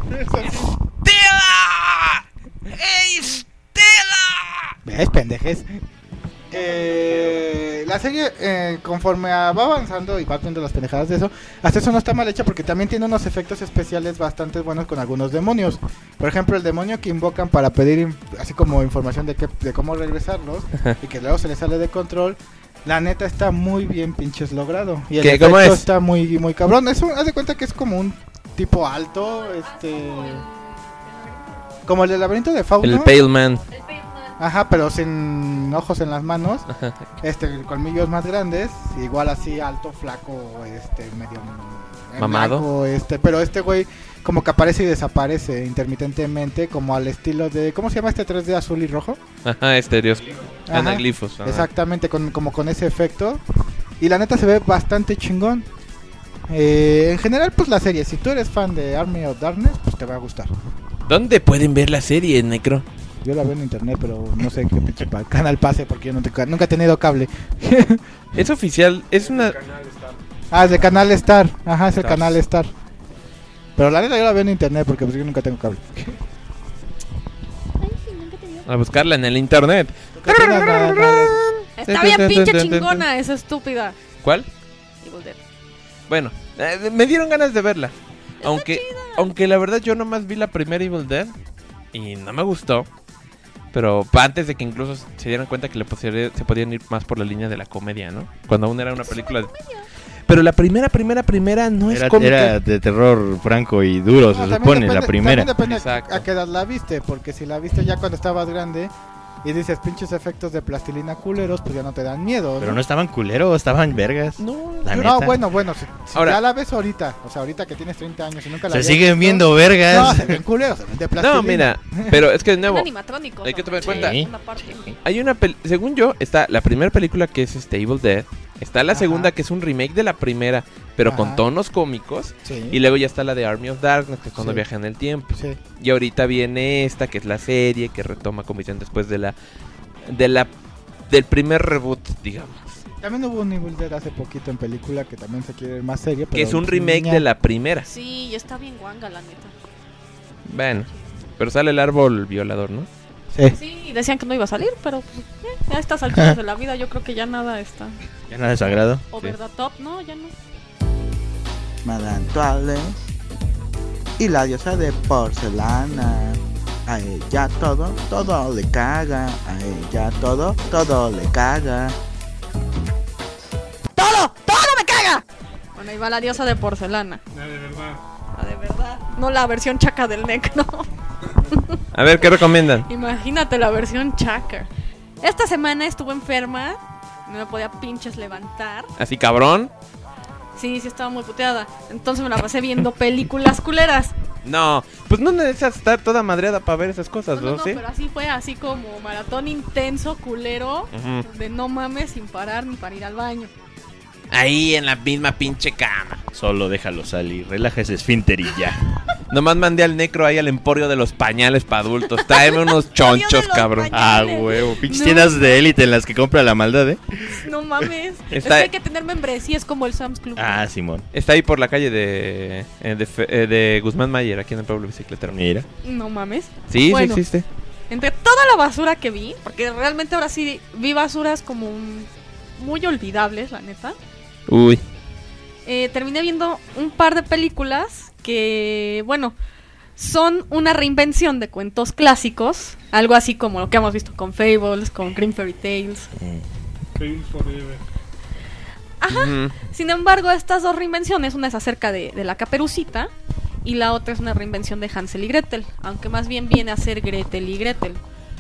¿Ves, pendejes? La serie, conforme va avanzando y va viendo las pendejadas de eso, hasta eso no está mal hecha porque también tiene unos efectos especiales bastante buenos con algunos demonios. Por ejemplo, el demonio que invocan para pedir así como información de cómo regresarlos y que luego se les sale de control. La neta está muy bien pinches logrado. Y el ¿Qué? efecto ¿Cómo es? está muy cabrón. Haz de cuenta que es como un tipo alto, como el del laberinto de Fauno. El Pale Man. Ajá, pero sin ojos en las manos. Ajá. Colmillos más grandes, igual así alto, flaco, medio Mamado. blanco, pero este güey como que aparece y desaparece intermitentemente, como al estilo de ¿cómo se llama este 3D azul y rojo? Ajá, estéreos. Ajá, Anaglifos. ajá. Exactamente, como con ese efecto. Y la neta se ve bastante chingón. En general, pues la serie, si tú eres fan de Army of Darkness, pues te va a gustar. ¿Dónde pueden ver la serie, Necro? Yo la veo en internet, pero no sé qué pinche canal pase porque yo nunca he tenido cable. Es oficial, es una... Es de Canal Star. Ajá, es el Stars. Canal Star. Pero la neta yo la veo en internet porque pues yo nunca tengo cable. A buscarla en el internet. Está bien pinche chingona esa estúpida. ¿Cuál? Evil Dead. Bueno, me dieron ganas de verla. Aunque la verdad yo nomás vi la primera Evil Dead y no me gustó. Pero antes de que incluso se dieran cuenta que se podían ir más por la línea de la comedia, ¿no? Cuando aún era una película... Pero la primera no es cómica. Era de terror franco y duro, se supone, la primera. También depende Exacto. a qué edad la viste, porque si la viste ya cuando estabas grande y dices pinches efectos de plastilina culeros, pues ya no te dan miedo. Pero no estaban culeros, estaban vergas. No, La No, neta. bueno, si Ahora- ya la ves ahorita, o sea, ahorita que tienes 30 años y nunca la Se habías siguen visto, viendo No, vergas. se ven culeros, se ven de plastilina. No, mira, pero es que de Un nuevo, animatrónico. hay que tomar en también, cuenta. Sí. una parte. hay una según yo, está la primera película que es Evil Dead, está la Ajá. segunda que es un remake de la primera, pero con Ajá. tonos cómicos, Sí. y luego ya está la de Army of Darkness, que es cuando Sí. viaja en el tiempo. Sí. Y ahorita viene esta, que es la serie, que retoma como dicen después del primer reboot, digamos. También hubo un Evil Dead hace poquito en película que también se quiere ir más serio. Que es un remake de la primera. Sí, y está bien guanga, la neta. Bueno, pero sale el árbol violador, ¿no? Sí. Sí, y decían que no iba a salir, pero pues, a estas alturas de la vida yo creo que ya nada está Ya nada de sagrado. over the top, no, ya no. Madame Toilet y la diosa de porcelana. A ella todo le caga. A ella todo le caga. ¡Todo me caga! Bueno, ahí va la diosa de porcelana. La de verdad. La de verdad. No la versión chaca del Necro. A ver, ¿qué recomiendan? Imagínate la versión chaca. Esta semana estuve enferma. No me podía pinches levantar. ¿Así cabrón? Sí, estaba muy puteada. Entonces me la pasé viendo películas culeras. No, pues no necesitas estar toda madreada para ver esas cosas, ¿no? No, ¿Sí? pero así fue, así como maratón intenso, culero. Ujú. De no mames sin parar ni para ir al baño. Ahí en la misma pinche cama. Solo déjalo salir, relaja ese esfínter y ya. Nomás mandé al Necro ahí al emporio de los pañales para adultos. Tráeme unos chonchos, los cabrón. pañales. Ah, huevo, pinches No. tiendas de élite en las que compra la maldad, ¿eh? No mames. Es Está- que hay que tener membresía, es como el Sam's Club. Ah, Simón. Está ahí por la calle de Guzmán Mayer, aquí en el pueblo bicicletero. Mira. No mames. Sí, Bueno. sí existe. Entre toda la basura que vi, porque realmente ahora sí vi basuras como muy olvidables, la neta. Uy. Terminé viendo un par de películas que, bueno, son una reinvención de cuentos clásicos. Algo así como lo que hemos visto con Fables, con Grimm Fairy Tales. Fail Forever. Ajá. Ujú. Sin embargo, estas dos reinvenciones, una es acerca de la Caperucita y la otra es una reinvención de Hansel y Gretel, aunque más bien viene a ser Gretel y Gretel.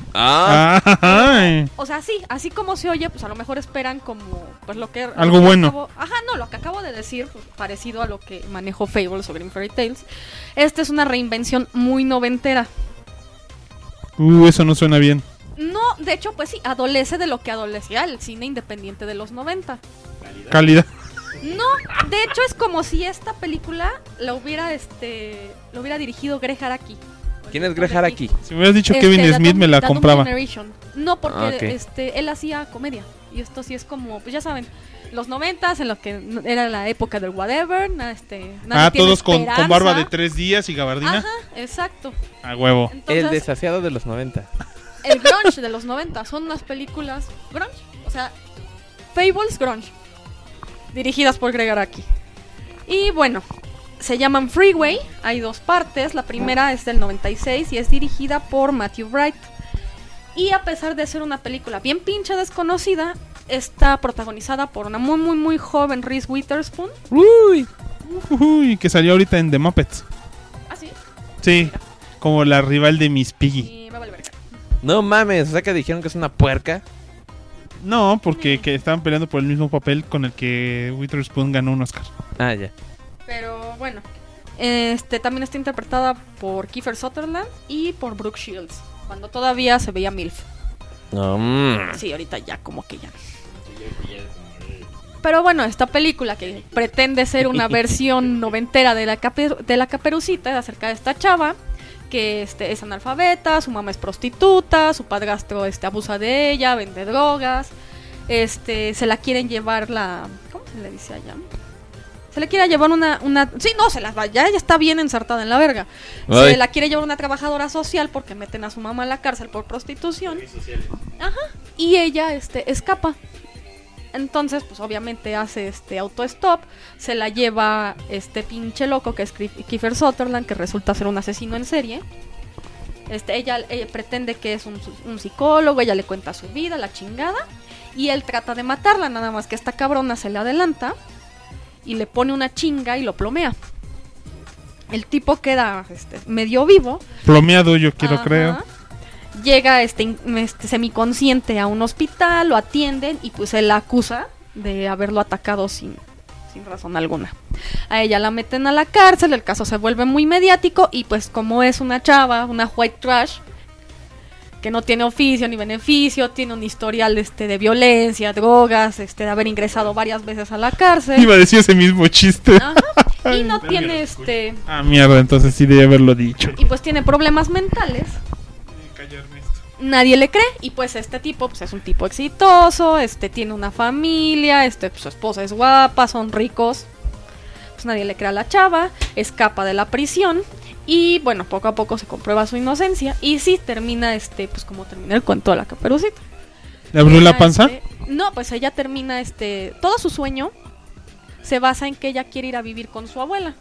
Ay. O sea, sí, así como se oye, pues a lo mejor esperan como pues lo que Algo lo que bueno. lo que acabo de decir, pues, parecido a lo que manejó Fables o Grimm Fairy Tales. Esta es una reinvención muy noventera. Eso no suena bien. No, de hecho, pues sí, adolece de lo que adolecía el cine independiente de los 90. Calidad. No, de hecho es como si esta película la hubiera dirigido Greg Araki. ¿Quién es Greg Araki? Si me hubieras dicho Kevin The Smith, me la Doom compraba. Generation. No, porque Ok. él hacía comedia. Y esto sí es como, pues ya saben, los 90s, en los que era la época del whatever. Nadie tiene Todos con esperanza. barba de 3 días y gabardina. Ajá, exacto. A huevo. Entonces, El desasiado de los 90. el grunge de los 90 son unas películas grunge. O sea, Fables grunge. Dirigidas por Greg Araki. Y bueno, se llaman Freeway. Hay 2 partes. La primera es del 96 y es dirigida por Matthew Bright. Y a pesar de ser una película bien pinche desconocida, está protagonizada por una muy muy muy joven Reese Witherspoon. Uy, que salió ahorita en The Muppets. ¿Ah, sí? Sí, como la rival de Miss Piggy. Y me vale verga. No mames, o sea que dijeron que es una puerca. No, porque que estaban peleando por el mismo papel con el que Witherspoon ganó un Oscar. Ah, ya. Pero bueno, también está interpretada por Kiefer Sutherland y por Brooke Shields, cuando todavía se veía MILF. Sí, ahorita ya como que ya. Pero bueno, esta película que pretende ser una versión noventera de la Caperucita, acerca de esta chava que es analfabeta, su mamá es prostituta, su padrastro abusa de ella, vende drogas, se la quieren llevar ¿cómo se le dice allá? Se le quiere llevar sí, no, ya está bien ensartada en la verga. Ay. Se la quiere llevar una trabajadora social porque meten a su mamá a la cárcel por prostitución. Ajá. Y ella escapa. Entonces, pues obviamente hace autostop, se la lleva pinche loco que es Kiefer Sutherland, que resulta ser un asesino en serie. Ella pretende que es un psicólogo, ella le cuenta su vida, la chingada, y él trata de matarla, nada más que esta cabrona se le adelanta y le pone una chinga y lo plomea. El tipo queda medio vivo. Plomeado, yo quiero Ajá. creo. Llega semiconsciente a un hospital, lo atienden y pues él la acusa de haberlo atacado sin razón alguna. A ella la meten a la cárcel, el caso se vuelve muy mediático y pues como es una chava, una white trash, que no tiene oficio ni beneficio, tiene un historial de violencia, drogas, de haber ingresado varias veces a la cárcel. Iba a decir ese mismo chiste. Ajá. Y no tiene Ah, mierda, entonces sí debía haberlo dicho. y pues tiene problemas mentales. Nadie le cree y pues este tipo pues es un tipo exitoso, tiene una familia, pues, su esposa es guapa, son ricos. Pues nadie le cree a la chava, escapa de la prisión y bueno, poco a poco se comprueba su inocencia y sí termina pues como termina el cuento de la Caperucita. ¿Le abrió la Ella, panza? No, pues ella termina todo su sueño se basa en que ella quiere ir a vivir con su abuela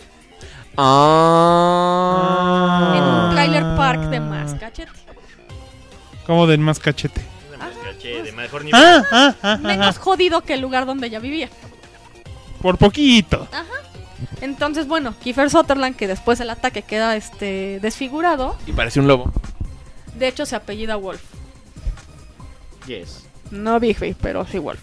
en un trailer park de más cachete. Como del más cachete. De mejor nivel. Menos jodido que el lugar donde ella vivía. Por poquito. Ajá. Entonces, bueno, Kiefer Sutherland, que después del ataque queda desfigurado. Y parece un lobo. De hecho, se apellida Wolf. Yes. No Bigby, pero sí Wolf.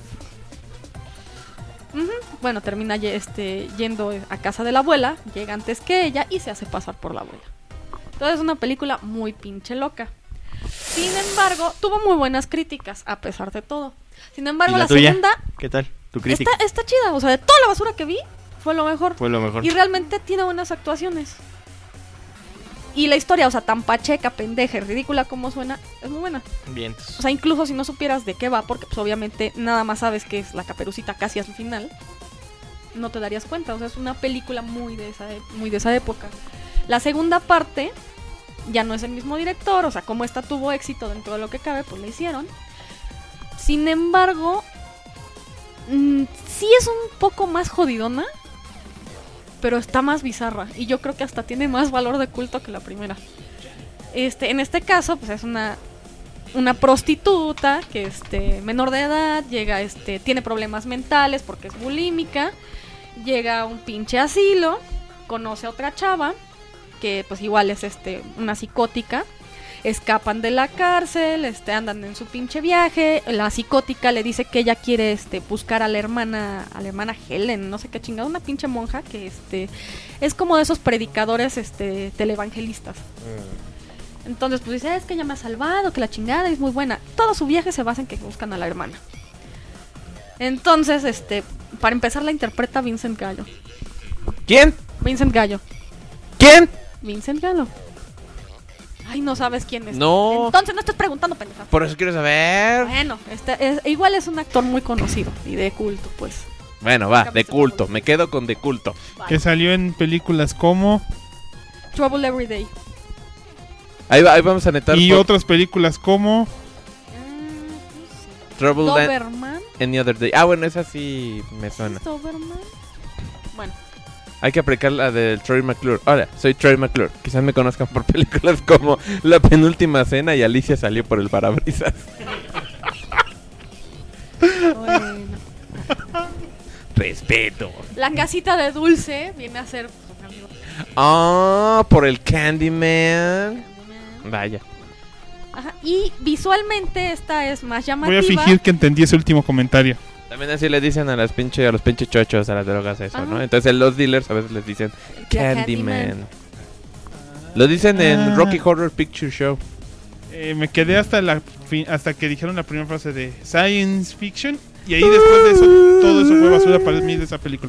Ujú. Bueno, termina yendo a casa de la abuela, llega antes que ella y se hace pasar por la abuela. Entonces es una película muy pinche loca. Sin embargo, tuvo muy buenas críticas, a pesar de todo. Sin embargo, ¿Y la tuya? segunda ¿Qué tal? ¿Tu crítica? está chida. O sea, de toda la basura que vi, fue lo mejor. Fue lo mejor. Y realmente tiene buenas actuaciones. Y la historia, o sea, tan pacheca, pendeja y ridícula como suena, es muy buena. Bien. O sea, incluso si no supieras de qué va, porque pues obviamente nada más sabes que es la Caperucita casi al final, no te darías cuenta. O sea, es una película muy de esa época. La segunda parte ya no es el mismo director, o sea, como esta tuvo éxito dentro de lo que cabe, pues la hicieron. Sin embargo, sí es un poco más jodidona, pero está más bizarra y yo creo que hasta tiene más valor de culto que la primera. En este caso, pues es una prostituta que menor de edad, llega tiene problemas mentales porque es bulímica, llega a un pinche asilo, conoce a otra chava que pues igual es una psicótica. escapan de la cárcel, andan en su pinche viaje. La psicótica le dice que ella quiere buscar a la hermana Helen, no sé qué chingada, una pinche monja que es como de esos predicadores televangelistas. Entonces pues dice, es que ella me ha salvado, que la chingada es muy buena. Todo su viaje se basa en que buscan a la hermana. Entonces, para empezar la interpreta Vincent Gallo. ¿Quién? Vincent Gallo. ¿Quién? Vincent Gallo. Ay, no sabes quién es. No. Entonces no estés preguntando, pendeja. Por eso quiero saber. Bueno, igual es un actor muy conocido y de culto, pues. Bueno, va, de culto. Me quedo con de culto. Que salió en películas como... Trouble Every Day. Ahí vamos a netar. Y otras películas como... Trouble Doberman. Any Other Day. Ah, bueno, esa sí me suena. Doberman. Bueno. Hay que aplicar la del Troy McClure. Hola, soy Troy McClure. Quizás me conozcan por películas como La Penúltima Cena y Alicia salió por el parabrisas. Bueno. Respeto. La casita de Dulce viene a ser... Por el Candyman. Vaya. Ajá. Y visualmente esta es más llamativa. Voy a fingir que entendí ese último comentario. También así le dicen a los pinches chochos, a las drogas eso, ¿no? Entonces los dealers a veces les dicen Candyman. Lo dicen en Rocky Horror Picture Show. Me quedé hasta que dijeron la primera frase de Science Fiction. Y ahí después de eso, todo eso fue basura para mí de esa película.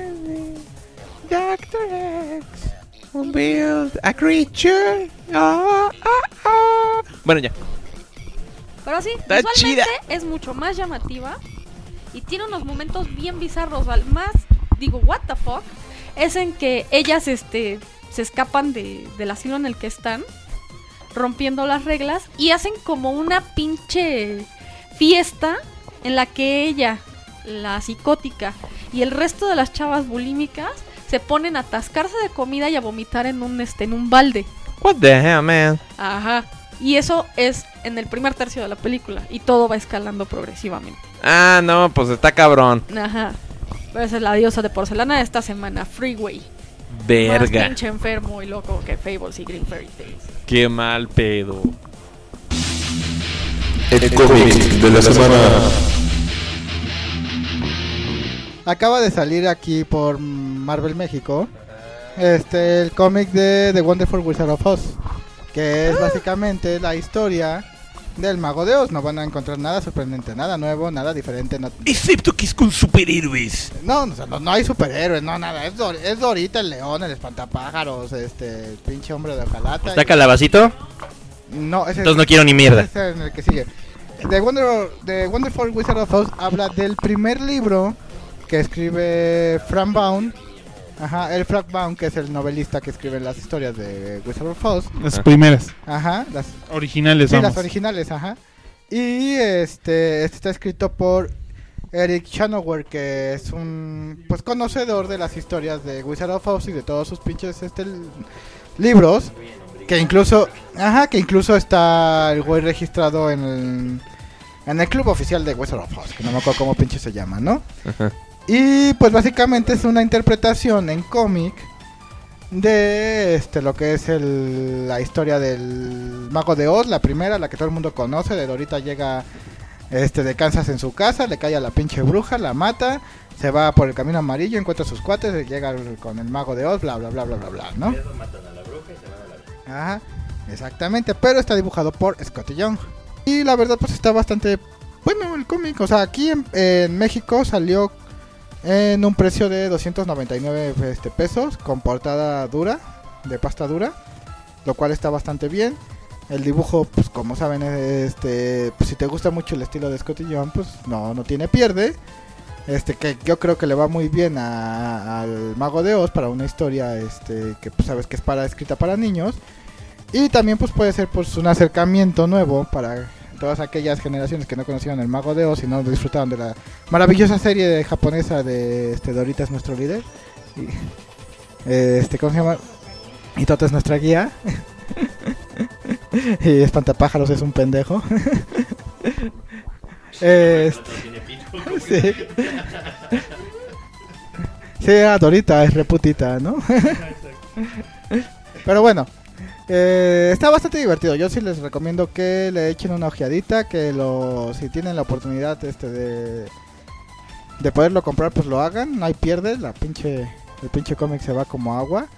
Doctor X will build a creature. Bueno, ya. Pero sí, Está visualmente chida. es mucho más llamativa. Y tiene unos momentos bien bizarros. Al más, digo, what the fuck, es en que ellas se escapan del asilo en el que están, rompiendo las reglas, y hacen como una pinche fiesta en la que ella, la psicótica, y el resto de las chavas bulímicas se ponen a atascarse de comida y a vomitar en un balde. What the hell, man? Ajá. Y eso es en el primer tercio de la película. Y todo va escalando progresivamente. Ah, no, pues está cabrón. Ajá. Pero esa es la diosa de porcelana de esta semana, Freeway. Más Verga. pinche enfermo y loco que Fables y Green Fairy Tales. Qué mal pedo. El cómic de la semana. Acaba de salir aquí por Marvel México el cómic de The Wonderful Wizard of Oz, que es básicamente la historia del Mago de Oz. No van a encontrar nada sorprendente, nada nuevo, nada diferente. No... Excepto que es con superhéroes. No hay superhéroes, no nada. Es Dorita, el león, el espantapájaros, el pinche hombre de hojalata. ¿Está Calabacito? No, ese entonces no quiero ni mierda. Ese es el que sigue. The Wonderful Wizard of Oz habla del primer libro que escribe Frank Baum. Ajá, el Frank Baum, que es el novelista que escribe las historias de Wizard of Oz. Las primeras. Ajá, las originales, sí, vamos. las originales, ajá. Y este está escrito por Eric Shanower, que es un conocedor de las historias de Wizard of Oz y de todos sus pinches libros, que incluso está el güey registrado en el club oficial de Wizard of Oz, que no me acuerdo cómo pinche se llama, ¿no? Ajá. Y pues básicamente es una interpretación en cómic de lo que es la historia del Mago de Oz, la primera, la que todo el mundo conoce. De Dorita llega de Kansas en su casa, le cae a la pinche bruja, la mata, se va por el camino amarillo, encuentra a sus cuates, llega con el Mago de Oz, bla bla bla bla bla bla, ¿no? Matan a la bruja y se van a la bruja. Ajá, exactamente, pero está dibujado por Scotty Young. Y la verdad pues está bastante bueno el cómic. O sea, aquí en México salió en un precio de 299 pesos, con portada dura, de pasta dura, lo cual está bastante bien. El dibujo, pues como saben, pues si te gusta mucho el estilo de Scotty Young, pues no tiene pierde. Que yo creo que le va muy bien al Mago de Oz para una historia que pues sabes que es escrita para niños. Y también pues puede ser pues un acercamiento nuevo para todas aquellas generaciones que no conocían el Mago de Oz y no disfrutaron de la maravillosa serie japonesa de Dorita es nuestro líder. Y, ¿cómo se llama? Y Toto es nuestra guía. Y Espantapájaros es un pendejo. Sí. Sí, Dorita es reputita, ¿no? Pero bueno, Está bastante divertido. Yo sí les recomiendo que le echen una ojeadita, que si tienen la oportunidad de poderlo comprar, pues lo hagan. No hay pierde, el pinche cómic se va como agua.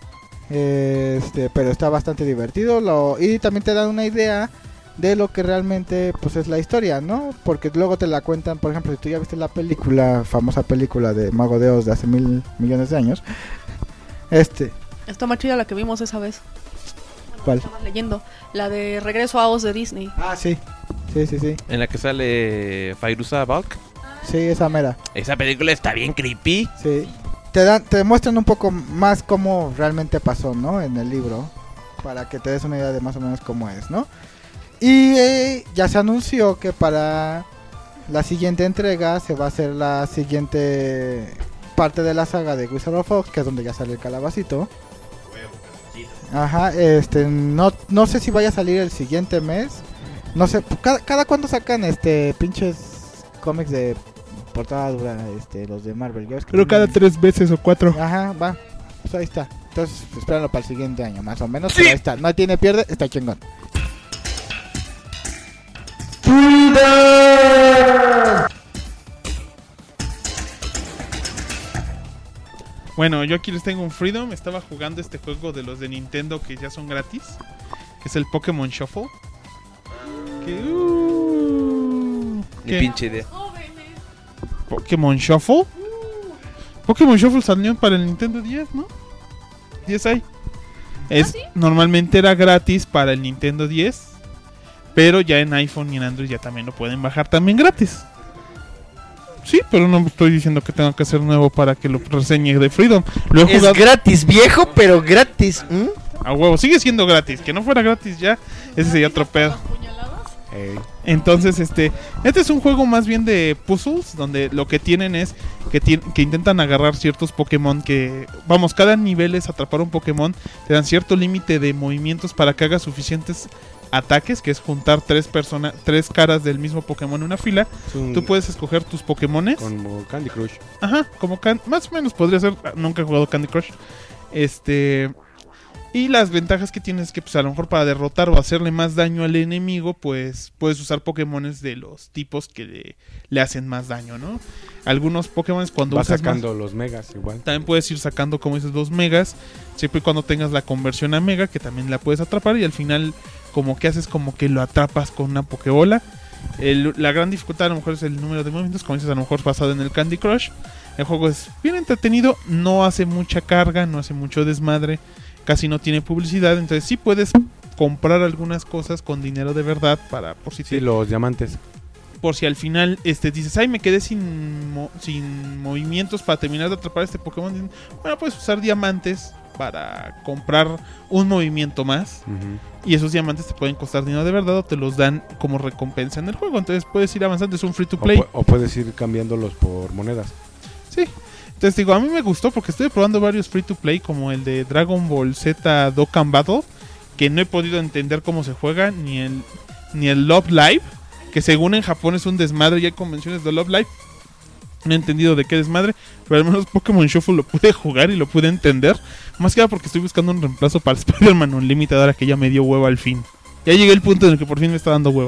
Pero está bastante divertido. Y también te dan una idea de lo que realmente pues es la historia, ¿no? Porque luego te la cuentan, por ejemplo, si tú ya viste la famosa película de Mago de Oz de hace 1,000 millones de años. Está más chida la que vimos esa vez. ¿Cuál? Estamos leyendo. La de Regreso a Oz de Disney. Ah, sí. Sí. En la que sale Fairuza Balk. Sí, esa mera. Esa película está bien creepy. Sí. Te muestran un poco más cómo realmente pasó, ¿no? En el libro. Para que te des una idea de más o menos cómo es, ¿no? Y ya se anunció que para la siguiente entrega se va a hacer la siguiente parte de la saga de Wizard of Oz, que es donde ya sale el calabacito. Ajá, no sé si vaya a salir el siguiente mes. No sé, cada cuándo sacan pinches cómics de portada dura, los de Marvel. Creo cada 3 veces o 4. Ajá, va. Pues ahí está. Entonces, espérenlo para el siguiente año, más o menos. Sí. Pero ahí está. No tiene pierde, está chingón. Bueno, yo aquí les tengo un Freedom. Estaba jugando este juego de los de Nintendo que ya son gratis, que es el Pokémon Shuffle. Ni pinche idea. Pokémon Shuffle. Pokémon Shuffle salió para el Nintendo 10, ¿no? 10i. ¿Sí? Normalmente era gratis para el Nintendo 10, pero ya en iPhone y en Android ya también lo pueden bajar también gratis. Sí, pero no estoy diciendo que tenga que ser nuevo para que lo reseñe de Freedom. Es gratis, viejo, pero gratis. A huevo, sigue siendo gratis. Que no fuera gratis ya, ese sería otro pedo. Entonces, este es un juego más bien de puzzles, donde lo que tienen es que intentan agarrar ciertos Pokémon que, vamos, cada nivel es atrapar un Pokémon, te dan cierto límite de movimientos para que haga suficientes ataques, que es juntar tres caras del mismo Pokémon en una fila. Tú puedes escoger tus Pokémones. Como Candy Crush. Ajá, como más o menos podría ser. Nunca he jugado Candy Crush. Y las ventajas que tienes es que pues a lo mejor para derrotar o hacerle más daño al enemigo, pues puedes usar Pokémones de los tipos que le hacen más daño, ¿no? Algunos Pokémones cuando vas usas sacando los megas igual. También puedes ir sacando, como dices, 2 megas, siempre y cuando tengas la conversión a mega, que también la puedes atrapar, y al final como que haces como que lo atrapas con una Pokébola. La gran dificultad a lo mejor es el número de movimientos, como dices, a lo mejor basado en el Candy Crush. El juego es bien entretenido, no hace mucha carga, no hace mucho desmadre, casi no tiene publicidad, entonces sí puedes comprar algunas cosas con dinero de verdad para por si los diamantes. Por si al final dices, ay, me quedé sin movimientos para terminar de atrapar este Pokémon. Bueno, puedes usar diamantes para comprar un movimiento más. Y esos diamantes te pueden costar dinero de verdad o te los dan como recompensa en el juego. Entonces puedes ir avanzando, es un free to play. O puedes ir cambiándolos por monedas. Sí. Entonces digo, a mí me gustó porque estoy probando varios free to play, como el de Dragon Ball Z Dokkan Battle, que no he podido entender cómo se juega, ni el Love Live, que según en Japón es un desmadre y hay convenciones de Love Live. No he entendido de qué desmadre, pero al menos Pokémon Shuffle lo pude jugar y lo pude entender. Más que nada porque estoy buscando un reemplazo para Spider-Man Unlimited, ahora que ya me dio hueva al fin. Ya llegué al punto en el que por fin me está dando hueva.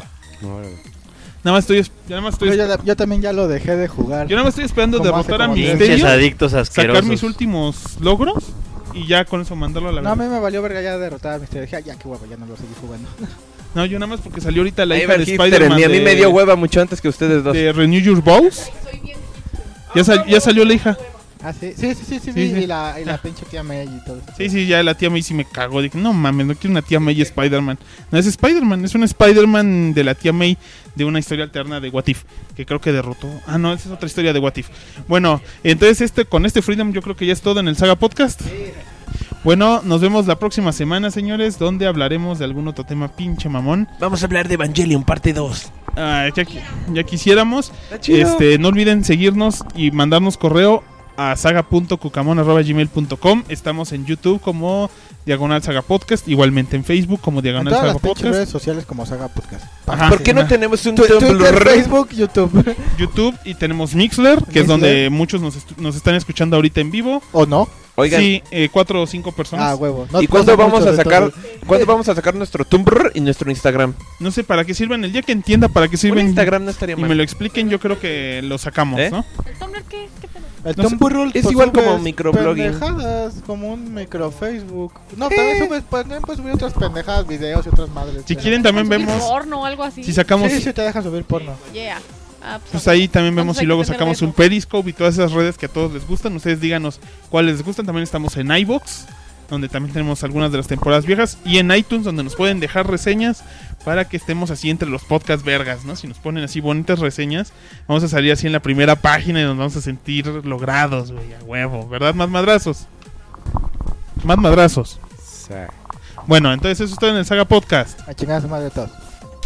Yo también ya lo dejé de jugar. Yo nada más estoy esperando derrotar a Pinches adictos asquerosos. sacar mis últimos logros y ya con eso mandarlo a la verga. No, a mí me valió verga ya derrotar a Misterio. Dije, ya qué hueva, ya no lo seguí jugando. No, yo nada más porque salió ahorita la hija de Spider-Man. A mí me dio hueva mucho antes que ustedes dos. De Renew Your Balls. Ya salió la hija. Ah, sí. Y la pinche tía May y todo eso. Sí, ya la tía May sí me cagó. Dije, no mames, no quiero una tía May y Spider-Man. No es Spider-Man, es un Spider-Man de la tía May de una historia alterna de What If, que creo que derrotó. Ah, no, esa es otra historia de What If. Bueno, entonces con este Freedom yo creo que ya es todo en el Saga Podcast. Sí. Bueno, nos vemos la próxima semana, señores, donde hablaremos de algún otro tema pinche mamón. Vamos a hablar de Evangelion parte 2. Ya quisiéramos. No olviden seguirnos y mandarnos correo a saga.cucamon@gmail.com. Estamos en YouTube como Diagonal Saga Podcast, igualmente en Facebook como Diagonal Saga Podcast. En redes sociales como Saga Podcast. Ajá. ¿Por qué no tenemos un Twitter, Facebook, YouTube y tenemos Mixler, que es donde muchos nos están escuchando ahorita en vivo. ¿O no? Oigan, Sí, 4 o 5 personas. Ah, huevo. No ¿y te cuándo pasa vamos mucho a de sacar todo. cuándo vamos a sacar nuestro Tumblr y nuestro Instagram? No sé para qué sirven. El día que entienda para qué Un sirven Instagram no estaría y mal. me lo expliquen, yo creo que lo sacamos, ¿Eh? ¿no? ¿El Tumblr qué? ¿Qué pedo? El No sé, Tumblr es pues, igual como subes microblogging. pendejadas, como un micro Facebook. No, también subes, puedes subir otras pendejadas, videos y otras madres. Si pero- quieren también ¿Subir vemos porno o algo así? si sacamos Sí, te dejan subir porno. Yeah. Ah, pues ahí también Vamos vemos a si luego tener sacamos eso. un Periscope y todas esas redes que a todos les gustan. Ustedes díganos cuáles les gustan. También estamos en iVoox, donde también tenemos algunas de las temporadas viejas, y en iTunes, donde nos pueden dejar reseñas para que estemos así entre los podcast vergas, ¿no? Si nos ponen así bonitas reseñas, vamos a salir así en la primera página y nos vamos a sentir logrados, güey, a huevo, ¿verdad? Más madrazos. Más madrazos. Sí. Bueno, entonces eso es todo en el Saga Podcast. A chingar a su madre todos.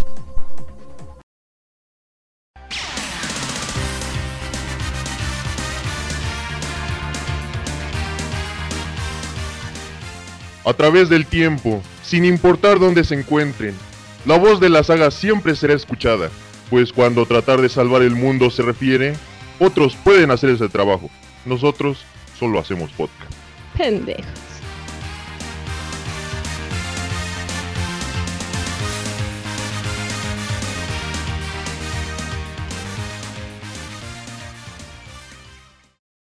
A través del tiempo, sin importar dónde se encuentren, la voz de la saga siempre será escuchada, pues cuando tratar de salvar el mundo se refiere, otros pueden hacer ese trabajo. Nosotros solo hacemos podcast. Pendejos.